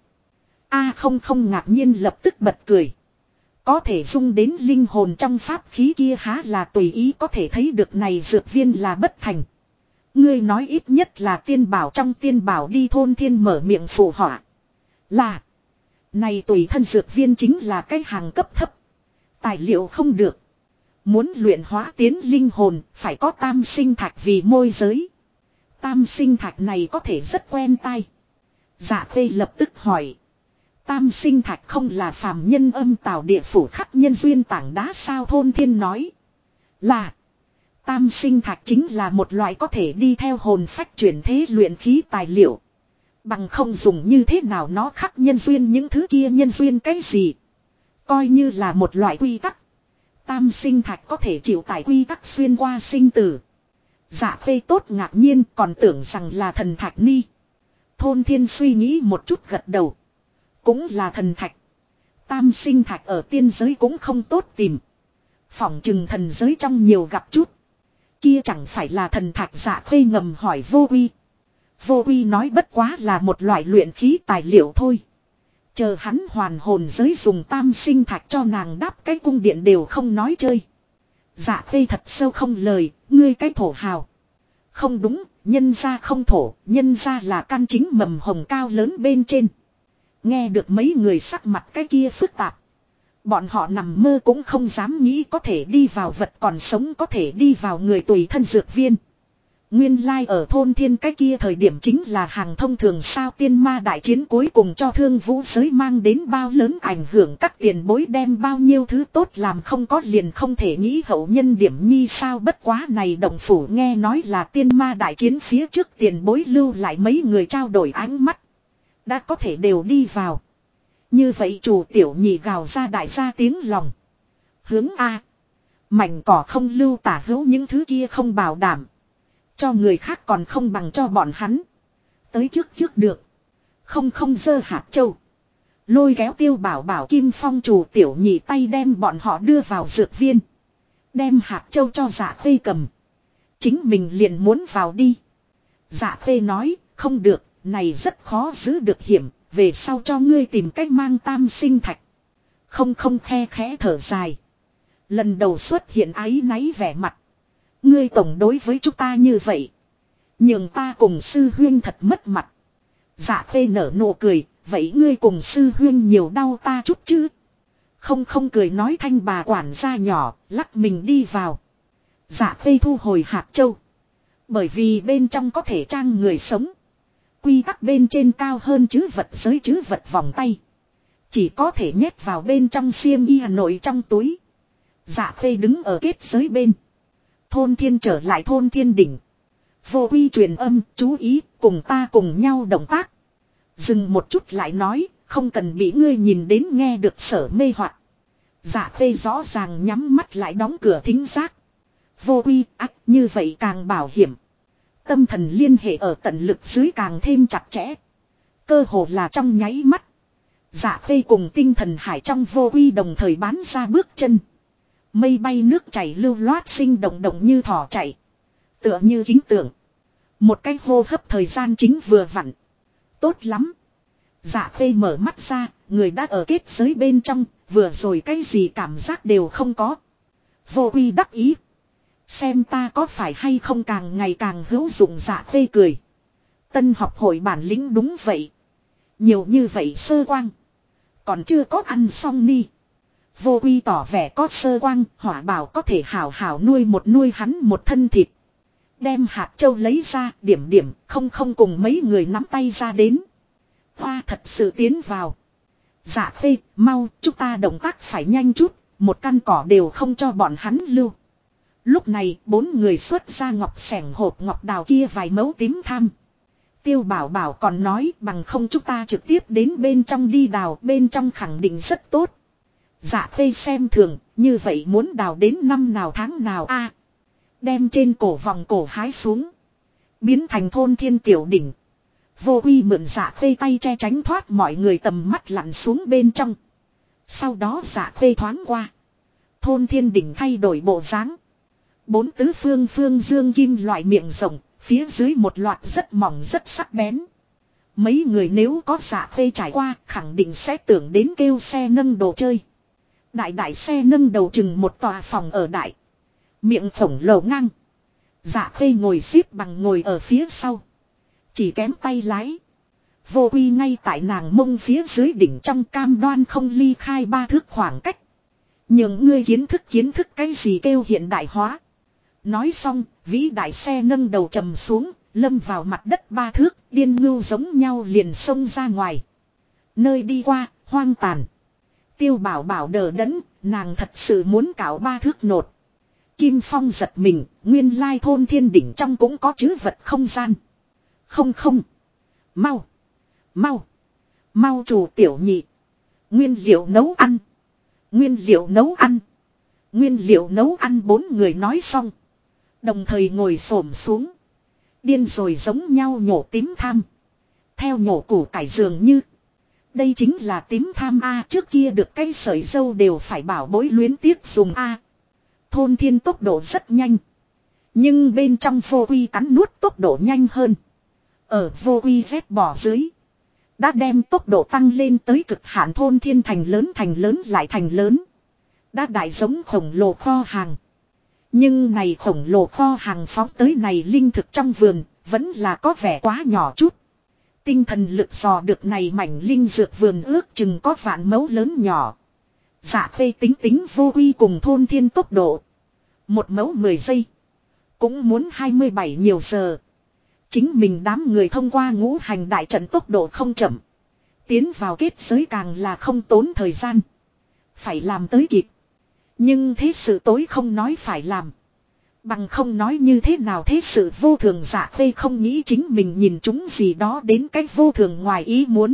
Không ngạc nhiên lập tức bật cười. Có thể dung đến linh hồn trong pháp khí kia há là tùy ý có thể thấy được này dược viên là bất thành. Ngươi nói ít nhất là tiên bảo trong tiên bảo đi thôn thiên mở miệng phụ họa. Là. Này tùy thân dược viên chính là cái hàng cấp thấp. Tài liệu không được. Muốn luyện hóa tiến linh hồn phải có tam sinh thạch vì môi giới. Tam sinh thạch này có thể rất quen tai. Dạ Khê lập tức hỏi. Tam sinh thạch không là phàm nhân âm tào địa phủ khắc nhân duyên tảng đá sao thôn thiên nói. Là. Tam sinh thạch chính là một loại có thể đi theo hồn phách chuyển thế luyện khí tài liệu. Bằng không dùng như thế nào nó khắc nhân duyên những thứ kia nhân duyên cái gì. Coi như là một loại quy tắc. Tam sinh thạch có thể chịu tải quy tắc xuyên qua sinh tử. Dạ Khê tốt ngạc nhiên còn tưởng rằng là thần thạch ni. Thôn thiên suy nghĩ một chút gật đầu. Cũng là thần thạch. Tam sinh thạch ở tiên giới cũng không tốt tìm. Phỏng chừng thần giới trong nhiều gặp chút. Kia chẳng phải là thần thạch Dạ Khê ngầm hỏi vô uy. Vô uy nói bất quá là một loại luyện khí tài liệu thôi. Chờ hắn hoàn hồn giới dùng tam sinh thạch cho nàng đáp cái cung điện đều không nói chơi. Dạ Khê thật sâu không lời, ngươi cái thổ hào. Không đúng, nhân ra không thổ, nhân ra là căn chính mầm hồng cao lớn bên trên. Nghe được mấy người sắc mặt cái kia phức tạp. Bọn họ nằm mơ cũng không dám nghĩ có thể đi vào vật còn sống có thể đi vào người tùy thân dược viên. Nguyên lai ở thôn thiên cái kia thời điểm chính là hàng thông thường sao tiên ma đại chiến cuối cùng cho thương vũ giới mang đến bao lớn ảnh hưởng các tiền bối đem bao nhiêu thứ tốt làm không có liền không thể nghĩ hậu nhân điểm nhi sao bất quá này đồng phủ nghe nói là tiên ma đại chiến phía trước tiền bối lưu lại mấy người trao đổi ánh mắt. Đã có thể đều đi vào. Như vậy chủ tiểu nhị gào ra đại gia tiếng lòng. Hướng A. Mảnh cỏ không lưu tả hữu những thứ kia không bảo đảm. Cho người khác còn không bằng cho bọn hắn. Tới trước được. Không dơ hạt châu. Lôi kéo Tiêu Bảo Bảo Kim Phong chủ tiểu nhị tay đem bọn họ đưa vào dược viên. Đem hạt châu cho Dạ Khê cầm. Chính mình liền muốn vào đi. Dạ Khê nói không được. Này rất khó giữ được hiểm. Về sau cho ngươi tìm cách mang tam sinh thạch. Không khe khẽ thở dài. Lần đầu xuất hiện áy náy vẻ mặt. Ngươi tổng đối với chúng ta như vậy. Nhưng ta cùng sư huyên thật mất mặt. Dạ Khê nở nụ cười. Vậy ngươi cùng sư huyên nhiều đau ta chút chứ. Không cười nói thanh bà quản gia nhỏ. Lắc mình đi vào. Dạ Khê thu hồi hạt châu. Bởi vì bên trong có thể trang người sống. Quy tắc bên trên cao hơn chứ vật giới chứ vật vòng tay. Chỉ có thể nhét vào bên trong xiêm y Hà Nội trong túi. Dạ Khê đứng ở kết giới bên. Thôn thiên trở lại thôn thiên đỉnh. Vô uy truyền âm, chú ý, cùng ta cùng nhau động tác. Dừng một chút lại nói, không cần bị ngươi nhìn đến nghe được sở mê hoặc. Dạ Khê rõ ràng nhắm mắt lại đóng cửa thính giác. Vô uy, như vậy càng bảo hiểm. Tâm thần liên hệ ở tận lực dưới càng thêm chặt chẽ. Cơ hồ là trong nháy mắt. Dạ Khê cùng tinh thần hải trong vô uy đồng thời bán ra bước chân. Mây bay nước chảy lưu loát sinh động động như thỏ chạy. Tựa như kính tượng. Một cái hô hấp thời gian chính vừa vặn. Tốt lắm. Dạ Khê mở mắt ra, người đã ở kết giới bên trong, vừa rồi cái gì cảm giác đều không có. Vô uy đắc ý. Xem ta có phải hay không càng ngày càng hữu dụng. Dạ Khê cười. Tân học hội bản lĩnh đúng vậy. Nhiều như vậy sơ quang. Còn chưa có ăn xong ni. Vô uy tỏ vẻ có sơ quang, hỏa bảo có thể hảo hảo nuôi hắn một thân thịt. Đem hạt châu lấy ra, điểm, không cùng mấy người nắm tay ra đến. Hoa thật sự tiến vào. Dạ Khê, mau, chúng ta động tác phải nhanh chút, một căn cỏ đều không cho bọn hắn lưu. Lúc này, 4 người xuất ra ngọc sẻng hộp ngọc đào kia vài mấu tím tham. Tiêu Bảo Bảo còn nói bằng không chúng ta trực tiếp đến bên trong đi đào, bên trong khẳng định rất tốt. Dạ Khê xem thường, như vậy muốn đào đến năm nào tháng nào a? Đem trên cổ vòng cổ hái xuống. Biến thành thôn thiên tiểu đỉnh. Vô uy mượn Dạ Khê tay che tránh thoát mọi người tầm mắt lặn xuống bên trong. Sau đó Dạ Khê thoáng qua. Thôn Thiên Đỉnh thay đổi bộ dáng. Bốn tứ phương phương dương kim loại miệng rộng, phía dưới một loạt rất mỏng rất sắc bén. Mấy người nếu có Dạ Khê trải qua khẳng định sẽ tưởng đến kêu xe nâng đồ chơi. Đại xe nâng đầu chừng một tòa phòng ở đại. Miệng khổng lồ ngang. Dạ Khê ngồi xếp bằng ngồi ở phía sau. Chỉ kém tay lái. Vô Uy ngay tại nàng mông phía dưới đỉnh trong cam đoan không ly khai 3 thước khoảng cách. Nhưng ngươi kiến thức cái gì kêu hiện đại hóa. Nói xong, vĩ đại xe nâng đầu trầm xuống, lâm vào mặt đất 3 thước, điên ngưu giống nhau liền xông ra ngoài. Nơi đi qua, hoang tàn. Tiêu Bảo Bảo đờ đẫn, nàng thật sự muốn cạo 3 thước nột. Kim Phong giật mình, nguyên lai thôn Thiên Đỉnh trong cũng có trữ vật không gian. Không. Mau chủ tiểu nhị. Nguyên liệu nấu ăn 4 người nói xong. Đồng thời ngồi xổm xuống. Điên rồi giống nhau nhổ tím tham. Theo nhổ củ cải dường như. Đây chính là tím tham A, trước kia được cây sợi dâu đều phải bảo bối luyến tiếc dùng A. Thôn Thiên tốc độ rất nhanh. Nhưng bên trong Vô Uy cắn nuốt tốc độ nhanh hơn. Ở Vô Uy vét bỏ dưới. Đã đem tốc độ tăng lên tới cực hạn. Thôn Thiên thành lớn lại thành lớn. Đã đại giống khổng lồ kho hàng. Nhưng này khổng lồ kho hàng phóng tới này linh thực trong vườn, vẫn là có vẻ quá nhỏ chút. Tinh thần lực dò được này mảnh linh dược vườn ước chừng có vạn mẫu lớn nhỏ. Dạ Khê tính Vô Uy cùng Thôn Thiên tốc độ. 1 mẫu 10 giây. Cũng muốn 27 nhiều giờ. Chính mình đám người thông qua ngũ hành đại trận tốc độ không chậm. Tiến vào kết giới càng là không tốn thời gian. Phải làm tới kịp. Nhưng thế sự tối không nói phải làm. Bằng không nói như thế nào thế sự vô thường. Dạ Khê không nghĩ chính mình nhìn chúng gì đó đến cái vô thường ngoài ý muốn.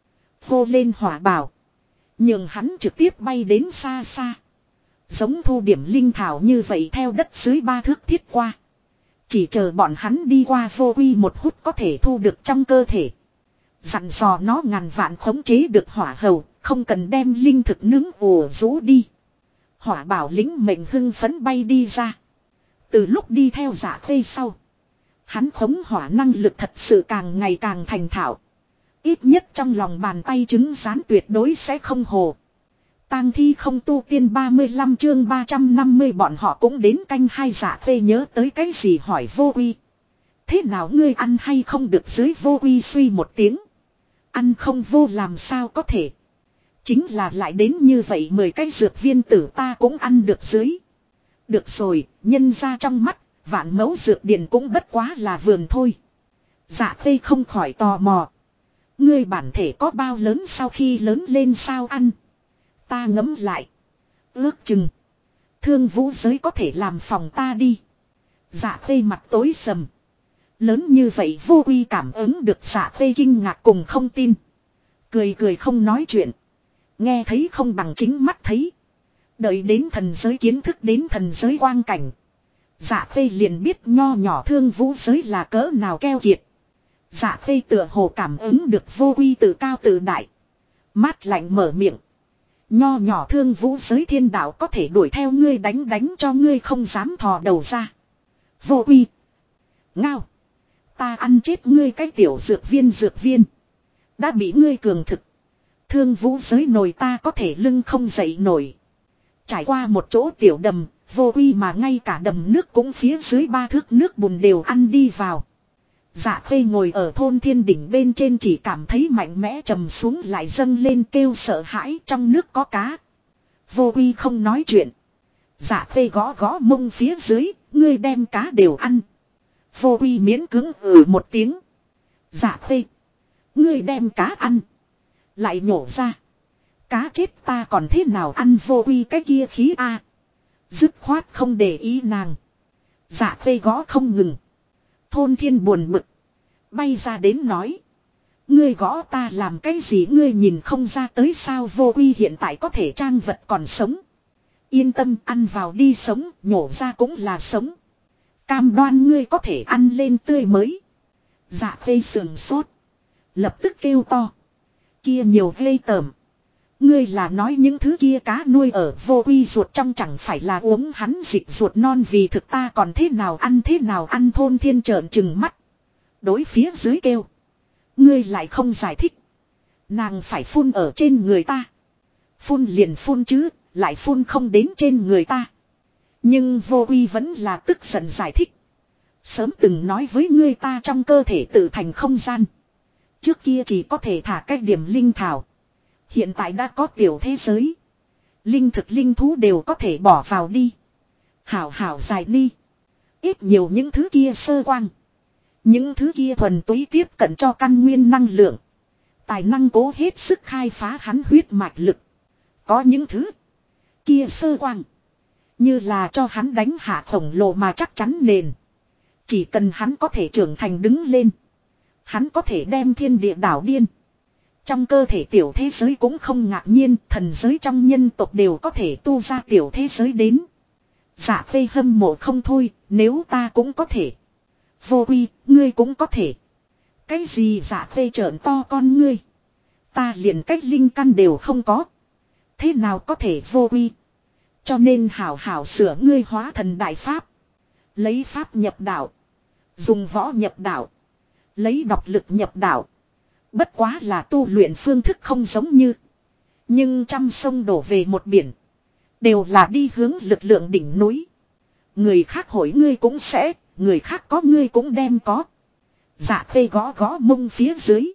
Hô lên hỏa bảo. Nhưng hắn trực tiếp bay đến xa xa. Giống thu điểm linh thảo như vậy theo đất dưới 3 thước thiết qua. Chỉ chờ bọn hắn đi qua Vô Uy một hút có thể thu được trong cơ thể. Dặn dò nó ngàn vạn khống chế được hỏa hầu, không cần đem linh thực nướng ùa rũ đi. Hỏa bảo lính mệnh hưng phấn bay đi ra. Từ lúc đi theo Dạ Khê sau. Hắn khống hỏa năng lực thật sự càng ngày càng thành thạo. Ít nhất trong lòng bàn tay trứng rán tuyệt đối sẽ không hồ. Tang thi không tu tiên 35 chương 350 bọn họ cũng đến canh hai. Dạ Khê nhớ tới cái gì hỏi Vô Uy. Thế nào ngươi ăn hay không được dưới? Vô Uy suy một tiếng. Ăn không vô làm sao có thể. Chính là lại đến như vậy 10 cái dược viên tử ta cũng ăn được dưới. Được rồi, nhân ra trong mắt, vạn mẫu dược điền cũng bất quá là vườn thôi. Dạ Khê không khỏi tò mò. Ngươi bản thể có bao lớn sau khi lớn lên sao ăn? Ta ngẫm lại. Ước chừng. Thương vũ giới có thể làm phòng ta đi. Dạ Khê mặt tối sầm. Lớn như vậy Vô Uy cảm ứng được Dạ Khê kinh ngạc cùng không tin. Cười không nói chuyện. Nghe thấy không bằng chính mắt thấy. Đợi đến thần giới kiến thức đến thần giới quang cảnh. Dạ Khê liền biết nho nhỏ thương vũ giới là cỡ nào keo kiệt. Dạ Khê tựa hồ cảm ứng được Vô Uy tự cao tự đại. Mát lạnh mở miệng. Nho nhỏ thương vũ giới thiên đạo có thể đuổi theo ngươi đánh cho ngươi không dám thò đầu ra. Vô Uy. Ngao. Ta ăn chết ngươi cái tiểu dược viên. Đã bị ngươi cường thực. Thương vũ giới nổi ta có thể lưng không dậy nổi. Trải qua một chỗ tiểu đầm, Vô Uy mà ngay cả đầm nước cũng phía dưới 3 thước nước bùn đều ăn đi vào. Dạ Khê ngồi ở Thôn Thiên Đỉnh bên trên chỉ cảm thấy mạnh mẽ trầm xuống lại dâng lên kêu sợ hãi. Trong nước có cá. Vô Uy không nói chuyện. Dạ Khê gõ mông phía dưới, ngươi đem cá đều ăn. Vô Uy miễn cưỡng một tiếng. Dạ Khê, ngươi đem cá ăn. Lại nhổ ra. Cá chết ta còn thế nào ăn? Vô Uy cái kia khí a. Dứt khoát không để ý nàng. Dạ Khê gõ không ngừng. Thôn Thiên buồn bực. Bay ra đến nói. Ngươi gõ ta làm cái gì? Ngươi nhìn không ra tới sao? Vô Uy hiện tại có thể trang vật còn sống. Yên tâm, ăn vào đi sống, nhổ ra cũng là sống. Cam đoan ngươi có thể ăn lên tươi mới. Dạ Khê sườn sốt. Lập tức kêu to. Kia nhiều ghê tởm. Ngươi là nói những thứ kia cá nuôi ở vô quy ruột trong chẳng phải là uống hắn dịch ruột non vì thực ta còn thế nào ăn Thôn Thiên trợn trừng mắt. Đối phía dưới kêu. Ngươi lại không giải thích. Nàng phải phun ở trên người ta. Phun liền phun chứ, lại phun không đến trên người ta. Nhưng vô quy vẫn là tức giận giải thích. Sớm từng nói với ngươi ta trong cơ thể tự thành không gian. Trước kia chỉ có thể thả cách điểm linh thảo. Hiện tại đã có tiểu thế giới. Linh thực linh thú đều có thể bỏ vào đi. Hảo hảo dài đi. Ít nhiều những thứ kia sơ quang. Những thứ kia thuần túy tiếp cận cho căn nguyên năng lượng. Tài năng cố hết sức khai phá hắn huyết mạch lực. Có những thứ kia sơ quang. Như là cho hắn đánh hạ khổng lồ mà chắc chắn nền. Chỉ cần hắn có thể trưởng thành đứng lên. Hắn có thể đem thiên địa đảo điên. Trong cơ thể tiểu thế giới cũng không ngạc nhiên. Thần giới trong nhân tộc đều có thể tu ra tiểu thế giới đến. Dạ Phê hâm mộ không thôi. Nếu ta cũng có thể. Vô quy, ngươi cũng có thể. Cái gì Dạ Phê trợn to con ngươi. Ta liền cách linh căn đều không có. Thế nào có thể vô quy. Cho nên hảo hảo sửa ngươi hóa thần đại pháp. Lấy pháp nhập đạo. Dùng võ nhập đạo. Lấy độc lực nhập đạo. Bất quá là tu luyện phương thức không giống như. Nhưng trăm sông đổ về một biển. Đều là đi hướng lực lượng đỉnh núi. Người khác hỏi ngươi cũng sẽ. Người khác có ngươi cũng đem có. Dạ Phê gõ gõ mông phía dưới.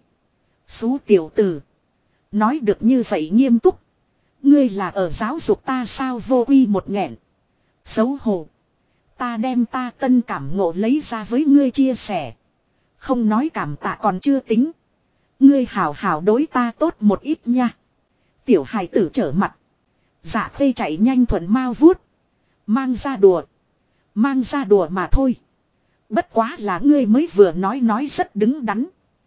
Xú tiểu tử. Nói được như vậy nghiêm túc. Ngươi là ở giáo dục ta sao vô quy một nghẹn. Xấu hổ. Ta đem ta tân cảm ngộ lấy ra với ngươi chia sẻ. Không nói cảm tạ còn chưa tính. Ngươi hảo hảo đối ta tốt một ít nha. Tiểu hài tử trở mặt. Dạ Phê chạy nhanh thuận mau vuốt. Mang ra đùa. Mang ra đùa mà thôi. Bất quá là ngươi mới vừa nói rất đứng đắn.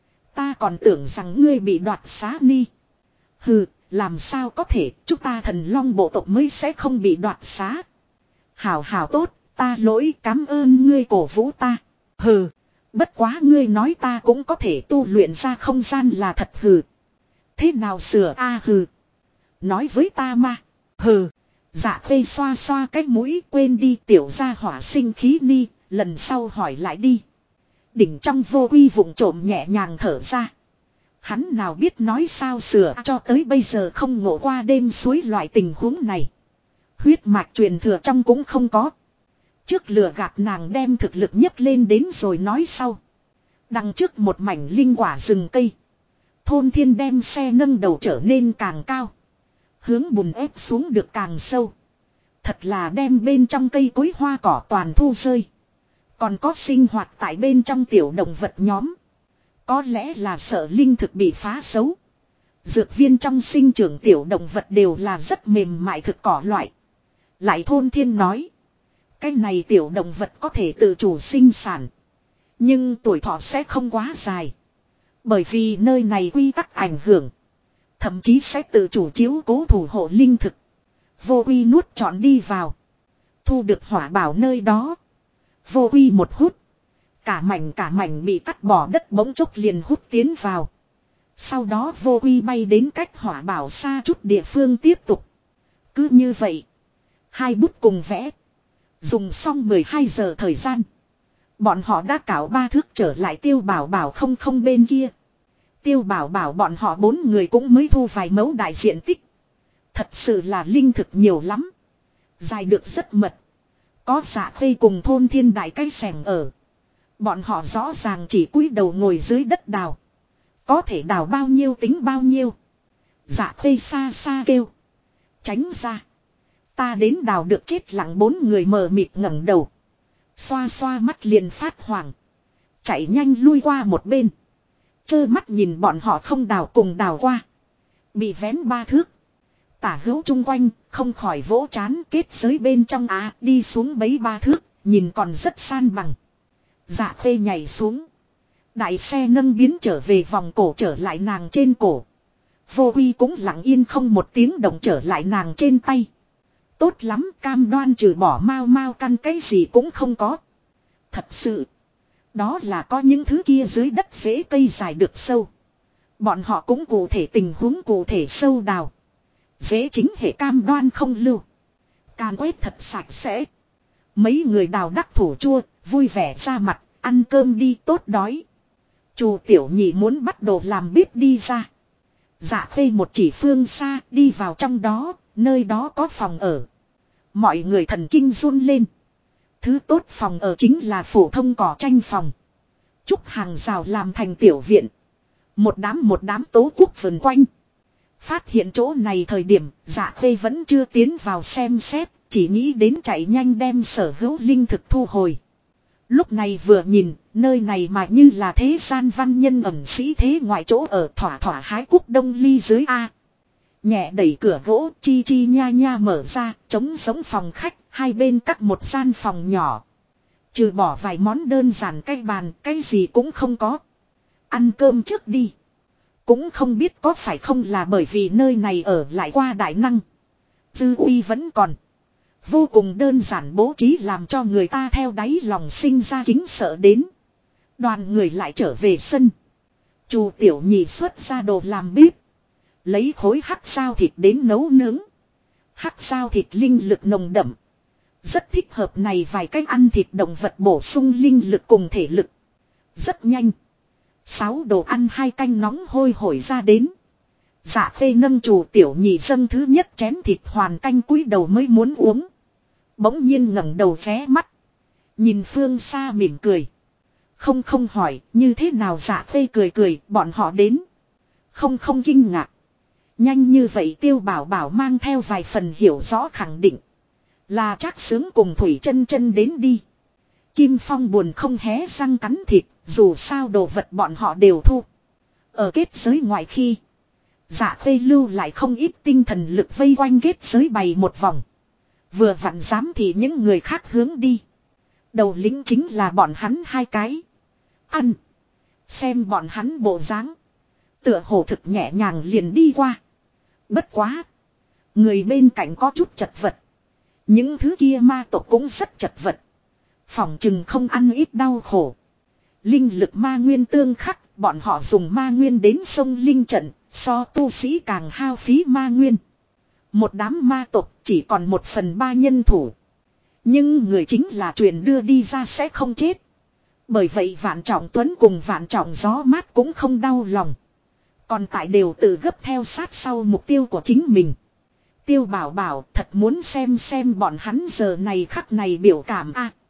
Ta còn tưởng rằng ngươi bị đoạt xá ni. Hừ, làm sao có thể chúng ta thần long bộ tộc mới sẽ không bị đoạt xá. Hảo hảo tốt, ta lỗi cảm ơn ngươi cổ vũ ta. Hừ, bất quá ngươi nói ta cũng có thể tu luyện ra không gian là thật hừ. Thế nào sửa a hừ. Nói với ta mà. Hừ, Dạ Phê xoa xoa cái mũi quên đi tiểu gia hỏa sinh khí ni, lần sau hỏi lại đi. Đỉnh trong vô quy vụng trộm nhẹ nhàng thở ra. Hắn nào biết nói sao sửa cho tới bây giờ không ngộ qua đêm suối loại tình huống này. Huyết mạch truyền thừa trong cũng không có. Trước lừa gạt nàng đem thực lực nhấc lên đến rồi nói sau. Đằng trước một mảnh linh quả rừng cây. Thôn Thiên đem xe nâng đầu trở nên càng cao. Hướng bùn ép xuống được càng sâu. Thật là đem bên trong cây cối hoa cỏ toàn thu rơi. Còn có sinh hoạt tại bên trong tiểu động vật nhóm. Có lẽ là sợ linh thực bị phá xấu. Dược viên trong sinh trưởng tiểu động vật đều là rất mềm mại thực cỏ loại. Lại Thôn Thiên nói. Cái này tiểu động vật có thể tự chủ sinh sản. Nhưng tuổi thọ sẽ không quá dài. Bởi vì nơi này quy tắc ảnh hưởng. Thậm chí sẽ tự chủ chiếu cố thủ hộ linh thực. Vô quy nuốt trọn đi vào. Thu được hỏa bảo nơi đó. Vô quy một hút. Cả mảnh bị cắt bỏ đất bỗng chốc liền hút tiến vào. Sau đó vô quy bay đến cách hỏa bảo xa chút địa phương tiếp tục. Cứ như vậy. Hai bút cùng vẽ. Dùng xong 12 giờ thời gian. Bọn họ đã cạo 3 thước trở lại Tiêu Bảo Bảo không bên kia. Tiêu Bảo Bảo bọn họ 4 người cũng mới thu vài mẫu đại diện tích. Thật sự là linh thực nhiều lắm. Dài được rất mật. Có Dạ Phê cùng Thôn Thiên đại cây sẻng ở. Bọn họ rõ ràng chỉ cúi đầu ngồi dưới đất đào. Có thể đào bao nhiêu tính bao nhiêu. Dạ Phê xa xa kêu. Tránh ra. Ta đến đào được chết lặng 4 người mờ mịt ngẩng đầu. Xoa xoa mắt liền phát hoảng. Chạy nhanh lui qua một bên. Chơ mắt nhìn bọn họ không đào cùng đào qua. Bị vén 3 thước. Tả hữu chung quanh không khỏi vỗ chán kết giới bên trong đi xuống bấy 3 thước. Nhìn còn rất san bằng. Dạ Phê nhảy xuống. Đại xe nâng biến trở về vòng cổ trở lại nàng trên cổ. Vô quy cũng lặng yên không một tiếng động trở lại nàng trên tay. Tốt lắm cam đoan trừ bỏ mau căn cái gì cũng không có. Thật sự. Đó là có những thứ kia dưới đất rễ cây dài được sâu. Bọn họ cũng cụ thể tình huống cụ thể sâu đào. Dễ chính hệ cam đoan không lưu. Càn quét thật sạch sẽ. Mấy người đào đắc thủ chua, vui vẻ ra mặt, ăn cơm đi tốt đói. Chu Tiểu Nhị muốn bắt đồ làm bếp đi ra. Dạ Khê một chỉ phương xa đi vào trong đó, nơi đó có phòng ở. Mọi người thần kinh run lên. Thứ tốt phòng ở chính là phổ thông cỏ tranh phòng. Trúc hàng rào làm thành tiểu viện. Một đám tố quốc vần quanh. Phát hiện chỗ này thời điểm, Dạ Khê vẫn chưa tiến vào xem xét, chỉ nghĩ đến chạy nhanh đem sở hữu linh thực thu hồi. Lúc này vừa nhìn, nơi này mà như là thế gian văn nhân ẩn sĩ thế ngoại chỗ ở thỏa thỏa hái quốc đông ly dưới A. Nhẹ đẩy cửa gỗ, chi chi nha nha mở ra, trống giống phòng khách, hai bên cắt một gian phòng nhỏ. Trừ bỏ vài món đơn giản cái bàn, cái gì cũng không có. Ăn cơm trước đi. Cũng không biết có phải không là bởi vì nơi này ở lại qua đại năng. Dư uy vẫn còn. Vô cùng đơn giản bố trí làm cho người ta theo đáy lòng sinh ra kính sợ đến. Đoàn người lại trở về sân. Chu Tiểu Nhị xuất ra đồ làm bếp. Lấy khối hắc sao thịt đến nấu nướng. Hắc sao thịt linh lực nồng đậm. Rất thích hợp này vài cách ăn thịt động vật bổ sung linh lực cùng thể lực. Rất nhanh. 6 đồ ăn 2 canh nóng hôi hổi ra đến. Dạ Khê nâng Chu Tiểu Nhị dâng thứ nhất chén thịt hoàn canh cúi đầu mới muốn uống. Bỗng nhiên ngẩng đầu vé mắt. Nhìn phương xa mỉm cười. Không hỏi như thế nào Dạ Khê cười bọn họ đến. Không kinh ngạc. Nhanh như vậy Tiêu Bảo Bảo mang theo vài phần hiểu rõ khẳng định. Là Trác Sướng cùng Thủy Chân Chân đến đi. Kim Phong buồn không hé răng cắn thịt, dù sao đồ vật bọn họ đều thu. Ở kết giới ngoài khi, Dạ Khê lưu lại không ít tinh thần lực vây quanh kết giới bày một vòng. Vừa vặn dám thì những người khác hướng đi. Đầu lĩnh chính là bọn hắn hai cái. Ăn. Xem bọn hắn bộ dáng. Tựa hồ thực nhẹ nhàng liền đi qua. Bất quá. Người bên cạnh có chút chật vật. Những thứ kia ma tộc cũng rất chật vật. Phỏng chừng không ăn ít đau khổ. Linh lực ma nguyên tương khắc. Bọn họ dùng ma nguyên đến sông linh trận. So tu sĩ càng hao phí ma nguyên. Một đám ma tộc chỉ còn 1/3 nhân thủ. Nhưng người chính là truyền đưa đi ra sẽ không chết. Bởi vậy Vạn Trọng Tuấn cùng Vạn Trọng Gió Mát cũng không đau lòng. Còn tại đều tự gấp theo sát sau mục tiêu của chính mình. Tiêu Bảo Bảo thật muốn xem bọn hắn giờ này khắc này biểu cảm a.